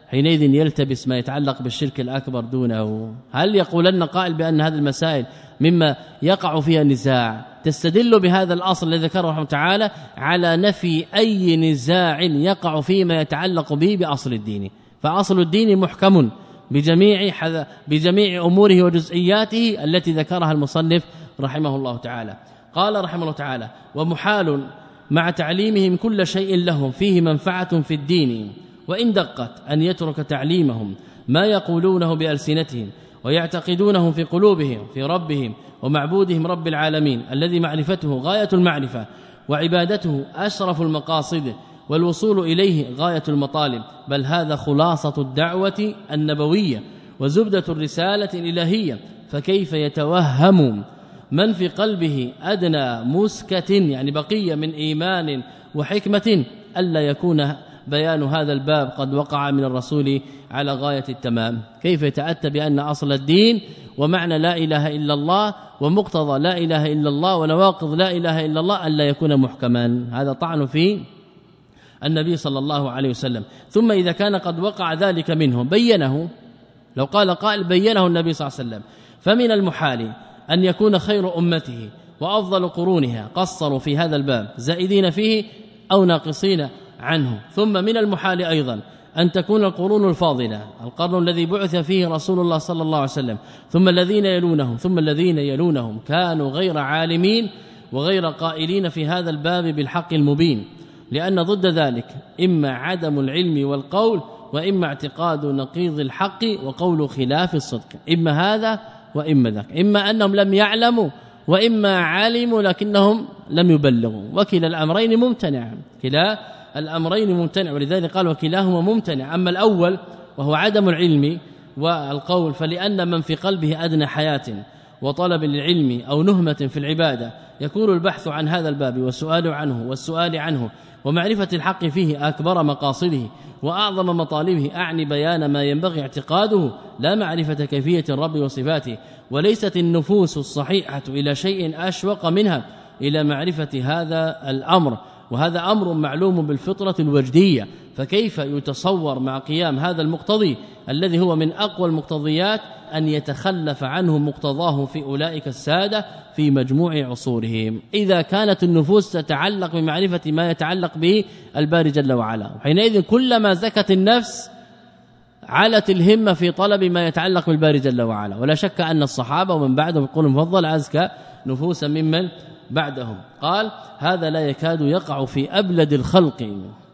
حينئذ يلتبس ما يتعلق بالشرك الأكبر دونه. هل يقولن قائل بأن هذه المسائل مما يقع فيها نزاع؟ تستدل بهذا الأصل الذي ذكره رحمه تعالى على نفي أي نزاع يقع فيما يتعلق به بأصل الدين، فأصل الدين محكم بجميع بجميع أموره وجزئياته التي ذكرها المصنف رحمه الله تعالى. قال رحمه الله تعالى: ومحال مع تعليمهم كل شيء لهم فيه منفعة في الدين، وإن دقت أن يترك تعليمهم ما يقولونه بألسنتهم ويعتقدونه في قلوبهم في ربهم ومعبودهم رب العالمين الذي معرفته غاية المعرفة وعبادته أشرف المقاصد والوصول إليه غاية المطالب، بل هذا خلاصة الدعوة النبوية وزبدة الرسالة الإلهية. فكيف يتوهم من في قلبه أدنى مسكة يعني بقية من إيمان وحكمة ألا يكون بيان هذا الباب قد وقع من الرسول على غاية التمام؟ كيف يتأتى بأن أصل الدين ومعنى لا إله إلا الله ومقتضى لا إله إلا الله ونواقض لا إله إلا الله ألا يكون محكما؟ هذا طعن في النبي صلى الله عليه وسلم. ثم إذا كان قد وقع ذلك منه بينه، لو قال قائل بينه النبي صلى الله عليه وسلم، فمن المحال أن يكون خير أمته وأفضل قرونها قصروا في هذا الباب زائدين فيه أو ناقصين عنه. ثم من المحال أيضا أن تكون القرون الفاضلة، القرن الذي بعث فيه رسول الله صلى الله عليه وسلم ثم الذين يلونهم ثم الذين يلونهم كانوا غير عالمين وغير قائلين في هذا الباب بالحق المبين، لأن ضد ذلك إما عدم العلم والقول، وإما اعتقاد نقيض الحق وقول خلاف الصدق، إما هذا وإما ذاك، إما أنهم لم يعلموا وإما علموا لكنهم لم يبلغوا، وكلا الأمرين ممتنع، كلا الأمرين ممتنع، ولذلك قال وكلاهما ممتنع. أما الأول وهو عدم العلم والقول فلأن من في قلبه أدنى حياة وطلب للعلم أو نهمة في العبادة يكون البحث عن هذا الباب والسؤال عنه والسؤال عنه ومعرفة الحق فيه أكبر مقاصده وأعظم مطالبه، أعني بيان ما ينبغي اعتقاده لا معرفة كيفية الرب وصفاته. وليست النفوس الصحيحة إلى شيء أشوق منها إلى معرفة هذا الأمر، وهذا أمر معلوم بالفطرة الوجدية، فكيف يتصور مع قيام هذا المقتضي الذي هو من أقوى المقتضيات أن يتخلف عنه مقتضاه في أولئك السادة في مجموع عصورهم، إذا كانت النفوس تتعلق بمعرفة ما يتعلق به الباري جل وعلا. وحينئذ كلما زكت النفس علت الهمة في طلب ما يتعلق بالباري جل وعلا، ولا شك أن الصحابة ومن بعدهم يقول المفضل أزكى نفوسا ممن بعدهم. قال هذا لا يكاد يقع في أبلد الخلق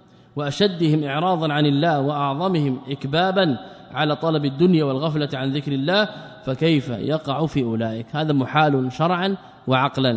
وأشدهم إعراضا عن الله وأعظمهم إكبابا على طلب الدنيا والغفلة عن ذكر الله، فكيف يقع في أولئك؟ هذا محال شرعا وعقلا.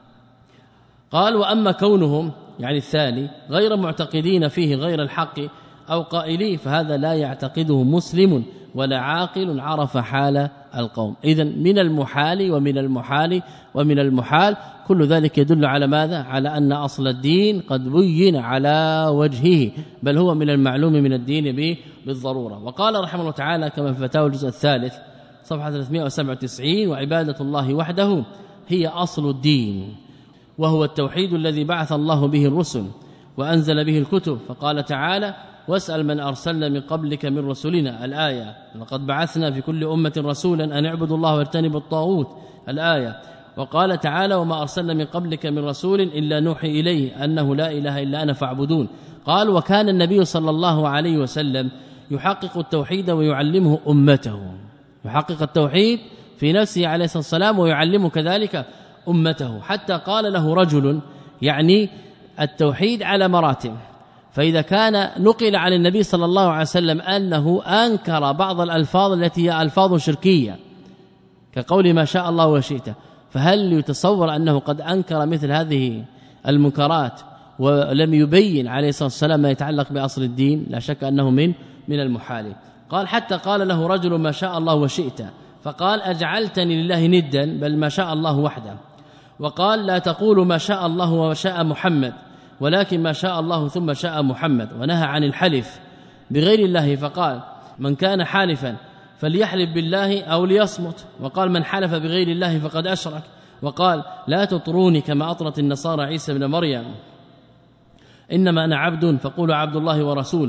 قال وأما كونهم يعني الثاني غير معتقدين فيه غير الحق أو قائليه فهذا لا يعتقده مسلم ولا عاقل عرف حال القوم. إذن من المحال ومن المحال ومن المحال كل ذلك يدل على ماذا؟ على أن أصل الدين قد بين على وجهه، بل هو من المعلوم من الدين به بالضرورة. وقال رحمه الله تعالى كما في فتاوى الجزء الثالث صفحة ثلاثمائة وسبعة وتسعين وعبادة الله وحده هي أصل الدين، وهو التوحيد الذي بعث الله به الرسل وأنزل به الكتب. فقال تعالى واسأل من أرسلنا من قبلك من رسلنا الآية، لقد بعثنا في كل أمة رسولا أن اعبدوا الله واجتنبوا الطاغوت الآية. وقال تعالى وما أرسلنا من قبلك من رسول إلا نوحي إليه أنه لا إله إلا أنا فاعبدون. قال وكان النبي صلى الله عليه وسلم يحقق التوحيد ويعلمه أمته، يحقق التوحيد في نفسه عليه الصلاة والسلام ويعلمه كذلك أمته، حتى قال له رجل يعني التوحيد على مراتب، فإذا كان نقل عن النبي صلى الله عليه وسلم أنه أنكر بعض الألفاظ التي هي ألفاظ شركية كقول ما شاء الله وشئت، فهل يتصور أنه قد أنكر مثل هذه المنكرات ولم يبين عليه الصلاة والسلام ما يتعلق بأصل الدين؟ لا شك أنه من من المحال. قال حتى قال له رجل ما شاء الله وشئت، فقال أجعلتني لله ندا بل ما شاء الله وحده. وقال لا تقولوا ما شاء الله وشاء محمد ولكن ما شاء الله ثم شاء محمد. ونهى عن الحلف بغير الله، فقال من كان حالفا فليحلف بالله أو ليصمت، وقال من حلف بغير الله فقد أشرك. وقال لا تطروني كما أطرت النصارى عيسى بن مريم إنما أنا عبد فقولوا عبد الله ورسوله،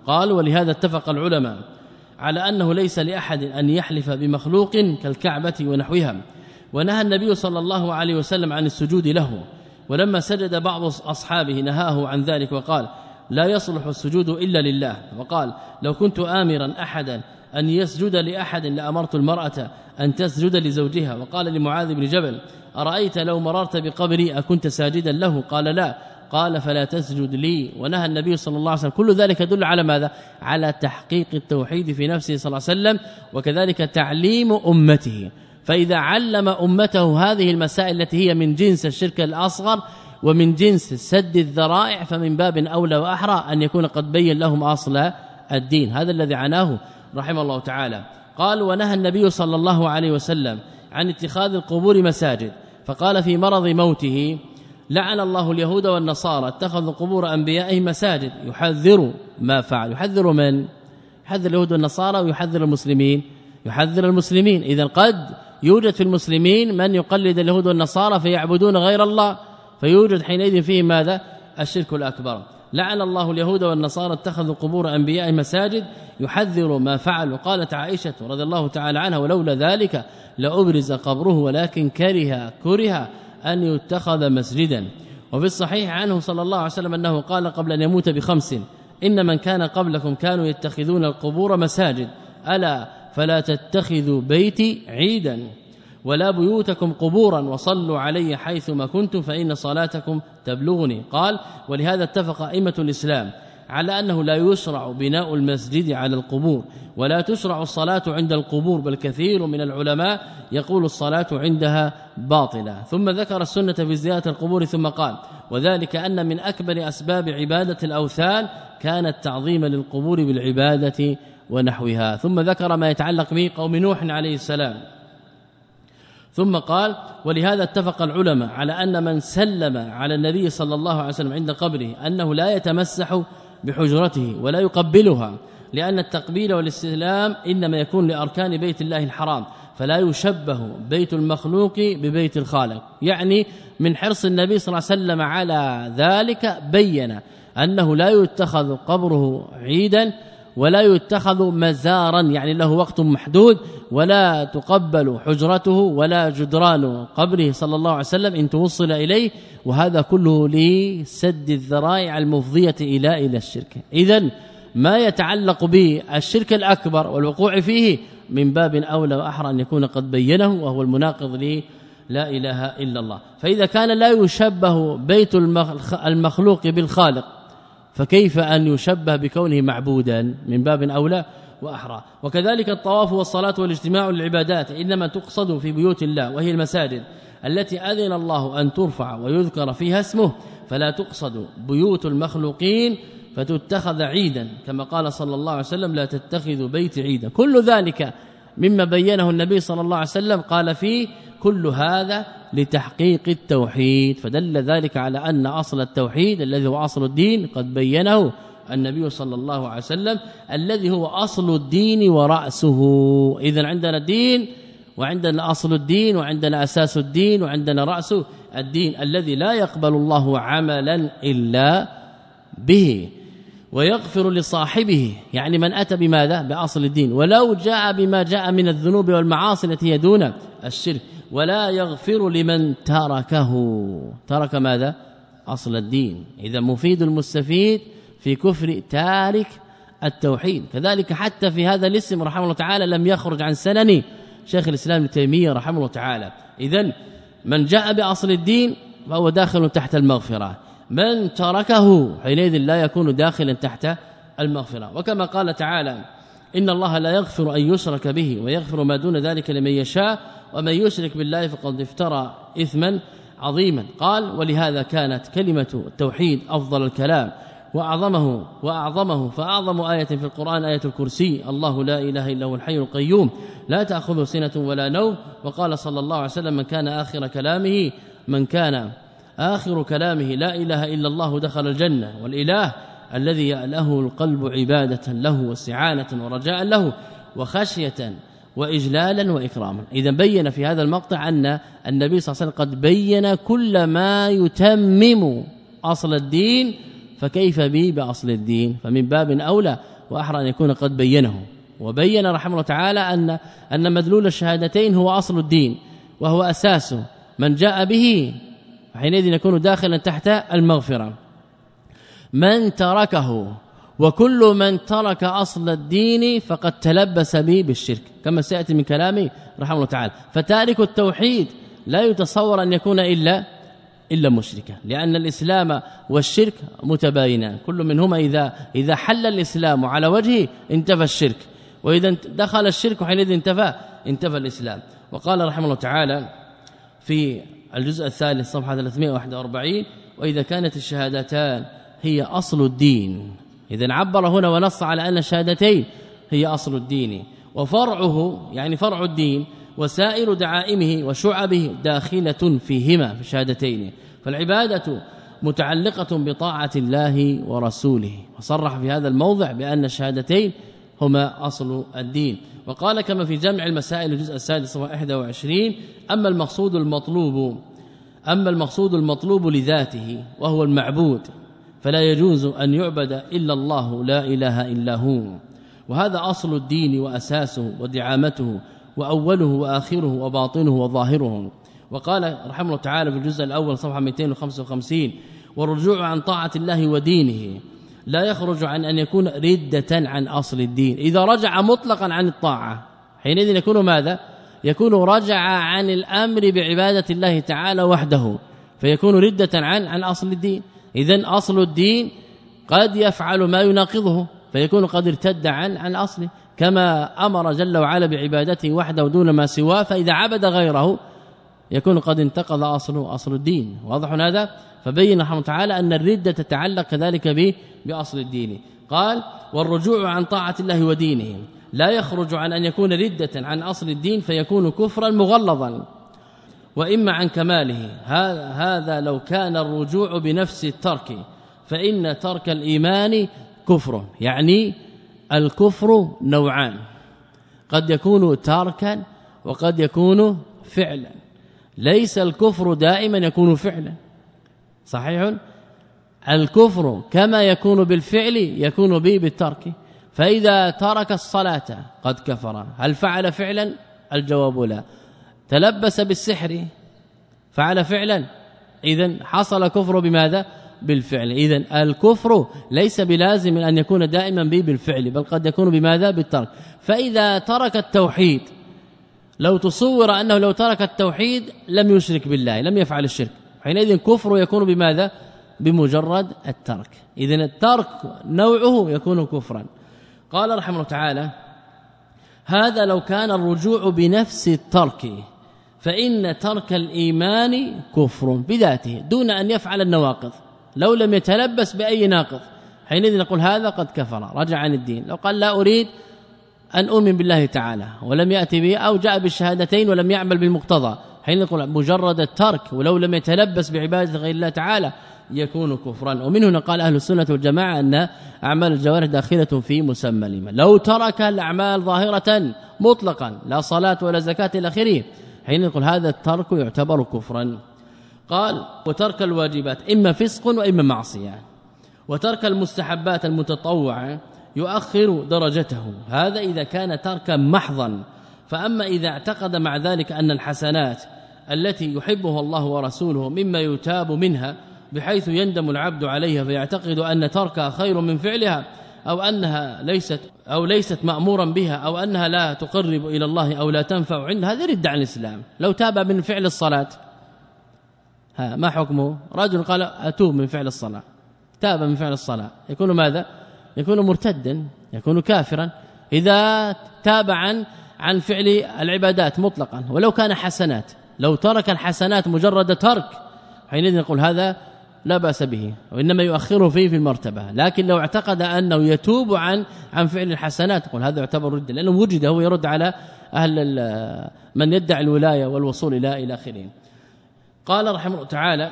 قال ولهذا اتفق العلماء على أنه ليس لأحد أن يحلف بمخلوق كالكعبة ونحوها، ونهى النبي صلى الله عليه وسلم عن السجود له، ولما سجد بعض أصحابه نهاه عن ذلك وقال لا يصلح السجود إلا لله، وقال لو كنت آمرا أحدا أن يسجد لأحد لأمرت المرأة أن تسجد لزوجها. وقال لمعاذ بن جبل أرأيت لو مررت بقبري أكنت ساجدا له؟ قال لا، قال فلا تسجد لي. ونهى النبي صلى الله عليه وسلم. كل ذلك يدل على ماذا؟ على تحقيق التوحيد في نفسه صلى الله عليه وسلم، وكذلك تعليم أمته. فإذا علم أمته هذه المسائل التي هي من جنس الشرك الأصغر ومن جنس سد الذرائع، فمن باب أولى وأحرى أن يكون قد بين لهم أصل الدين. هذا الذي عناه رحمه الله تعالى. قال ونهى النبي صلى الله عليه وسلم عن اتخاذ القبور مساجد، فقال في مرض موته لعن الله اليهود والنصارى اتخذوا قبور أنبيائهم مساجد، يحذر ما فعل. يحذر من؟ يحذر اليهود والنصارى ويحذر المسلمين، يحذر المسلمين. إذن قد يوجد في المسلمين من يقلد اليهود والنصارى فيعبدون غير الله، فيوجد حينئذ فيه ماذا؟ الشرك الأكبر. لعن الله اليهود والنصارى اتخذوا قبور أنبيائهم مساجد، يحذر ما فعلوا. قالت عائشة رضي الله تعالى عنها ولولا ذلك لأبرز قبره ولكن كره كره أن يتخذ مسجدا. وفي الصحيح عنه صلى الله عليه وسلم أنه قال قبل أن يموت بخمس إن من كان قبلكم كانوا يتخذون القبور مساجد، ألا فلا تتخذوا بيتي عيدا ولا بيوتكم قبورا وصلوا علي حيثما كنتم فإن صلاتكم تبلغني. قال ولهذا اتفق أئمة الإسلام على أنه لا يشرع بناء المسجد على القبور ولا تشرع الصلاة عند القبور، بل كثير من العلماء يقول الصلاة عندها باطلة. ثم ذكر السنة في زيارة القبور ثم قال وذلك أن من أكبر أسباب عبادة الأوثان كان التعظيم للقبور بالعبادة ونحوها. ثم ذكر ما يتعلق به قوم نوح عليه السلام. ثم قال ولهذا اتفق العلماء على أن من سلم على النبي صلى الله عليه وسلم عند قبره أنه لا يتمسح بحجرته ولا يقبلها، لأن التقبيل والاستسلام إنما يكون لأركان بيت الله الحرام، فلا يشبه بيت المخلوق ببيت الخالق. يعني من حرص النبي صلى الله عليه وسلم على ذلك بين أنه لا يتخذ قبره عيدا ولا يتخذ مزارا، يعني له وقت محدود، ولا تقبل حجرته ولا جدران قبره صلى الله عليه وسلم إن توصل إليه، وهذا كله لسد الذرائع المفضية إلى إلى الشرك. إذن ما يتعلق بالشرك الأكبر والوقوع فيه من باب أولى وأحرى أن يكون قد بينه، وهو المناقض لي لا إله إلا الله. فإذا كان لا يشبه بيت المخلوق بالخالق فكيف أن يشبه بكونه معبودا؟ من باب أولى وأحرى. وكذلك الطواف والصلاة والاجتماع للعبادات إنما تقصد في بيوت الله وهي المساجد التي أذن الله أن ترفع ويذكر فيها اسمه، فلا تقصد بيوت المخلوقين فتتخذ عيدا، كما قال صلى الله عليه وسلم لا تتخذوا بيت عيدا. كل ذلك مما بينه النبي صلى الله عليه وسلم قال فيه كل هذا لتحقيق التوحيد، فدل ذلك على أن أصل التوحيد الذي هو أصل الدين قد بينه النبي صلى الله عليه وسلم، الذي هو أصل الدين ورأسه. إذن عندنا الدين وعندنا أصل الدين وعندنا أساس الدين وعندنا رأس الدين الذي لا يقبل الله عملا إلا به ويغفر لصاحبه، يعني من أتى بماذا؟ بأصل الدين، ولو جاء بما جاء من الذنوب والمعاصي التي هي دون الشرك، ولا يغفر لمن تركه. ترك ماذا؟ أصل الدين. إذا مفيد المستفيد في كفر تارك التوحيد. كذلك حتى في هذا الاسم رحمه الله تعالى لم يخرج عن سنن شيخ الإسلام ابن تيمية رحمه الله تعالى. إذن من جاء بأصل الدين فهو داخل تحت المغفرة، من تركه حينئذ لا يكون داخلا تحت المغفرة. وكما قال تعالى إن الله لا يغفر أن يشرك به ويغفر ما دون ذلك لمن يشاء ومن يشرك بالله فقد افترى إثما عظيما. قال ولهذا كانت كلمة التوحيد أفضل الكلام وأعظمه وأعظمه فأعظم آية في القرآن آية الكرسي، الله لا إله إلا هو الحي القيوم لا تأخذه سنة ولا نوم. وقال صلى الله عليه وسلم من كان آخر كلامه من كان آخر كلامه لا إله إلا الله دخل الجنة. والإله الذي يأله القلب عبادة له واستعانة ورجاء له وخشية وإجلالا وإكراما. إذا بين في هذا المقطع أن النبي صلى الله عليه وسلم قد بين كل ما يتمم أصل الدين، فكيف به بأصل الدين؟ فمن باب أولى وأحرى أن يكون قد بينه. وبين رحمه الله تعالى أن أن مدلول الشهادتين هو أصل الدين وهو أساسه، من جاء به حينئذ يكون داخلا تحت المغفرة. من تركه، وكل من ترك أصل الدين فقد تلبس به بالشرك كما سيأتي من كلامه رحمه الله تعالى. فتارك التوحيد لا يتصور أن يكون إلا إلا مشركا، لأن الإسلام والشرك متباينان، كل منهما إذا إذا حل الإسلام على وجهه انتفى الشرك، وإذا دخل الشرك حينئذ انتفى انتفى الإسلام. وقال رحمه الله تعالى في الجزء الثالث صفحة ثلاثمائة وواحد وأربعين: وإذا كانت الشهادتان هي أصل الدين. إذن عبر هنا ونص على أن الشهادتين هي أصل الدين، وفرعه يعني فرع الدين وسائر دعائمه وشعبه داخلة فيهما في الشهادتين، فالعبادة متعلقة بطاعة الله ورسوله. وصرح في هذا الموضع بأن الشهادتين هما أصل الدين. وقال كما في جمع المسائل الجزء السادس صفحة واحد وعشرين: أما المقصود المطلوب أما المقصود المطلوب لذاته وهو المعبود فلا يجوز أن يعبد إلا الله لا إله إلا هو، وهذا أصل الدين وأساسه ودعامته وأوله وآخره وباطنه وظاهره. وقال رحمه الله تعالى في الجزء الأول صفحة مئتين وخمسة وخمسين: والرجوع عن طاعة الله ودينه لا يخرج عن أن يكون ردة عن أصل الدين. إذا رجع مطلقا عن الطاعة حينئذ يكون ماذا؟ يكون رجع عن الأمر بعبادة الله تعالى وحده، فيكون ردة عن عن أصل الدين. إذن أصل الدين قد يفعل ما يناقضه فيكون قد ارتد عن عن أصله، كما أمر جل وعلا بعبادته وحده دون ما سواه، فإذا عبد غيره يكون قد انتقض أصل أصل الدين. واضح هذا؟ فبين رحمه تعالى أن الردة تتعلق كذلك به بأصل الدين. قال: والرجوع عن طاعة الله ودينه لا يخرج عن أن يكون ردة عن أصل الدين فيكون كفرا مغلظا، وإما عن كماله. هذا هذا لو كان الرجوع بنفس الترك، فإن ترك الإيمان كفر. يعني الكفر نوعان، قد يكون تركا وقد يكون فعلا، ليس الكفر دائما يكون فعلا. صحيح؟ الكفر كما يكون بالفعل يكون به بالترك. فإذا ترك الصلاة قد كفر. هل فعل فعلا؟ الجواب لا. تلبس بالسحر فعل فعلا، إذن حصل كفر بماذا؟ بالفعل. إذن الكفر ليس بلازم أن يكون دائما به بالفعل، بل قد يكون بماذا؟ بالترك. فإذا ترك التوحيد، لو تصور أنه لو ترك التوحيد لم يشرك بالله، لم يفعل الشرك، حينئذ كفر يكون بماذا؟ بمجرد الترك. إذن الترك نوعه يكون كفرا. قال رحمه الله تعالى: هذا لو كان الرجوع بنفس الترك، فإن ترك الإيمان كفر بذاته دون أن يفعل النواقض. لو لم يتلبس بأي ناقض حينئذ نقول هذا قد كفر، رجع عن الدين. لو قال لا أريد أن أؤمن بالله تعالى ولم يأتي به، أو جاء بالشهادتين ولم يعمل بالمقتضى، حين نقول مجرد الترك ولو لم يتلبس بعبادة غير الله تعالى يكون كفرا. ومن هنا قال أهل السنة والجماعة أن أعمال الجوارح داخلة في مسمى الإيمان. لو ترك الأعمال ظاهرة مطلقا، لا صلاة ولا زكاة إلى آخره، حين نقول هذا الترك يعتبر كفرا. قال: وترك الواجبات إما فسق وإما معصية، وترك المستحبات المتطوعة يؤخر درجته، هذا إذا كان تركا محضا. فأما إذا اعتقد مع ذلك أن الحسنات التي يحبها الله ورسوله مما يتاب منها بحيث يندم العبد عليها، فيعتقد أن تركها خير من فعلها، أو أنها ليست أو ليست مأمورا بها، أو أنها لا تقرب إلى الله أو لا تنفع عنده، هذا رد عن الإسلام. لو تاب من فعل الصلاة، ها ما حكمه؟ رجل قال أتوب من فعل الصلاة، تاب من فعل الصلاة، يكون ماذا؟ يكون مرتدا، يكون كافرا إذا تاب عن عن فعل العبادات مطلقا ولو كان حسنات. لو ترك الحسنات مجرد ترك حينئذ نقول هذا لا بأس به، وإنما يؤخره فيه في المرتبة. لكن لو اعتقد أنه يتوب عن عن فعل الحسنات نقول هذا يعتبر رد، لأنه وجد هو يرد على أهل من يدعي الولاية والوصول إلى إلى آخره. قال رحمه الله تعالى: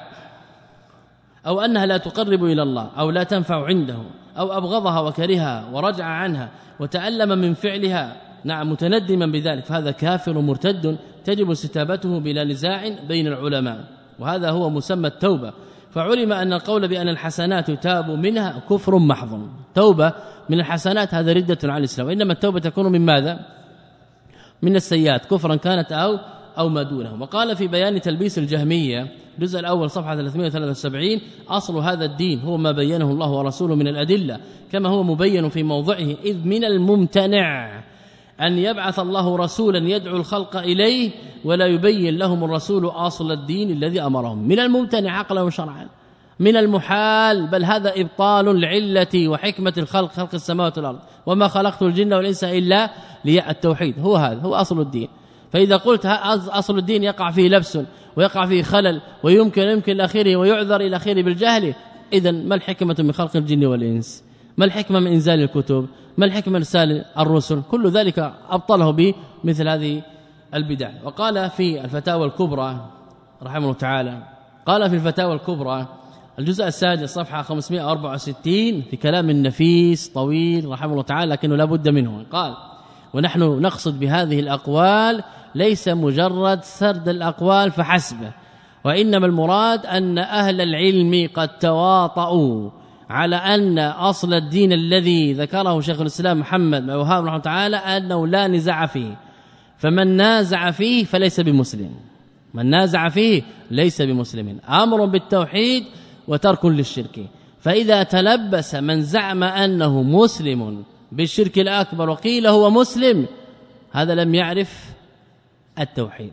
أو أنها لا تقرب إلى الله أو لا تنفع عنده، أو أبغضها وكرهها ورجع عنها وتألم من فعلها، نعم متندما بذلك، فهذا كافر مرتد تجب استتابته بلا نزاع بين العلماء. وهذا هو مسمى التوبة، فعلم أن القول بأن الحسنات تاب منها كفر محض. توبة من الحسنات هذا ردة عن الإسلام، وإنما التوبة تكون من ماذا؟ من السيئات كفرا كانت أو أو ما دونه. وقال في بيان تلبيس الجهمية الجزء الأول صفحة ثلاثمائة وثلاثة وسبعين: أصل هذا الدين هو ما بينه الله ورسوله من الأدلة كما هو مبين في موضعه، إذ من الممتنع أن يبعث الله رسولا يدعو الخلق إليه ولا يبين لهم الرسول أصل الدين الذي أمرهم. من الممتنع عقلا وشرعا، من المحال، بل هذا إبطال العلة وحكمة الخلق، خلق السماوات والأرض، وما خلقت الجن والإنس إلا للتوحيد. هو هذا هو أصل الدين. فإذا قلت أصل الدين يقع فيه لبس ويقع فيه خلل ويمكن يمكن الأخير ويعذر إلى آخره بالجهل، إذن ما الحكمة من خلق الجن والإنس؟ ما الحكمة من إنزال الكتب؟ ما الحكمة من إرسال الرسل؟ كل ذلك أبطله بمثل هذه البدع. وقال في الفتاوى الكبرى رحمه الله تعالى، قال في الفتاوى الكبرى الجزء السادس صفحة خمسمائة وأربعة وستين في كلام نفيس طويل رحمه الله تعالى لكنه لا بد منه، قال: ونحن نقصد بهذه الأقوال ليس مجرد سرد الأقوال فحسب، وإنما المراد أن أهل العلم قد تواطؤوا على أن أصل الدين الذي ذكره شيخ الإسلام محمد بن وهاب رحمه الله تعالى أنه لا نزاع فيه، فمن نازع فيه فليس بمسلم، من نازع فيه ليس بمسلم، أمر بالتوحيد وترك للشرك. فإذا تلبس من زعم أنه مسلم بالشرك الأكبر وقيل هو مسلم، هذا لم يعرف التوحيد.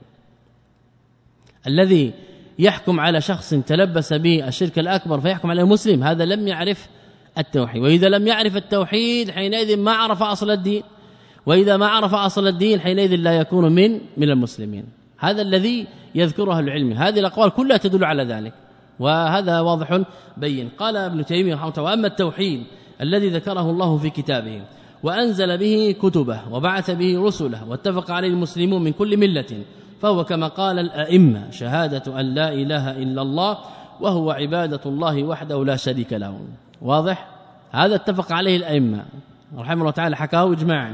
الذي يحكم على شخص تلبس به الشرك الأكبر فيحكم عليه مسلم، هذا لم يعرف التوحيد. وإذا لم يعرف التوحيد حينئذ ما عرف أصل الدين، وإذا ما عرف أصل الدين حينئذ لا يكون من من المسلمين. هذا الذي يذكره العلم، هذه الأقوال كلها تدل على ذلك، وهذا واضح بين. قال ابن تيمية رحمه الله: وأما التوحيد الذي ذكره الله في كتابه وأنزل به كتبه وبعث به رسله واتفق عليه المسلمون من كل ملة، فهو كما قال الأئمة شهادة أن لا إله إلا الله وهو عبادة الله وحده لا شريك له. واضح؟ هذا اتفق عليه الأئمة رحمه الله تعالى، حكاه إجماعا.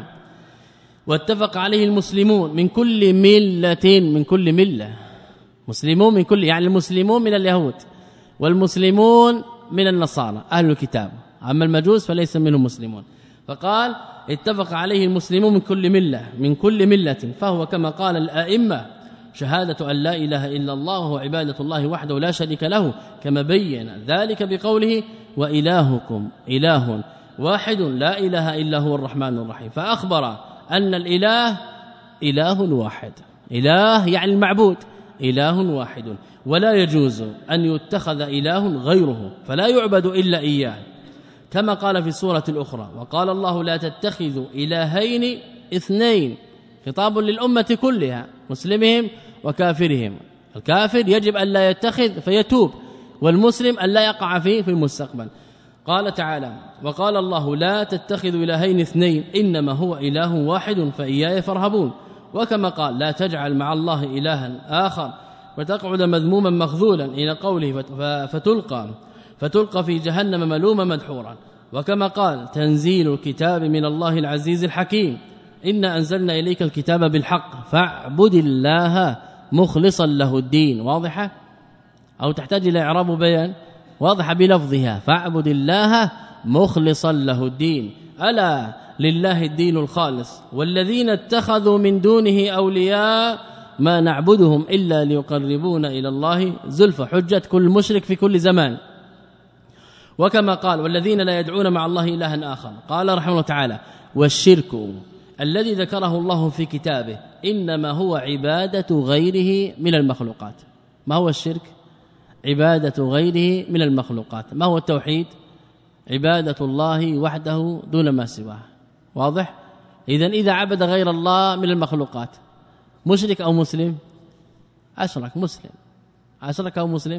واتفق عليه المسلمون من كل ملة، من كل ملة، مسلمون من كل، يعني المسلمون من اليهود والمسلمون من النصارى أهل الكتاب، أما المجوس فليس منهم مسلمون. فقال اتفق عليه المسلمون من كل ملة، من كل ملة، فهو كما قال الأئمة شهادة أن لا إله إلا الله وهو عبادة الله وحده لا شريك له، كما بين ذلك بقوله: وإلهكم إله واحد لا إله إلا هو الرحمن الرحيم. فأخبر أن الإله إله واحد، إله يعني المعبود إله واحد، ولا يجوز أن يتخذ إله غيره، فلا يعبد إلا إياه، كما قال في السورة الأخرى: وقال الله لا تتخذوا إلهين اثنين، خطاب للأمة كلها مسلمهم وكافرهم. الكافر يجب أن لا يتخذ فيتوب، والمسلم أن لا يقع فيه في المستقبل. قال تعالى: وقال الله لا تتخذوا إلهين اثنين إنما هو إله واحد فإياي فارهبون. وكما قال: لا تجعل مع الله إلها آخر وتقعد مذموما مخذولا، إلى قوله: فتلقى فتلقى في جهنم ملوما مدحورا. وكما قال: تنزيل الكتاب من الله العزيز الحكيم، إنا أنزلنا إليك الكتاب بالحق فاعبد الله مخلصا له الدين. واضحة أو تحتاج إلى إعراب بيان؟ واضحة بلفظها: فاعبد الله مخلصا له الدين، ألا لله الدين الخالص والذين اتخذوا من دونه أولياء ما نعبدهم إلا ليقربونا إلى الله زلفى، حجة كل مشرك في كل زمان. وكما قال: والذين لا يدعون مع الله إلها آخر. قال رحمه الله تعالى: والشرك الذي ذكره الله في كتابه إنما هو عبادة غيره من المخلوقات. ما هو الشرك؟ عبادة غيره من المخلوقات. ما هو التوحيد؟ عبادة الله وحده دون ما سواه. واضح؟ إذن إذا عبد غير الله من المخلوقات مشرك أو مسلم؟ أشرك، مسلم. أشرك أو مسلم؟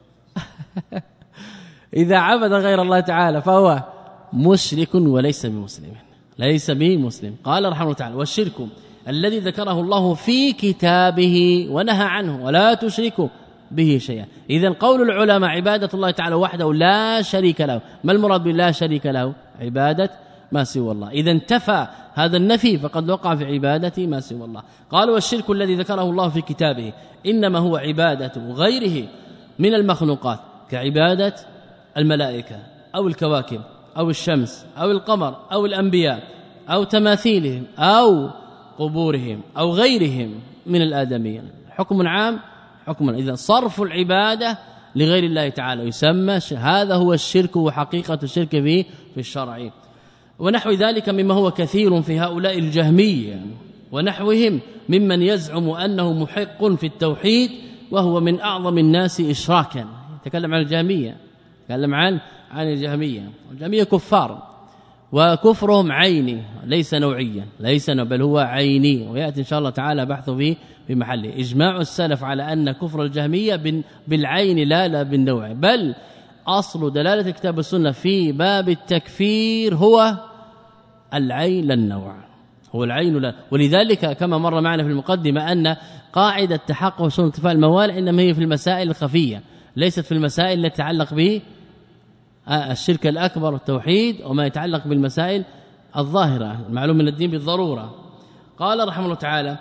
إذا عبد غير الله تعالى فهو مشرك وليس بمسلم، ليس بمسلم. قال رحمه الله تعالى: والشرك الذي ذكره الله في كتابه ونهى عنه ولا تشركوا به شيئا. إذن قول العلماء عبادة الله تعالى وحده لا شريك له، ما المراد بالله شريك له؟ عبادة ما سوى الله. إذا انتفى هذا النفي فقد وقع في عبادة ما سوى الله. قال: والشرك الذي ذكره الله في كتابه إنما هو عبادة غيره من المخلوقات، كعبادة الملائكة أو الكواكب أو الشمس أو القمر أو الأنبياء أو تماثيلهم أو قبورهم أو غيرهم من الآدميين. حكم عام حكم. إذا صرف العبادة لغير الله تعالى يسمى هذا هو الشرك وحقيقة الشرك في في الشرع. ونحو ذلك مما هو كثير في هؤلاء الجهمية ونحوهم ممن يزعم أنه محق في التوحيد وهو من أعظم الناس إشراكا. يتكلم عن الجهمية، يتكلم عن عن الجهمية. الجهمية كفار وكفرهم عيني ليس نوعيا، ليس بل هو عيني، ويأتي إن شاء الله تعالى بحثه في في محله. إجماع السلف على أن كفر الجهمية بالعين لا لا بالنوع، بل أصل دلالة كتاب السنة في باب التكفير هو العين لا النوع، هو العين لا. ولذلك كما مر معنا في المقدمة أن قاعدة تحقق سنة انتفاء الموالع إنما هي في المسائل الخفية، ليست في المسائل التي تتعلق به الشرك الأكبر والتوحيد وما يتعلق بالمسائل الظاهرة المعلوم من الدين بالضرورة. قال رحمه الله تعالى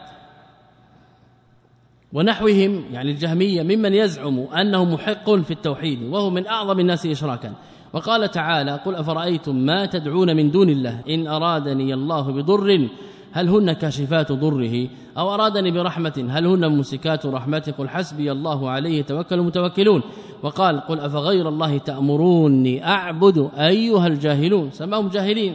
ونحوهم يعني الجهمية ممن يزعم أنه محق في التوحيد وهو من أعظم الناس إشراكا. وقال تعالى قل أفرأيتم ما تدعون من دون الله إن أرادني الله بضر هل هن كاشفات ضره أو أرادني برحمة هل هن ممسكات رحمته قل حسبي الله عليه توكل المتوكلون. وقال قل أفغير الله تأمروني أعبد أيها الجاهلون، سماهم جاهلين.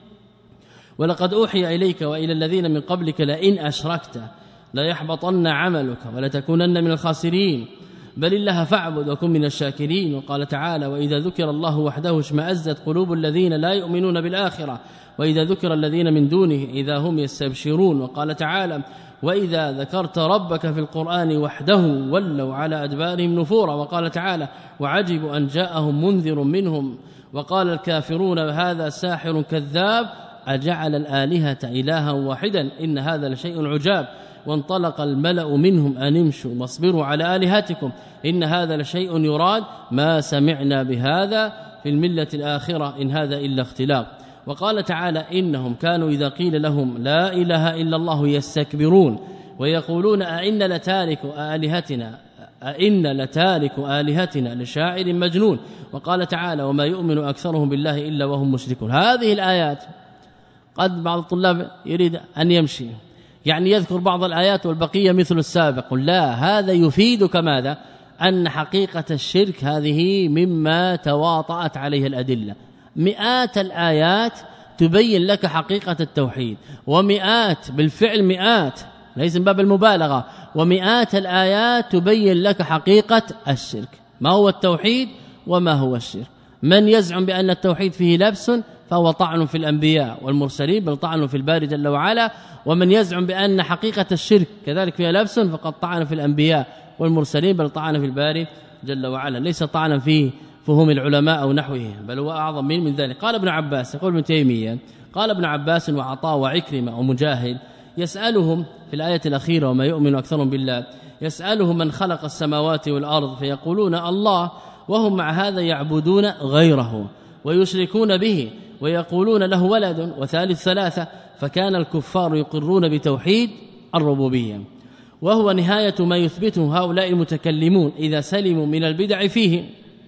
ولقد أوحي إليك وإلى الذين من قبلك لئن أشركت لا يحبطن عملك ولتكونن من الخاسرين بل الله فاعبد وكن من الشاكرين. وقال تعالى وإذا ذكر الله وحده اشمأزت قلوب الذين لا يؤمنون بالآخرة وإذا ذكر الذين من دونه إذا هم يستبشرون. وقال تعالى وإذا ذكرت ربك في القرآن وحده ولوا على أدبارهم نفورا. وقال تعالى وعجبوا أن جاءهم منذر منهم وقال الكافرون هذا ساحر كذاب أجعل الآلهة إلها واحدا إن هذا لشيء عجاب. وانطلق الملأ منهم أن امشوا واصبروا على آلهتكم إن هذا لشيء يراد ما سمعنا بهذا في الملة الآخرة إن هذا إلا اختلاق. وقال تعالى إنهم كانوا إذا قيل لهم لا إله إلا الله يستكبرون ويقولون أئن لتارك آلهتنا أئن لتارك آلهتنا لشاعر مجنون. وقال تعالى وما يؤمن أكثرهم بالله إلا وهم مشركون. هذه الآيات قد بعض الطلاب يريد أن يمشي يعني يذكر بعض الآيات والبقية مثل السابق. لا، هذا يفيدك ماذا؟ أن حقيقة الشرك هذه مما تواطأت عليه الأدلة. مئات الآيات تبين لك حقيقة التوحيد ومئات بالفعل مئات ليس من باب المبالغة ومئات الآيات تبين لك حقيقة الشرك ما هو التوحيد وما هو الشرك. من يزعم بأن التوحيد فيه لبس فهو طعن في الأنبياء والمرسلين بل طعن في الباري جل وعلا، ومن يزعم بأن حقيقة الشرك كذلك فيها لبس فقد طعن في الأنبياء والمرسلين بل طعن في الباري جل وعلا، ليس طعنا في فهم العلماء أو نحوه بل هو أعظم من, من ذلك. قال ابن عباس يقول ابن تيمية قال ابن عباس وعطاء وعكرمة ومجاهد يسألهم في الآية الأخيرة وما يؤمن أكثرهم بالله يسألهم من خلق السماوات والأرض فيقولون الله وهم مع هذا يعبدون غيره ويشركون به ويقولون له ولد وثالث ثلاثة. فكان الكفار يقرون بتوحيد الربوبية وهو نهاية ما يثبته هؤلاء المتكلمون إذا سلموا من البدع فيه،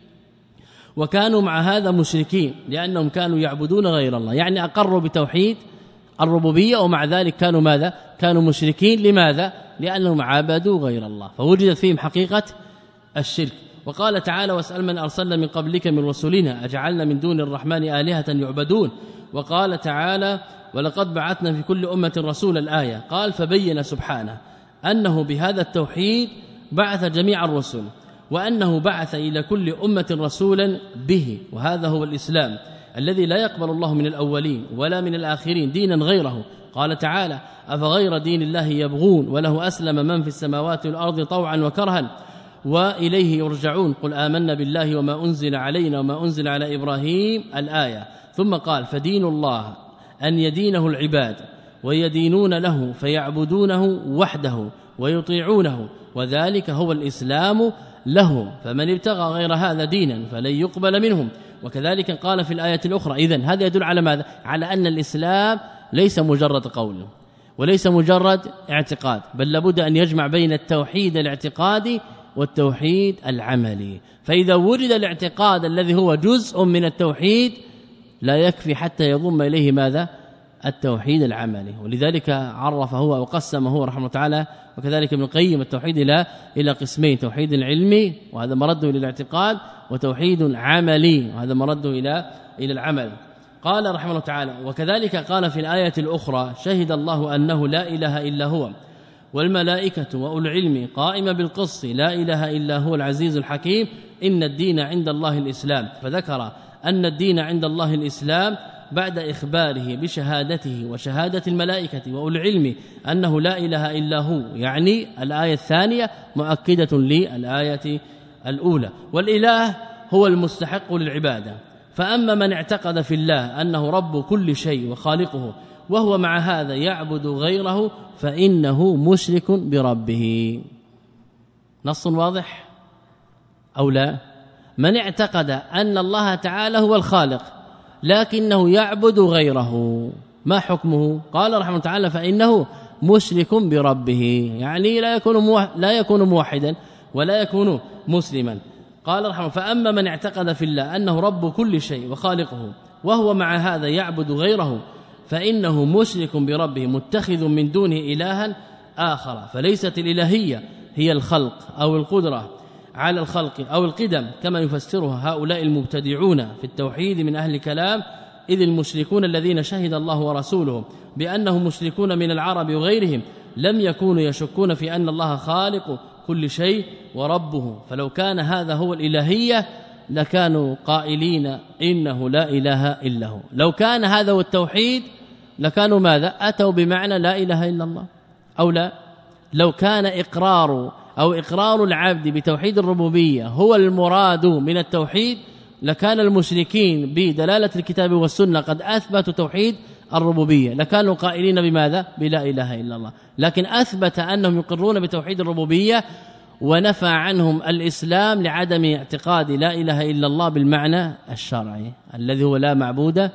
وكانوا مع هذا مشركين لأنهم كانوا يعبدون غير الله، يعني أقروا بتوحيد الربوبية ومع ذلك كانوا ماذا؟ كانوا مشركين. لماذا؟ لأنهم عبدوا غير الله فوجدت فيهم حقيقة الشرك. وقال تعالى واسأل من أرسلنا من قبلك من رسلنا أجعلنا من دون الرحمن آلهة يعبدون. وقال تعالى ولقد بعثنا في كل أمة رسولا الآية. قال فبين سبحانه أنه بهذا التوحيد بعث جميع الرسل وأنه بعث إلى كل أمة رسولا به، وهذا هو الإسلام الذي لا يقبل الله من الأولين ولا من الآخرين دينا غيره. قال تعالى أفغير دين الله يبغون وله أسلم من في السماوات والأرض طوعا وكرها وإليه يرجعون قل آمنا بالله وما أنزل علينا وما أنزل على إبراهيم الآية. ثم قال فدين الله أن يدينه العباد ويدينون له فيعبدونه وحده ويطيعونه وذلك هو الإسلام له فمن ابتغى غير هذا دينا فلن يقبل منهم. وكذلك قال في الآية الأخرى. إذن هذا يدل على ماذا؟ على أن الإسلام ليس مجرد قول وليس مجرد اعتقاد بل لابد أن يجمع بين التوحيد الاعتقادي والتوحيد العملي. فإذا وجد الاعتقاد الذي هو جزء من التوحيد لا يكفي حتى يضم إليه ماذا؟ التوحيد العملي. ولذلك عرفه هو وقسمه هو رحمه الله تعالى وكذلك ابن القيم التوحيد الى الى قسمين: توحيد علمي وهذا مرده الى الاعتقاد، وتوحيد عملي وهذا مرده الى الى العمل. قال رحمه الله تعالى: وكذلك قال في الآية الأخرى: شهد الله أنه لا إله إلا هو والملائكة وأولو العلم قائما بالقسط لا إله إلا هو العزيز الحكيم إن الدين عند الله الإسلام. فذكر أن الدين عند الله الإسلام بعد إخباره بشهادته وشهادة الملائكة وأولي العلم أنه لا إله إلا هو، يعني الآية الثانية مؤكدة للآية الأولى. والإله هو المستحق للعبادة. فأما من اعتقد في الله أنه رب كل شيء وخالقه وهو مع هذا يعبد غيره فإنه مشرك بربه. نص واضح أو لا؟ من اعتقد أن الله تعالى هو الخالق لكنه يعبد غيره ما حكمه؟ قال رحمه الله تعالى: فإنه مشرك بربه، يعني لا يكون لا يكون موحدا ولا يكون مسلما. قال رحمه: فأما من اعتقد في الله أنه رب كل شيء وخالقه وهو مع هذا يعبد غيره فإنه مشرك بربه متخذ من دونه إلها آخر. فليست الإلهية هي الخلق أو القدرة على الخلق أو القدم كما يفسرها هؤلاء المبتدعون في التوحيد من أهل الكلام، إذ المشركون الذين شهد الله ورسوله بأنهم مشركون من العرب وغيرهم لم يكونوا يشكون في أن الله خالق كل شيء وربه. فلو كان هذا هو الإلهية لكانوا قائلين إنه لا إله إلا هو. لو كان هذا هو التوحيد لكانوا ماذا؟ أتوا بمعنى لا إله إلا الله أو لا. لو كان إقرار أو إقرار العبد بتوحيد الربوبية هو المراد من التوحيد لكان المشركين بدلالة الكتاب والسنة قد أثبتوا توحيد الربوبية، لكانوا قائلين بماذا؟ بلا إله إلا الله. لكن أثبت أنهم يقرون بتوحيد الربوبية ونفى عنهم الإسلام لعدم اعتقاد لا إله إلا الله بالمعنى الشرعي الذي هو لا معبود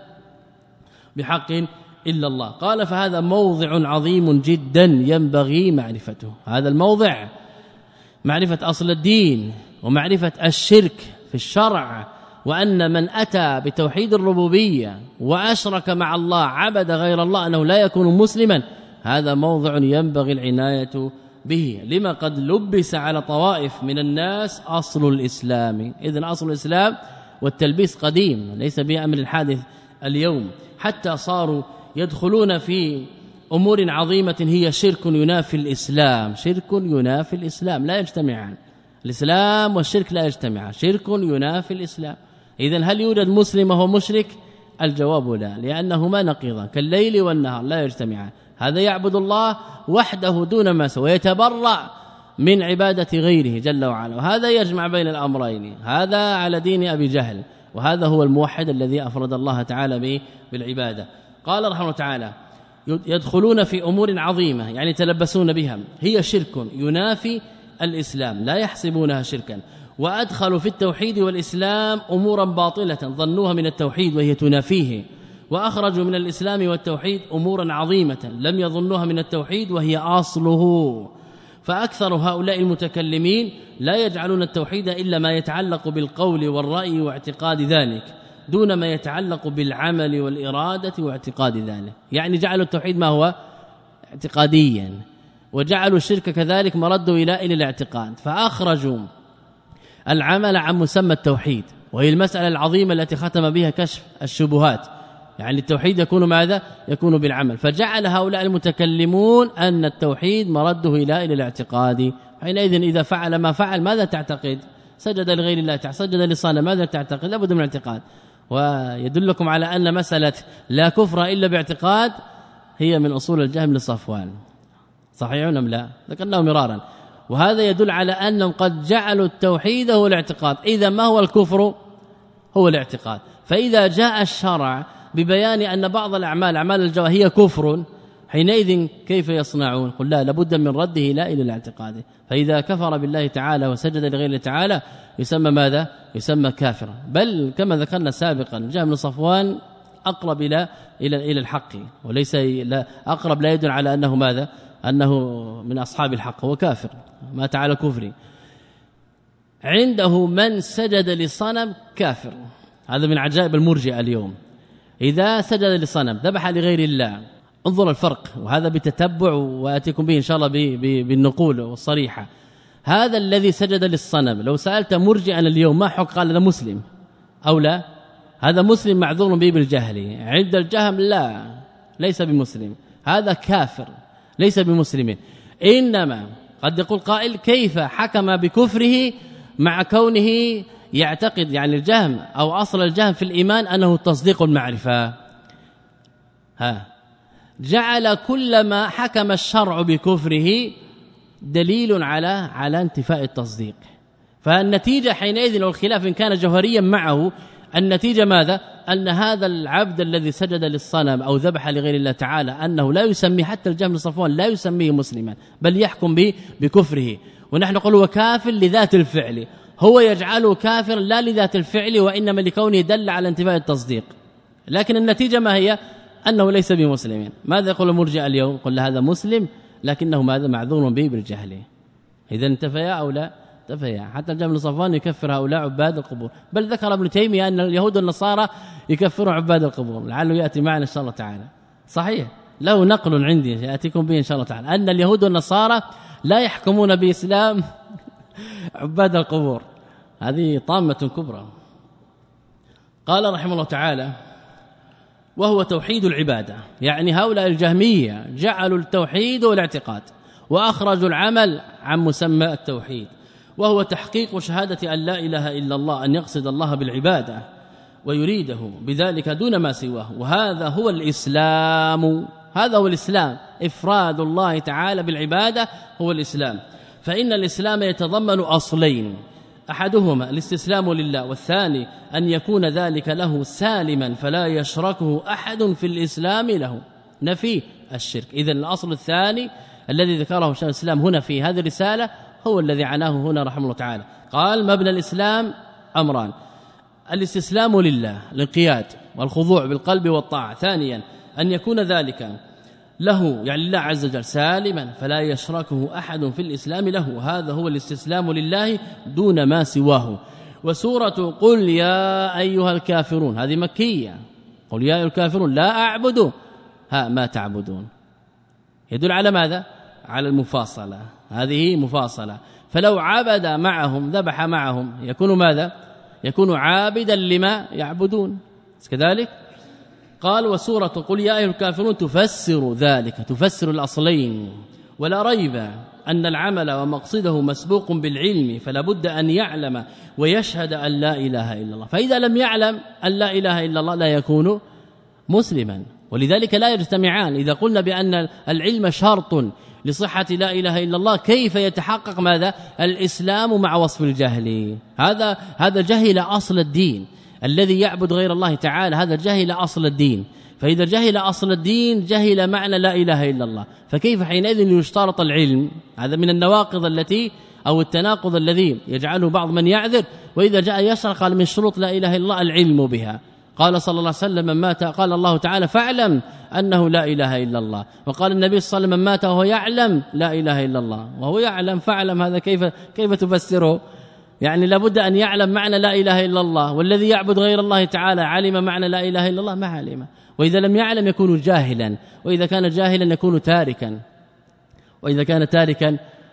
بحق إلا الله. قال: فهذا موضع عظيم جدا ينبغي معرفته. هذا الموضع معرفة أصل الدين ومعرفة الشرك في الشرع، وأن من أتى بتوحيد الربوبية وأشرك مع الله عبد غير الله أنه لا يكون مسلما. هذا موضع ينبغي العناية به، لما قد لبس على طوائف من الناس أصل الإسلام. إذن أصل الإسلام والتلبيس قديم ليس بأمر حادث اليوم، حتى صاروا يدخلون في أمور عظيمة هي شرك ينافي الإسلام. شرك ينافي الإسلام لا يجتمعان، الإسلام والشرك لا يجتمعان، شرك ينافي الإسلام. إذن هل يوجد مسلم وهو مشرك؟ الجواب لا، لأنهما نقيضان كالليل والنهار لا يجتمعان. هذا يعبد الله وحده دون ما سوى، يتبرأ من عبادة غيره جل وعلا، وهذا يجمع بين الأمرين. هذا على دين أبي جهل، وهذا هو الموحد الذي أفرد الله تعالى به بالعبادة. قال رحمه الله تعالى: يدخلون في أمور عظيمة يعني يتلبسون بها هي شرك ينافي الإسلام لا يحسبونها شركا، وأدخلوا في التوحيد والإسلام أمورا باطلة ظنوها من التوحيد وهي تنافيه، وأخرجوا من الإسلام والتوحيد أمورا عظيمة لم يظنوها من التوحيد وهي أصله. فأكثر هؤلاء المتكلمين لا يجعلون التوحيد إلا ما يتعلق بالقول والرأي واعتقاد ذلك دون ما يتعلق بالعمل والإرادة واعتقاد ذلك، يعني جعلوا التوحيد ما هو اعتقاديا، وجعلوا الشرك كذلك مرده إلى إلى الاعتقاد، فأخرجوا العمل عن مسمى التوحيد، وهي المسألة العظيمة التي ختم بها كشف الشبهات. يعني التوحيد يكون ماذا؟ يكون بالعمل. فجعل هؤلاء المتكلمون أن التوحيد مرده إلى إلى الاعتقاد. حينئذ إذا فعل ما فعل ماذا تعتقد؟ سجد لغير الله، سجد للصنم، ماذا تعتقد؟ لابد من الاعتقاد. ويدلكم على أن مسألة لا كفر إلا باعتقاد هي من أصول الجهم لصفوان، صحيح أم لا؟ ذكرناه مرارا. وهذا يدل على أنهم قد جعلوا التوحيد هو الاعتقاد. إذا ما هو الكفر؟ هو الاعتقاد. فإذا جاء الشرع ببيان أن بعض الأعمال أعمال الجوارح هي كفر، حينئذ كيف يصنعون؟ قل لا، لابد من رده إلى إلى الاعتقاد. فإذا كفر بالله تعالى وسجد لغير الله تعالى يسمى ماذا؟ يسمى كافرا. بل كما ذكرنا سابقا جاء من صفوان أقرب إلى إلى إلى الحق، وليس لا أقرب لا يدل على أنه ماذا؟ أنه من أصحاب الحق، هو كافر مات على كفره. عنده من سجد للصنم كافر. هذا من عجائب المرجئه اليوم. إذا سجد للصنم ذبح لغير الله، انظر الفرق، وهذا بتتبع واتيكم به ان شاء الله بالنقول والصريحه. هذا الذي سجد للصنم لو سالت مرجئا اليوم ما حكم، قال هذا مسلم او لا؟ هذا مسلم معذور به بالجهل. عند الجهم لا، ليس بمسلم، هذا كافر ليس بمسلم. انما قد يقول قائل كيف حكم بكفره مع كونه يعتقد يعني الجهم او اصل الجهم في الايمان انه تصديق المعرفه. ها جعل كل ما حكم الشرع بكفره دليل على على انتفاء التصديق. فالنتيجه حينئذ لو الخلاف ان كان جوهريا معه، النتيجه ماذا؟ ان هذا العبد الذي سجد للصنم او ذبح لغير الله تعالى انه لا يسمي حتى الجهم بن صفوان لا يسميه مسلما، بل يحكم به بكفره. ونحن نقول هو كافر لذات الفعل، هو يجعله كافر لا لذات الفعل وانما لكونه دل على انتفاء التصديق. لكن النتيجه ما هي؟ انه ليس بمسلم. ماذا يقول المرجئه اليوم؟ قل هذا مسلم لكنه ماذا؟ معذور به بالجهل. اذا انتفيا او لا انتفيا. حتى الجهم بن صفوان يكفر هؤلاء عباد القبور، بل ذكر ابن تيميه ان اليهود والنصارى يكفرون عباد القبور، لعله ياتي معنا ان شاء الله تعالى. صحيح، له نقل عندي ياتيكم به ان شاء الله تعالى، ان اليهود والنصارى لا يحكمون باسلام عباد القبور. هذه طامه كبرى. قال رحمه الله تعالى: وهو توحيد العباده. يعني هؤلاء الجهميه جعلوا التوحيد والاعتقاد واخرجوا العمل عن مسمى التوحيد، وهو تحقيق شهاده ان لا اله الا الله، ان يقصد الله بالعباده ويريده بذلك دون ما سواه. وهذا هو الاسلام، هذا هو الاسلام، افراد الله تعالى بالعباده هو الاسلام. فان الاسلام يتضمن اصلين: احدهما الاستسلام لله، والثاني أن يكون ذلك له سالما فلا يشركه أحد في الإسلام له، نفي الشرك. إذن الأصل الثاني الذي ذكره شيخ الإسلام هنا في هذه الرسالة هو الذي عناه هنا رحمه الله تعالى. قال: مبنى الإسلام أمران: الاستسلام لله، الانقياد والخضوع بالقلب والطاعة. ثانيا أن يكون ذلك له يعني الله عز وجل سالما فلا يشركه أحد في الإسلام له، هذا هو الاستسلام لله دون ما سواه. وسورة قل يا أيها الكافرون هذه مكية، قل يا أيها الكافرون لا أعبد ها ما تعبدون، يدل على ماذا؟ على المفاصلة، هذه مفاصلة. فلو عبد معهم ذبح معهم يكون ماذا؟ يكون عابدا لما يعبدون كذلك. قال: وسورة قل يا أيها الكافرون تفسر ذلك، تفسر الأصلين. ولا ريب أن العمل ومقصده مسبوق بالعلم، فلا بد أن يعلم ويشهد أن لا إله إلا الله. فإذا لم يعلم أن لا إله إلا الله لا يكون مسلما، ولذلك لا يجتمعان. إذا قلنا بأن العلم شرط لصحة لا إله إلا الله، كيف يتحقق ماذا؟ الإسلام مع وصف الجهل. هذا هذا جهل أصل الدين. الذي يعبد غير الله تعالى هذا جهل أصل الدين، فإذا جهل أصل الدين جهل معنى لا إله إلا الله، فكيف حينئذ يشترط العلم؟ هذا من النواقض التي أو التناقض الذي يجعله بعض من يعذر، وإذا جاء يشرع قال من شروط لا إله إلا الله العلم بها. قال صلى الله عليه وسلم: من مات قال الله تعالى فاعلم أنه لا إله إلا الله. وقال النبي صلى الله عليه وسلم: من مات وهو يعلم لا إله إلا الله، وهو يعلم فاعلم. هذا كيف كيف تفسره؟ يعني لابد أن يعلم معنى لا إله إلا الله، والذي يعبد غير الله تعالى علم معنى لا إله إلا الله؟ ما علم. وإذا لم يعلم يكون جاهلا، وإذا كان جاهلا يكون تاركا، وإذا كان تاركا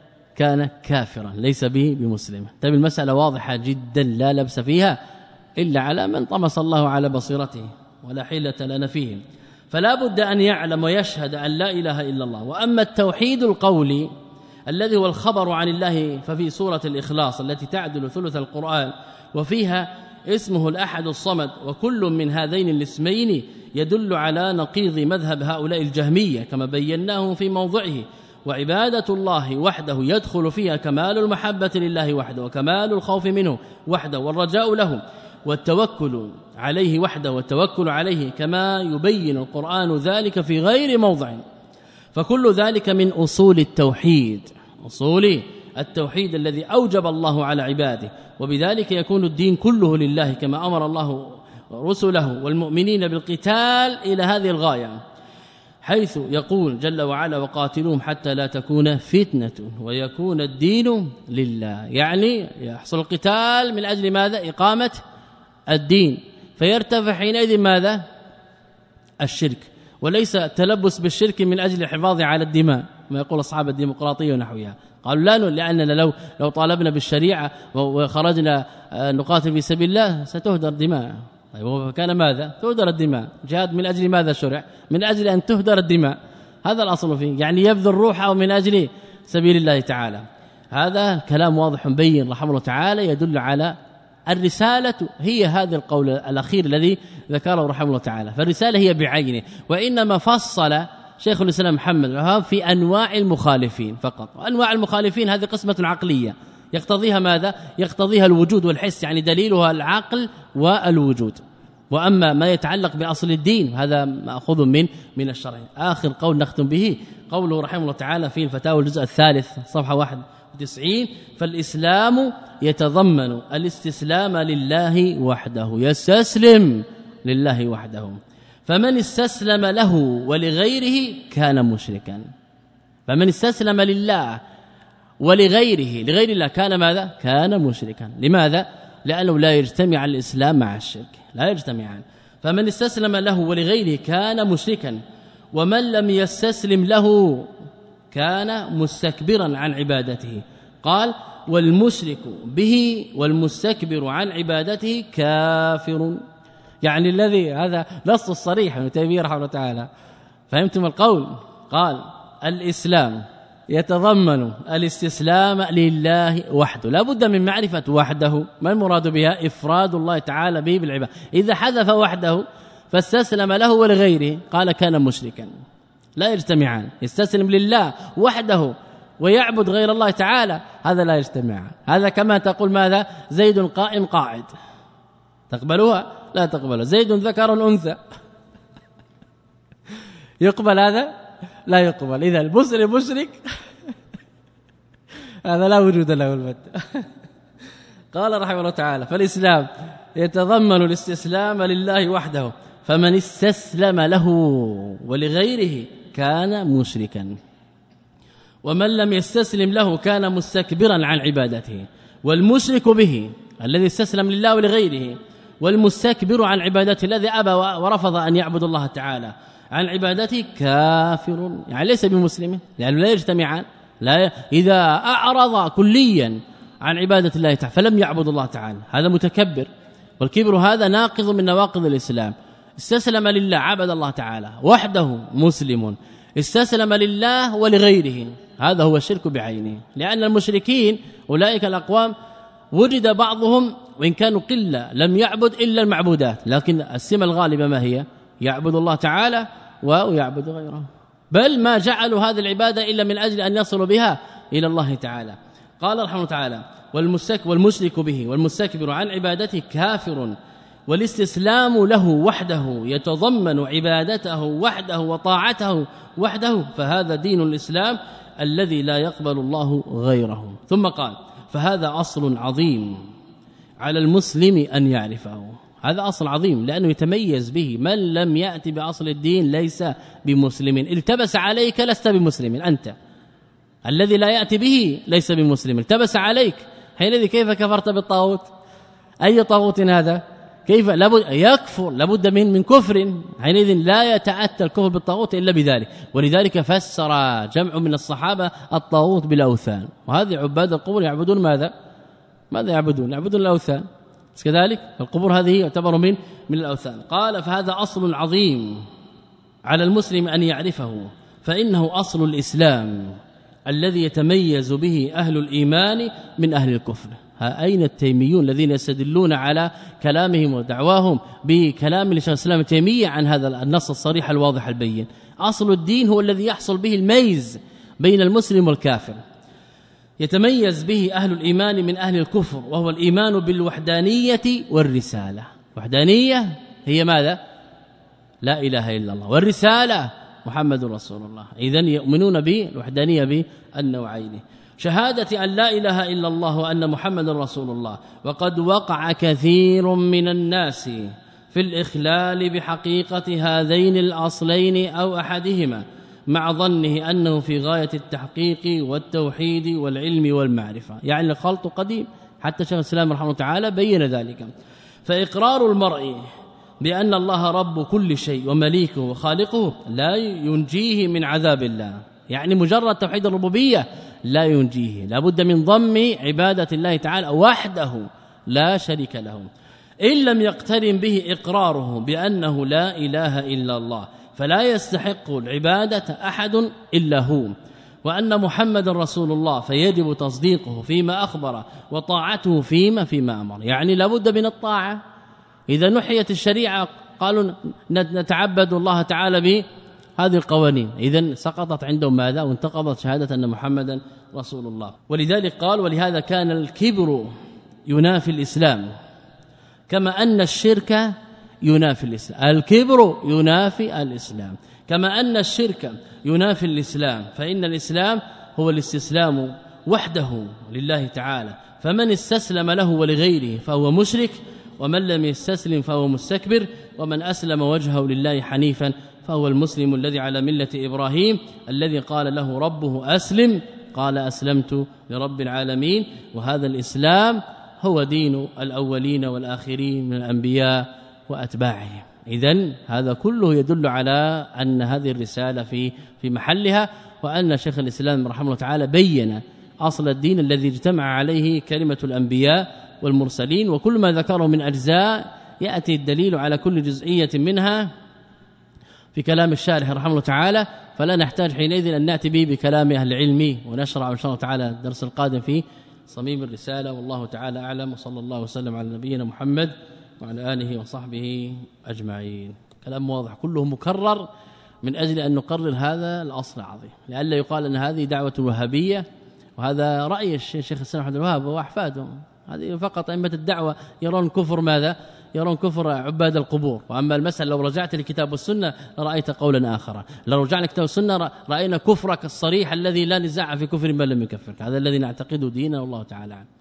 كان كافرا ليس به بمسلم. طيب المسألة واضحة جدا لا لبس فيها إلا على من طمس الله على بصيرته ولا حيلة لنا فيهم. فلا بد أن يعلم ويشهد أن لا إله إلا الله. وأما التوحيد القولي الذي هو الخبر عن الله ففي سورة الإخلاص التي تعدل ثلث القرآن وفيها اسمه الأحد الصمد، وكل من هذين الاسمين يدل على نقيض مذهب هؤلاء الجهمية كما بيناه في موضعه. وعبادة الله وحده يدخل فيها كمال المحبة لله وحده، وكمال الخوف منه وحده، والرجاء له، والتوكل عليه وحده، والتوكل عليه كما يبين القرآن ذلك في غير موضع. فكل ذلك من أصول التوحيد، أصول التوحيد الذي أوجب الله على عباده، وبذلك يكون الدين كله لله كما أمر الله رسله والمؤمنين بالقتال إلى هذه الغاية. حيث يقول جل وعلا وقاتلوهم حتى لا تكون فتنة ويكون الدين لله، يعني يحصل القتال من أجل ماذا؟ إقامة الدين، فيرتفع حينئذ ماذا؟ الشرك، وليس تلبس بالشرك من أجل الحفاظ على الدماء ما يقول أصحاب الديمقراطية ونحوها. قالوا لا، لأننا لو لو طالبنا بالشريعة وخرجنا نقاتل في سبيل الله ستهدر دماء. طيب فكان ماذا؟ تهدر الدماء. جهاد من أجل ماذا شرع؟ من أجل أن تهدر الدماء، هذا الأصل فيه، يعني يبذل روحه من أجل سبيل الله تعالى. هذا كلام واضح بين رحمه الله تعالى يدل على الرسالة، هي هذا القول الأخير الذي ذكره رحمه الله تعالى، فالرسالة هي بعينه، وإنما فصل شيخ الإسلام محمد الوهاب في أنواع المخالفين فقط. أنواع المخالفين هذه قسمة عقلية يقتضيها ماذا؟ يقتضيها الوجود والحس، يعني دليلها العقل والوجود. وأما ما يتعلق بأصل الدين هذا مأخوذ من من الشرع. آخر قول نختم به قوله رحمه الله تعالى في الفتاوى الجزء الثالث صفحة واحد وتسعين: فالإسلام يتضمن الاستسلام لله وحده، يستسلم لله وحده، فمن استسلم له ولغيره كان مشركا. فمن استسلم لله ولغيره لغير الله كان ماذا؟ كان مشركا. لماذا؟ لأنه لا يجتمع الإسلام مع الشرك، لا يجتمعان. فمن استسلم له ولغيره كان مشركا، ومن لم يستسلم له كان مستكبرا عن عبادته. قال: والمشرك به والمستكبر عن عبادته كافر. يعني الذي هذا نص الصريح ابن تيمية رحمه الله تعالى. فهمتم القول؟ قال: الإسلام يتضمن الاستسلام لله وحده، لا بد من معرفة وحده، ما المراد بها؟ إفراد الله تعالى به بالعبادة. إذا حذف وحده فاستسلم له ولغيره قال كان مشركا، لا يجتمعان. يستسلم لله وحده ويعبد غير الله تعالى، هذا لا يجتمعان. هذا كما تقول ماذا؟ زيد قائم قاعد، تقبلها؟ لا تقبلها. زيد ذكر أنثى، يقبل هذا؟ لا يقبل. إذا المسلم مشرك هذا لا وجود له البتة. قال رحمه الله تعالى: فالإسلام يتضمن الاستسلام لله وحده، فمن استسلم له ولغيره كان مشركا، ومن لم يستسلم له كان مستكبرا عن عبادته. والمشرك به الذي استسلم لله ولغيره، والمستكبر عن عبادته الذي أبى ورفض أن يعبد الله تعالى عن عبادته كافر، يعني ليس بمسلم، لأنه لا يجتمعان. لا إذا أعرض كليا عن عبادة الله تعالى فلم يعبد الله تعالى هذا متكبر، والكبر هذا ناقض من نواقض الإسلام. استسلم لله عبد الله تعالى وحده مسلم، استسلم لله ولغيره هذا هو الشرك بعينه. لأن المشركين أولئك الأقوام وجد بعضهم وإن كانوا قلة لم يعبد إلا المعبودات، لكن السمة الغالبة ما هي؟ يعبد الله تعالى ويعبد غيره، بل ما جعلوا هذه العبادة إلا من أجل أن يصلوا بها إلى الله تعالى. قال رحمه تعالى: والمستك والمشرك به والمستكبر عن عبادته كافر، والاستسلام له وحده يتضمن عبادته وحده وطاعته وحده، فهذا دين الإسلام الذي لا يقبل الله غيره. ثم قال: فهذا أصل عظيم على المسلم أن يعرفه. هذا أصل عظيم لأنه يتميز به، من لم يأتي بأصل الدين ليس بمسلم. التبس عليك لست بمسلم، أنت الذي لا يأتي به ليس بمسلم، التبس عليك حينئذ كيف كفرت بالطاغوت؟ أي طاغوت هذا؟ كيف لابد يكفر؟ لابد من من كفر، حينئذ لا يتأتى الكفر بالطاغوت إلا بذلك. ولذلك فسر جمع من الصحابة الطاغوت بالأوثان، وهذه عباد القبور يعبدون ماذا؟ ماذا يعبدون؟ يعبدون الأوثان كذلك، القبور هذه يعتبر من من الأوثان. قال: فهذا أصل عظيم على المسلم أن يعرفه، فإنه أصل الإسلام الذي يتميز به أهل الإيمان من أهل الكفر. ها أين التيميون الذين يستدلون على كلامهم ودعواهم بكلام لشيخ الإسلام تيمية عن هذا النص الصريح الواضح البين؟ أصل الدين هو الذي يحصل به الميز بين المسلم والكافر، يتميز به أهل الإيمان من أهل الكفر، وهو الإيمان بالوحدانية والرسالة. وحدانية هي ماذا؟ لا إله إلا الله، والرسالة محمد رسول الله. إذن يؤمنون بالوحدانية بالنوعين، شهادة أن لا إله إلا الله وأن محمد رسول الله. وقد وقع كثير من الناس في الإخلال بحقيقة هذين الأصلين أو أحدهما مع ظنه أنه في غاية التحقيق والتوحيد والعلم والمعرفة. يعني الخلط قديم، حتى شيخ الإسلام رحمه الله تعالى بين ذلك. فإقرار المرء بأن الله رب كل شيء ومليكه وخالقه لا ينجيه من عذاب الله، يعني مجرد توحيد الربوبية لا ينجيه، لابد من ضم عبادة الله تعالى وحده لا شريك له. إن لم يقترن به إقراره بأنه لا إله إلا الله فلا يستحق العبادة أحد إلا هو، وأن محمد رسول الله فيجب تصديقه فيما أخبر وطاعته فيما فيما أمر. يعني لابد من الطاعة. إذا نحيت الشريعة قالوا نتعبد الله تعالى بهذه القوانين، إذن سقطت عندهم ماذا؟ وانتقضت شهادة أن محمدا رسول الله. ولذلك قال ولهذا كان الكبر ينافي الإسلام كما أن الشرك ينافي الإسلام. الكبر ينافي الإسلام كما أن الشرك ينافي الإسلام، فإن الإسلام هو الاستسلام وحده لله تعالى، فمن استسلم له ولغيره فهو مشرك، ومن لم يستسلم فهو مستكبر، ومن أسلم وجهه لله حنيفا فهو المسلم الذي على ملة إبراهيم الذي قال له ربه أسلم قال أسلمت لرب العالمين. وهذا الإسلام هو دين الأولين والآخرين من الأنبياء وأتباعهم. إذن هذا كله يدل على أن هذه الرسالة في في محلها، وأن شيخ الإسلام رحمه الله تعالى بين أصل الدين الذي اجتمع عليه كلمة الأنبياء والمرسلين، وكل ما ذكره من أجزاء يأتي الدليل على كل جزئية منها في كلام الشارح رحمه الله تعالى، فلا نحتاج حينئذ أن نأتي به بكلام أهل العلم. ونشرع إن شاء الله تعالى الدرس القادم في صميم الرسالة، والله تعالى أعلم، وصلى الله وسلم على نبينا محمد وعلى آله وصحبه أجمعين. كلام واضح كله مكرر من أجل أن نقرر هذا الأصل العظيم، لئلا يقال أن هذه دعوة وهابية، وهذا رأي الشيخ الإسلام عبد الوهاب وأحفاده. هذه فقط أئمة الدعوة يرون كفر ماذا؟ يرون كفر عباد القبور. وأما المسألة لو رجعت لكتاب السنة رأيت قولا آخر، لو رجعنا لكتاب السنة رأينا كفرك الصريح الذي لا نزاع في كفر من لم يكفرك. هذا الذي نعتقده دينا والله تعالى عنه.